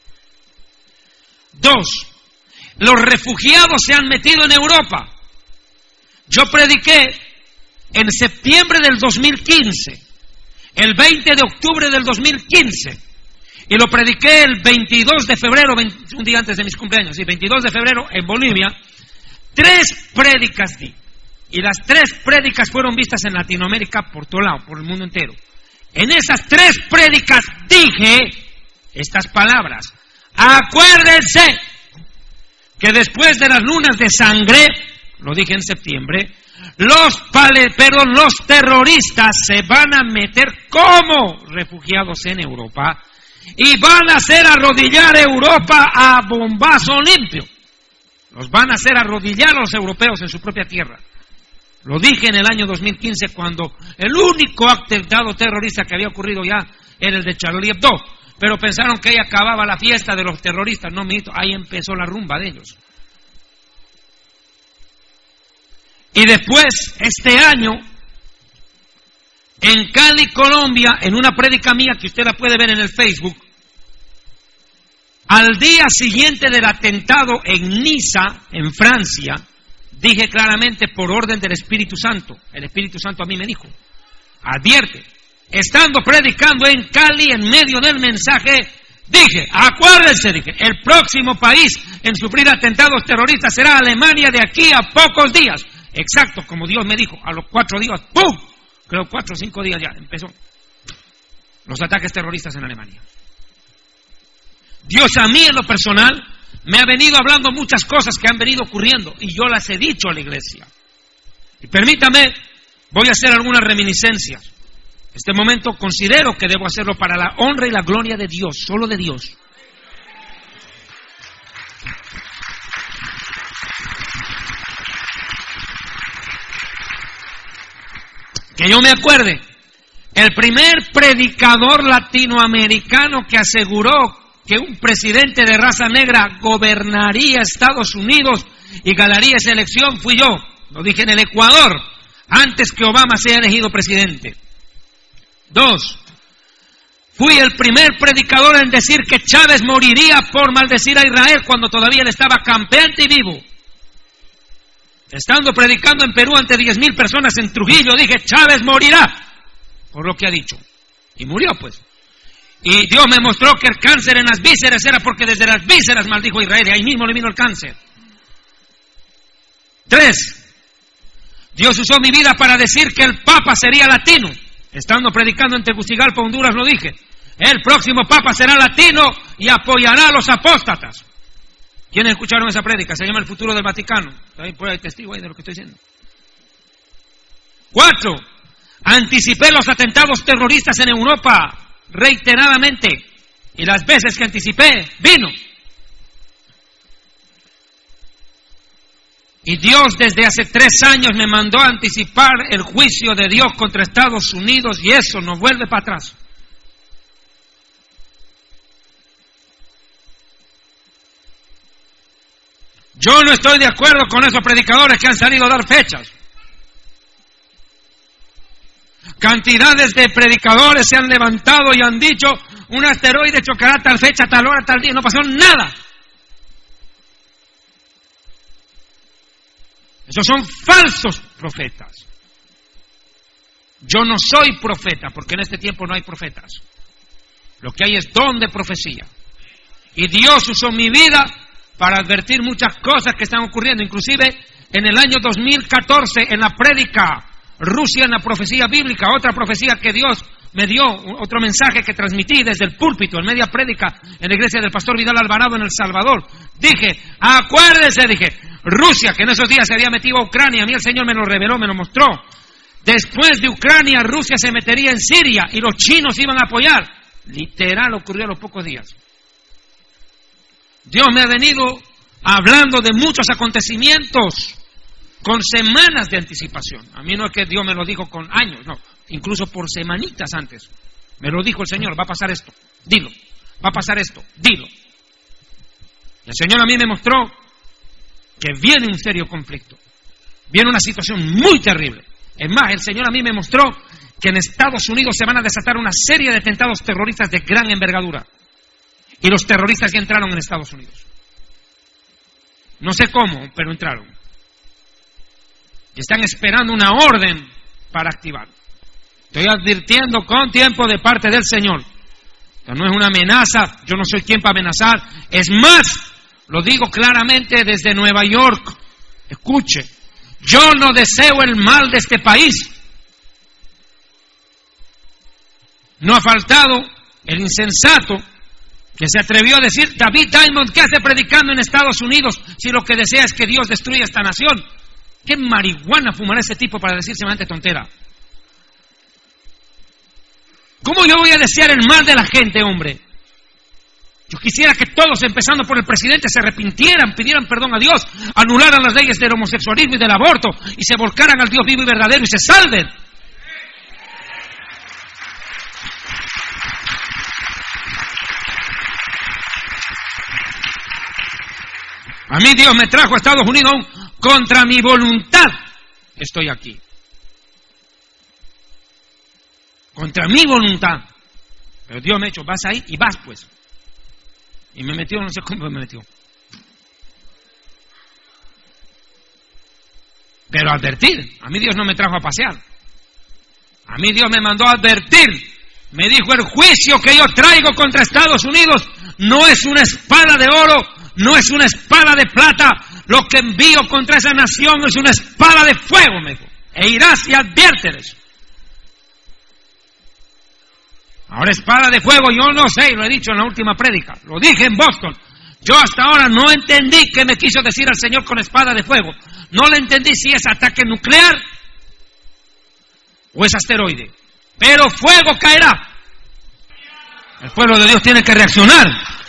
Dos, los refugiados se han metido en Europa. Yo prediqué en septiembre del dos mil quince, el veinte de octubre del dos mil quince, y lo prediqué el veintidós de febrero, un día antes de mis cumpleaños, sí, veintidós de febrero en Bolivia. Tres prédicas di, y las tres prédicas fueron vistas en Latinoamérica por todo lado, por el mundo entero. En esas tres prédicas dije estas palabras: acuérdense que después de las lunas de sangre, lo dije en septiembre, los pale, perdón, los terroristas se van a meter como refugiados en Europa y van a hacer arrodillar Europa a bombazo limpio. Los van a hacer arrodillar a los europeos en su propia tierra. Lo dije en el año dos mil quince, cuando el único atentado terrorista que había ocurrido ya era el de Charlie Hebdo. Pero pensaron que ahí acababa la fiesta de los terroristas. No, mijito, ahí empezó la rumba de ellos. Y después, este año, en Cali, Colombia, en una prédica mía que usted la puede ver en el Facebook, al día siguiente del atentado en Niza, en Francia, dije claramente por orden del Espíritu Santo, el Espíritu Santo a mí me dijo, advierte, estando predicando en Cali, en medio del mensaje, dije, acuérdense, dije, el próximo país en sufrir atentados terroristas será Alemania de aquí a pocos días. Exacto, como Dios me dijo, a los cuatro días, ¡pum! Creo cuatro o cinco días ya empezó los ataques terroristas en Alemania. Dios a mí en lo personal me ha venido hablando muchas cosas que han venido ocurriendo y yo las he dicho a la iglesia. Y permítame, voy a hacer algunas reminiscencias. Este momento considero que debo hacerlo para la honra y la gloria de Dios, solo de Dios. Que yo me acuerde, el primer predicador latinoamericano que aseguró que un presidente de raza negra gobernaría Estados Unidos y ganaría esa elección fui yo. Lo dije en el Ecuador, antes que Obama sea elegido presidente. Dos, fui el primer predicador en decir que Chávez moriría por maldecir a Israel cuando todavía él estaba campeante y vivo. Estando predicando en Perú ante diez mil personas en Trujillo, dije, Chávez morirá por lo que ha dicho. Y murió, pues. Y Dios me mostró que el cáncer en las vísceras era porque desde las vísceras maldijo a Israel y ahí mismo le vino el cáncer. Tres, Dios usó mi vida para decir que el Papa sería latino. Estando predicando en Tegucigalpa, Honduras, lo dije. El próximo Papa será latino y apoyará a los apóstatas. ¿Quiénes escucharon esa prédica? Se llama El futuro del Vaticano. Ahí por ahí testigo ahí de lo que estoy diciendo. Cuatro, anticipé los atentados terroristas en Europa reiteradamente, y las veces que anticipé, vino. Y Dios desde hace tres años me mandó a anticipar el juicio de Dios contra Estados Unidos, y eso no vuelve para atrás. Yo no estoy de acuerdo con esos predicadores que han salido a dar fechas. Cantidades de predicadores se han levantado y han dicho, un asteroide chocará tal fecha, tal hora, tal día. No pasó nada. Esos son falsos profetas. Yo no soy profeta, porque en este tiempo no hay profetas. Lo que hay es don de profecía. Y Dios usó mi vida para advertir muchas cosas que están ocurriendo. Inclusive en el año dos mil catorce, en la prédica Rusia en la profecía bíblica, otra profecía que Dios me dio, otro mensaje que transmití desde el púlpito, en media prédica en la iglesia del pastor Vidal Alvarado en El Salvador. Dije, acuérdense, dije, Rusia, que en esos días se había metido a Ucrania, a mí el Señor me lo reveló, me lo mostró. Después de Ucrania, Rusia se metería en Siria y los chinos iban a apoyar. Literal, ocurrió a los pocos días. Dios me ha venido hablando de muchos acontecimientos con semanas de anticipación. A mí no es que Dios me lo dijo con años, no, incluso por semanitas antes. Me lo dijo el Señor, va a pasar esto, dilo, va a pasar esto, dilo. El Señor a mí me mostró que viene un serio conflicto, viene una situación muy terrible. Es más, el Señor a mí me mostró que en Estados Unidos se van a desatar una serie de atentados terroristas de gran envergadura. Y los terroristas ya entraron en Estados Unidos. No sé cómo, pero entraron. Y están esperando una orden para activar. Estoy advirtiendo con tiempo de parte del Señor. Esto no es una amenaza, yo no soy quien para amenazar. Es más, lo digo claramente desde Nueva York. Escuche, yo no deseo el mal de este país. No ha faltado el insensato que se atrevió a decir, David Diamond, ¿qué hace predicando en Estados Unidos si lo que desea es que Dios destruya esta nación? ¿Qué marihuana fumará ese tipo para decir semejante tontera? ¿Cómo yo voy a desear el mal de la gente, hombre? Yo quisiera que todos, empezando por el presidente, se arrepintieran, pidieran perdón a Dios, anularan las leyes del homosexualismo y del aborto y se volcaran al Dios vivo y verdadero y se salven. A mí Dios me trajo a Estados Unidos contra mi voluntad. Estoy aquí. Contra mi voluntad. Pero Dios me ha dicho, vas ahí y vas pues. Y me metió, no sé cómo me metió. Pero advertir. A mí Dios no me trajo a pasear. A mí Dios me mandó a advertir. Me dijo, el juicio que yo traigo contra Estados Unidos no es una espada de oro, no es una espada de plata. Lo que envío contra esa nación es una espada de fuego, me dijo. E irás y adviérteles. Ahora, espada de fuego, yo no sé, lo he dicho en la última prédica, lo dije en Boston. Yo hasta ahora no entendí qué me quiso decir el Señor con espada de fuego. No le entendí si es ataque nuclear o es asteroide. Pero fuego caerá. El pueblo de Dios tiene que reaccionar.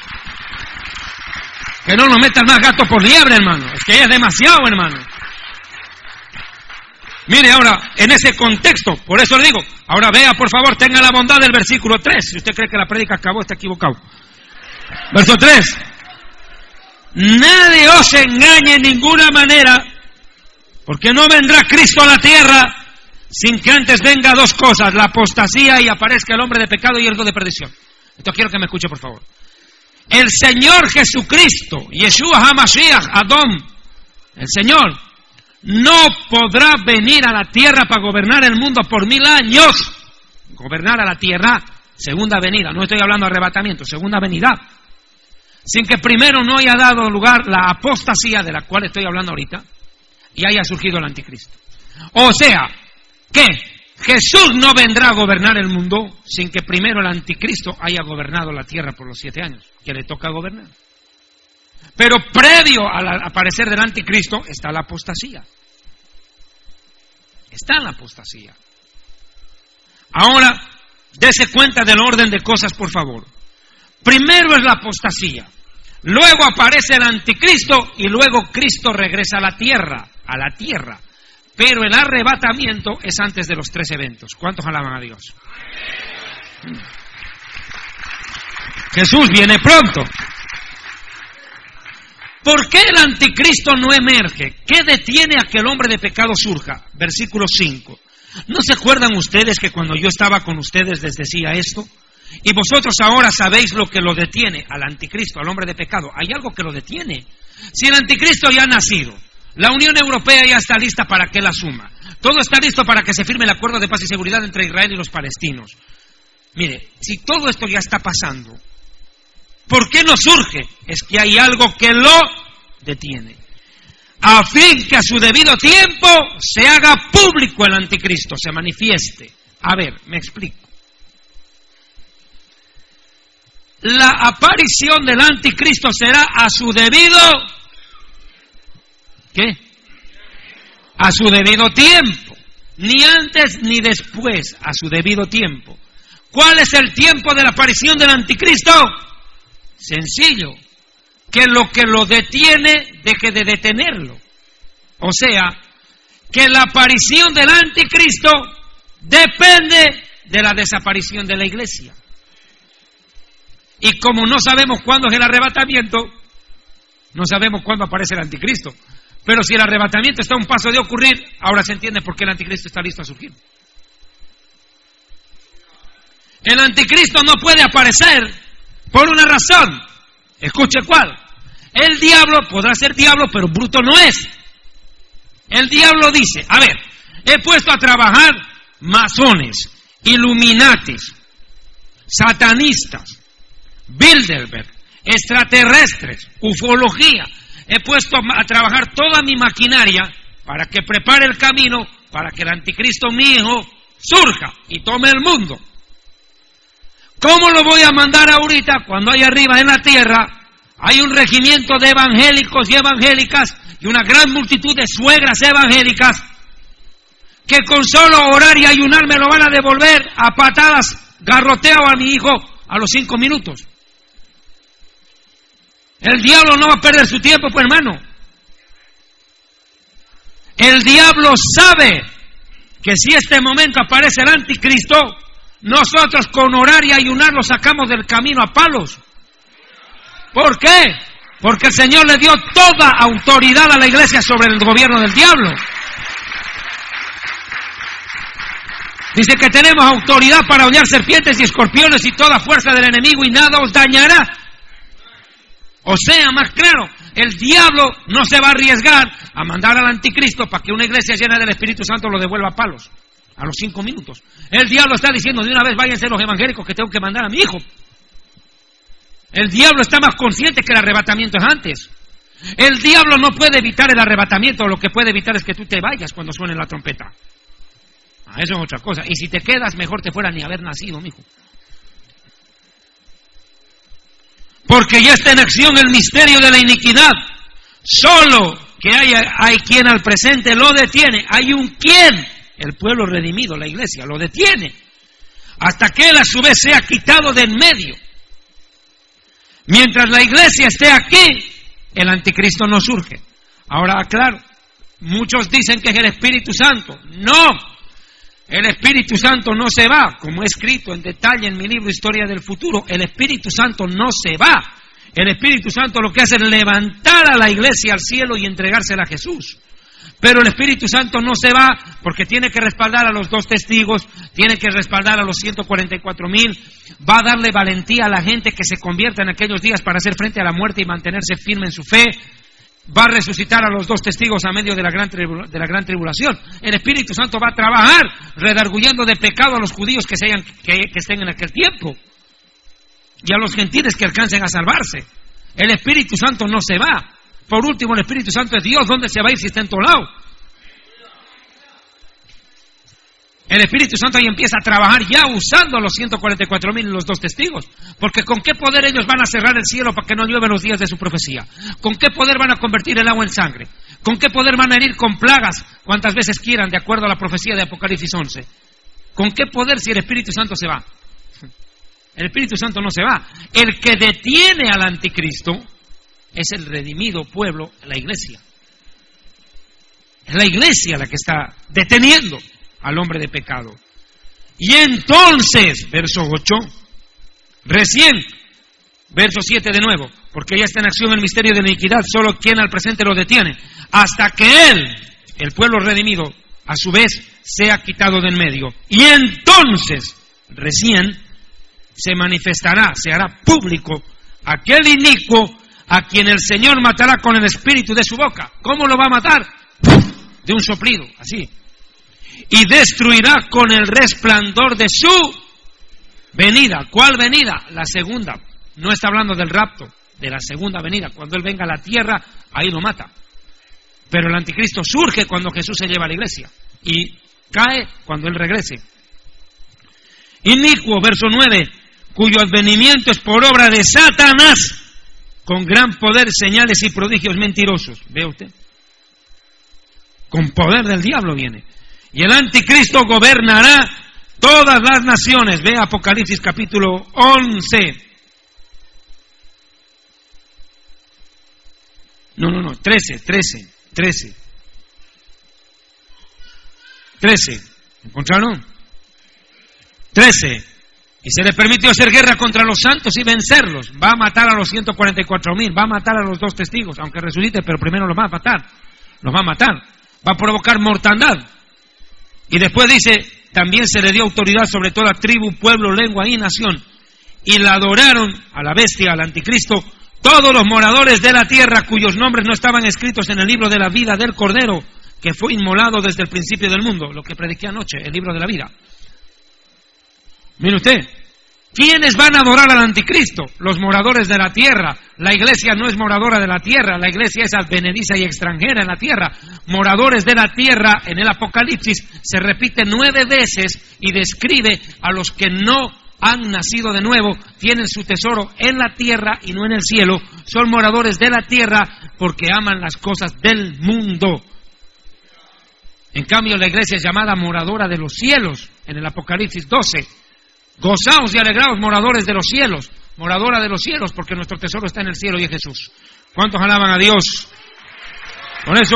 Que no nos metan más gato por liebre, hermano. Es que ya es demasiado, hermano. Mire ahora, en ese contexto, por eso le digo, ahora vea, por favor, tenga la bondad del versículo tres. Si usted cree que la prédica acabó, está equivocado. Verso tres. Nadie os engañe en ninguna manera, porque no vendrá Cristo a la tierra sin que antes venga dos cosas, la apostasía y aparezca el hombre de pecado y el hijo de perdición. Esto quiero que me escuche, por favor. El Señor Jesucristo, Yeshua HaMashiach, Adón, el Señor, no podrá venir a la tierra para gobernar el mundo por mil años. Gobernar a la tierra segunda venida, no estoy hablando de arrebatamiento, segunda venida, sin que primero no haya dado lugar la apostasía de la cual estoy hablando ahorita y haya surgido el anticristo. O sea, que Jesús no vendrá a gobernar el mundo sin que primero el anticristo haya gobernado la tierra por los siete años, que le toca gobernar. Pero previo al aparecer del anticristo está la apostasía. Está la apostasía. Ahora, dése cuenta del orden de cosas, por favor. Primero es la apostasía, luego aparece el anticristo y luego Cristo regresa a la tierra, a la tierra. Pero el arrebatamiento es antes de los tres eventos. ¿Cuántos alaban a Dios? Jesús viene pronto. ¿Por qué el anticristo no emerge? ¿Qué detiene a que el hombre de pecado surja? Versículo cinco. ¿No se acuerdan ustedes que cuando yo estaba con ustedes les decía esto? Y vosotros ahora sabéis lo que lo detiene al anticristo, al hombre de pecado. Hay algo que lo detiene. Si el anticristo ya ha nacido, la Unión Europea ya está lista para que él asuma. Todo está listo para que se firme el acuerdo de paz y seguridad entre Israel y los palestinos. Mire, si todo esto ya está pasando, ¿por qué no surge? Es que hay algo que lo detiene. A fin que a su debido tiempo se haga público el anticristo, se manifieste. A ver, me explico. La aparición del anticristo será a su debido... ¿Qué? A su debido tiempo. Ni antes ni después, a su debido tiempo. ¿Cuál es el tiempo de la aparición del anticristo? Sencillo. Que lo que lo detiene deje de detenerlo. O sea, que la aparición del anticristo depende de la desaparición de la iglesia. Y como no sabemos cuándo es el arrebatamiento, no sabemos cuándo aparece el anticristo. Pero si el arrebatamiento está a un paso de ocurrir, ahora se entiende por qué el anticristo está listo a surgir. El anticristo no puede aparecer por una razón. Escuche cuál. El diablo podrá ser diablo, pero bruto no es. El diablo dice, a ver, he puesto a trabajar masones, illuminatis, satanistas, Bilderberg, extraterrestres, ufología. He puesto a trabajar toda mi maquinaria para que prepare el camino para que el anticristo, mi hijo, surja y tome el mundo. ¿Cómo lo voy a mandar ahorita cuando hay arriba en la tierra hay un regimiento de evangélicos y evangélicas y una gran multitud de suegras evangélicas que con solo orar y ayunar me lo van a devolver a patadas, garroteo a mi hijo a los cinco minutos? El diablo no va a perder su tiempo, pues hermano. El diablo sabe que si este momento aparece el anticristo, nosotros con orar y ayunar lo sacamos del camino a palos. ¿Por qué? Porque el Señor le dio toda autoridad a la iglesia sobre el gobierno del diablo. Dice que tenemos autoridad para hollar serpientes y escorpiones y toda fuerza del enemigo y nada os dañará. O sea, más claro, el diablo no se va a arriesgar a mandar al anticristo para que una iglesia llena del Espíritu Santo lo devuelva a palos a los cinco minutos. El diablo está diciendo de una vez, váyanse los evangélicos que tengo que mandar a mi hijo. El diablo está más consciente que el arrebatamiento es antes. El diablo no puede evitar el arrebatamiento, lo que puede evitar es que tú te vayas cuando suene la trompeta. Ah, eso es otra cosa. Y si te quedas, mejor te fuera ni haber nacido, mijo. Porque ya está en acción el misterio de la iniquidad. Solo que hay, hay quien al presente lo detiene. Hay un quien, el pueblo redimido, la iglesia, lo detiene. Hasta que él a su vez sea quitado de en medio. Mientras la iglesia esté aquí, el anticristo no surge. Ahora, aclaro, muchos dicen que es el Espíritu Santo. No. El Espíritu Santo no se va, como he escrito en detalle en mi libro Historia del Futuro. El Espíritu Santo no se va. El Espíritu Santo lo que hace es levantar a la iglesia al cielo y entregársela a Jesús. Pero el Espíritu Santo no se va porque tiene que respaldar a los dos testigos, tiene que respaldar a los ciento cuarenta y cuatro mil, va a darle valentía a la gente que se convierta en aquellos días para hacer frente a la muerte y mantenerse firme en su fe. va a resucitar a los dos testigos a medio de la gran, tribula, de la gran tribulación. El Espíritu Santo va a trabajar redarguyendo de pecado a los judíos que, se hayan, que, que estén en aquel tiempo y a los gentiles que alcancen a salvarse. El Espíritu Santo no se va. Por último, el Espíritu Santo es Dios. ¿Dónde se va a ir si está en todo lado? El Espíritu Santo ahí empieza a trabajar ya usando a los ciento cuarenta y cuatro mil y los dos testigos. Porque ¿con qué poder ellos van a cerrar el cielo para que no llueva los días de su profecía? ¿Con qué poder van a convertir el agua en sangre? ¿Con qué poder van a herir con plagas cuantas veces quieran, de acuerdo a la profecía de Apocalipsis once? ¿Con qué poder si el Espíritu Santo se va? El Espíritu Santo no se va. El que detiene al anticristo es el redimido pueblo, la iglesia. Es la iglesia la que está deteniendo al hombre de pecado. Y entonces, verso ocho, recién, verso siete de nuevo, porque ya está en acción el misterio de la iniquidad, solo quien al presente lo detiene, hasta que él, el pueblo redimido, a su vez, sea quitado de en medio. Y entonces, recién, se manifestará, se hará público aquel inicuo a quien el Señor matará con el espíritu de su boca. ¿Cómo lo va a matar? De un soplido, así. Y destruirá con el resplandor de su venida. ¿Cuál venida? La segunda. No está hablando del rapto, de la segunda venida. Cuando Él venga a la tierra, ahí lo mata. Pero el anticristo surge cuando Jesús se lleva a la iglesia. Y cae cuando Él regrese. Inicuo, verso nueve, cuyo advenimiento es por obra de Satanás, con gran poder, señales y prodigios mentirosos. ¿Ve usted? Con poder del diablo viene. Y el anticristo gobernará todas las naciones. Ve Apocalipsis capítulo once. No, no, no, trece, trece, trece. trece. ¿Encontraron? trece. Y se le permitió hacer guerra contra los santos y vencerlos. Va a matar a los ciento cuarenta y cuatro mil. Va a matar a los dos testigos, aunque resucite, pero primero los va a matar. Los va a matar. Va a provocar mortandad. Y después dice, también se le dio autoridad sobre toda tribu, pueblo, lengua y nación. Y la adoraron a la bestia, al anticristo, todos los moradores de la tierra cuyos nombres no estaban escritos en el libro de la vida del Cordero, que fue inmolado desde el principio del mundo. Lo que prediqué anoche, el libro de la vida. Mire usted, ¿quiénes van a adorar al anticristo? Los moradores de la tierra. La iglesia no es moradora de la tierra, la iglesia es advenediza y extranjera en la tierra. Moradores de la tierra, en el Apocalipsis, se repite nueve veces y describe a los que no han nacido de nuevo, tienen su tesoro en la tierra y no en el cielo. Son moradores de la tierra porque aman las cosas del mundo. En cambio, la iglesia es llamada moradora de los cielos, en el Apocalipsis doce. Gozaos y alegraos, moradores de los cielos, moradora de los cielos, porque nuestro tesoro está en el cielo y en Jesús. ¿Cuántos alaban a Dios? Por eso,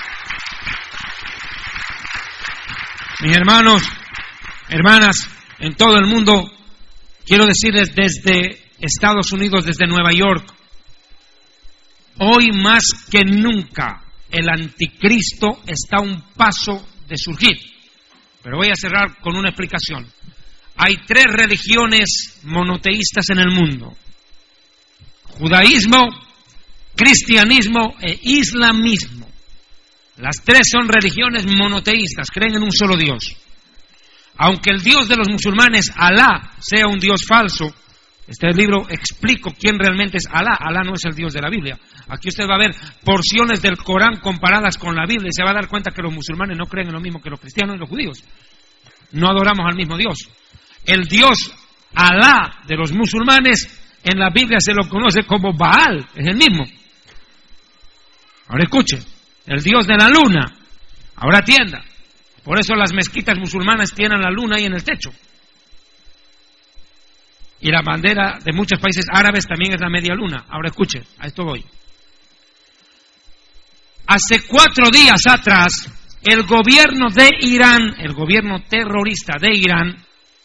mis hermanos, hermanas, en todo el mundo, quiero decirles desde Estados Unidos, desde Nueva York, hoy más que nunca el anticristo está a un paso de surgir. Pero voy a cerrar con una explicación. Hay tres religiones monoteístas en el mundo: judaísmo, cristianismo e islamismo. Las tres son religiones monoteístas, creen en un solo Dios. Aunque el Dios de los musulmanes, Alá, sea un Dios falso, este libro explico quién realmente es Alá. Alá no es el Dios de la Biblia. Aquí usted va a ver porciones del Corán comparadas con la Biblia y se va a dar cuenta que los musulmanes no creen en lo mismo que los cristianos y los judíos. No adoramos al mismo Dios. El Dios Alá de los musulmanes en la Biblia se lo conoce como Baal, es el mismo. Ahora escuche, el Dios de la luna, ahora atienda. Por eso las mezquitas musulmanas tienen la luna ahí en el techo. Y la bandera de muchos países árabes también es la media luna. Ahora escuche, a esto voy. Hace cuatro días atrás, el gobierno de Irán, el gobierno terrorista de Irán,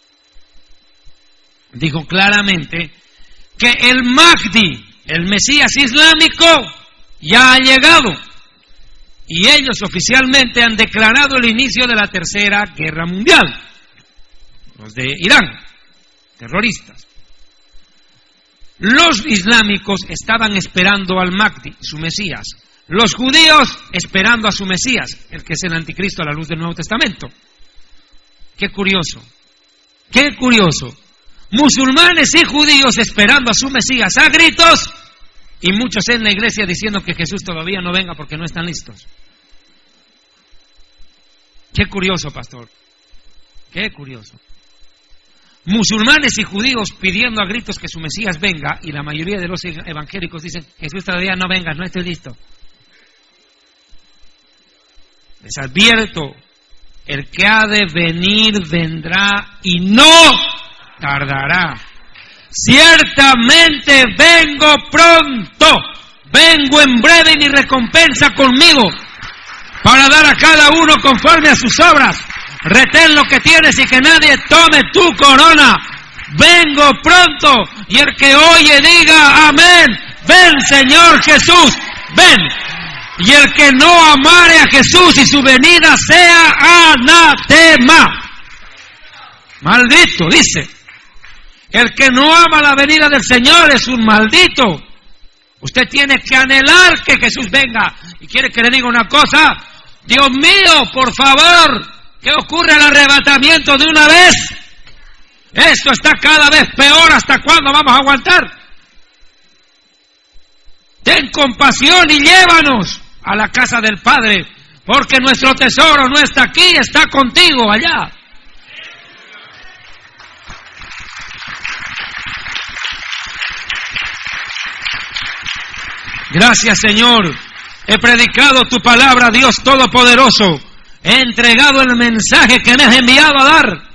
dijo claramente que el Mahdi, el Mesías islámico, ya ha llegado. Y ellos oficialmente han declarado el inicio de la tercera guerra mundial. Los de Irán, terroristas. Los islámicos estaban esperando al Mahdi, su Mesías. Los judíos esperando a su Mesías, el que es el anticristo a la luz del Nuevo Testamento. Qué curioso, qué curioso. Musulmanes y judíos esperando a su Mesías a gritos, y muchos en la iglesia diciendo que Jesús todavía no venga porque no están listos. Qué curioso, pastor. Qué curioso. Musulmanes y judíos pidiendo a gritos que su Mesías venga, y la mayoría de los evangélicos dicen que Jesús todavía no venga, no estoy listo. Les advierto, el que ha de venir vendrá y no tardará. Ciertamente vengo pronto, vengo en breve, y mi recompensa conmigo, para dar a cada uno conforme a sus obras. Retén lo que tienes y que nadie tome tu corona. Vengo pronto, y el que oye diga amén. Ven, Señor Jesús, ven. Y el que no amare a Jesús y su venida sea anatema. Maldito, dice. El que no ama la venida del Señor es un maldito. Usted tiene que anhelar que Jesús venga. Y quiere que le diga una cosa. Dios mío, por favor, que ocurra el arrebatamiento de una vez. Esto está cada vez peor. ¿Hasta cuándo vamos a aguantar? Ten compasión y llévanos a la casa del Padre, porque nuestro tesoro no está aquí, está contigo allá. Gracias, Señor. He predicado tu palabra, Dios Todopoderoso. He entregado el mensaje que me has enviado a dar.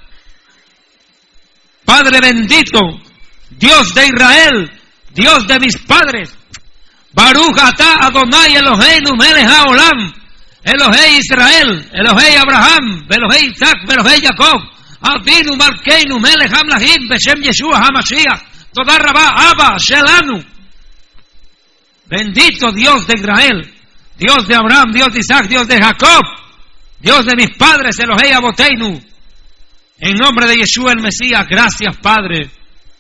Padre bendito, Dios de Israel, Dios de mis padres. Baruch atah Adonai Eloheinu melech haolam, Elohei Israel, Elohei Abraham, Elohei Isaac, Elohei Jacob, Avinu Malkeinu melech hamlachim, Beshem Yeshua HaMashiach, Toda Rabá Abba Shelanu. Bendito Dios de Israel, Dios de Abraham, Dios de Isaac, Dios de Jacob, Dios de mis padres, Elohei Aboteinu. En nombre de Yeshua el Mesías, gracias, Padre.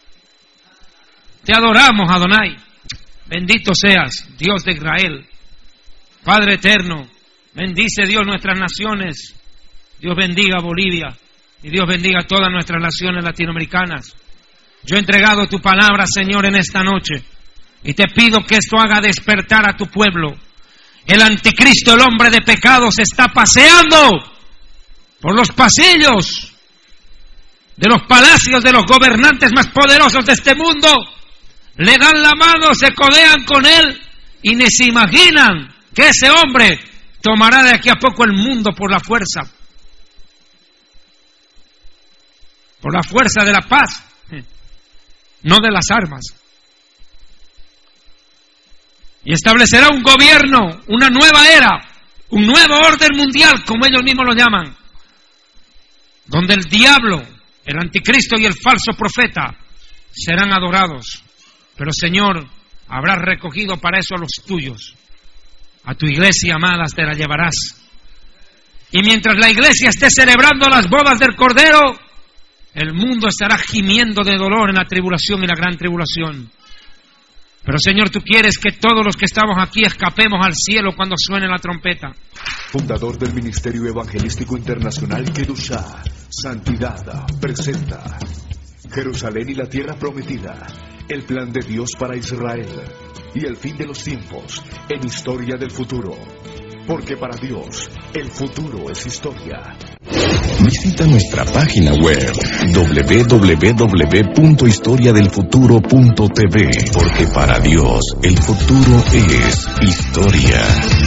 Te adoramos, Adonai. Bendito seas, Dios de Israel. Padre eterno, bendice Dios nuestras naciones. Dios bendiga Bolivia y Dios bendiga todas nuestras naciones latinoamericanas. Yo he entregado tu palabra, Señor, en esta noche, y te pido que esto haga despertar a tu pueblo. El anticristo, el hombre de pecado, se está paseando por los pasillos de los palacios de los gobernantes más poderosos de este mundo. Le dan la mano, se codean con él y ni se imaginan que ese hombre tomará de aquí a poco el mundo por la fuerza. Por la fuerza de la paz, no de las armas. Y establecerá un gobierno, una nueva era, un nuevo orden mundial, como ellos mismos lo llaman, donde el diablo, el anticristo y el falso profeta serán adorados. Pero, Señor, habrás recogido para eso a los tuyos. A tu iglesia amada te la llevarás. Y mientras la iglesia esté celebrando las bodas del Cordero, el mundo estará gimiendo de dolor en la tribulación y la gran tribulación. Pero, Señor, tú quieres que todos los que estamos aquí escapemos al cielo cuando suene la trompeta. Fundador del Ministerio Evangelístico Internacional Kedushá, Santidad, presenta Jerusalén y la Tierra Prometida, el plan de Dios para Israel y el fin de los tiempos en Historia del Futuro. Porque para Dios, el futuro es historia. Visita nuestra página web doble u doble u doble u punto historia del futuro punto t v, porque para Dios, el futuro es historia.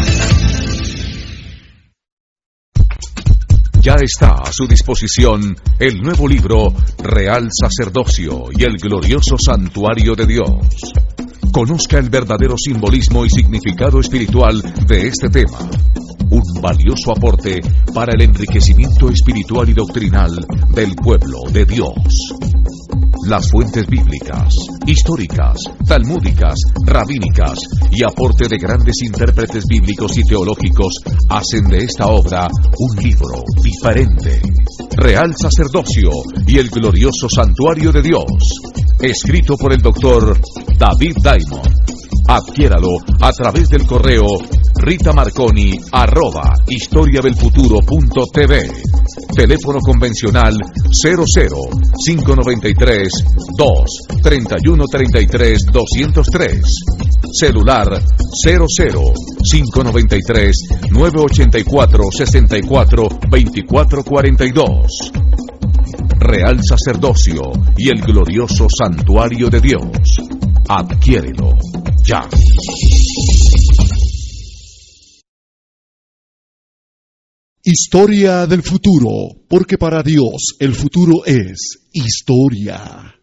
Ya está a su disposición el nuevo libro Real Sacerdocio y el Glorioso Santuario de Dios. Conozca el verdadero simbolismo y significado espiritual de este tema. Un valioso aporte para el enriquecimiento espiritual y doctrinal del pueblo de Dios. Las fuentes bíblicas, históricas, talmúdicas, rabínicas y aporte de grandes intérpretes bíblicos y teológicos hacen de esta obra un libro diferente. Real Sacerdocio y el Glorioso Santuario de Dios. Escrito por el doctor David Diamond. Adquiéralo a través del correo Rita Marconi, arroba historiadelfuturo.tv. Teléfono convencional cero cero, cinco noventa y tres, dos, treinta y uno treinta y tres, doscientos tres. Celular cero cero, cinco noventa y tres, nueve ochenta y cuatro, sesenta y cuatro, veinticuatro cuarenta y dos. Real Sacerdocio y el glorioso Santuario de Dios. Adquiérelo ya. Historia del futuro, porque para Dios el futuro es historia.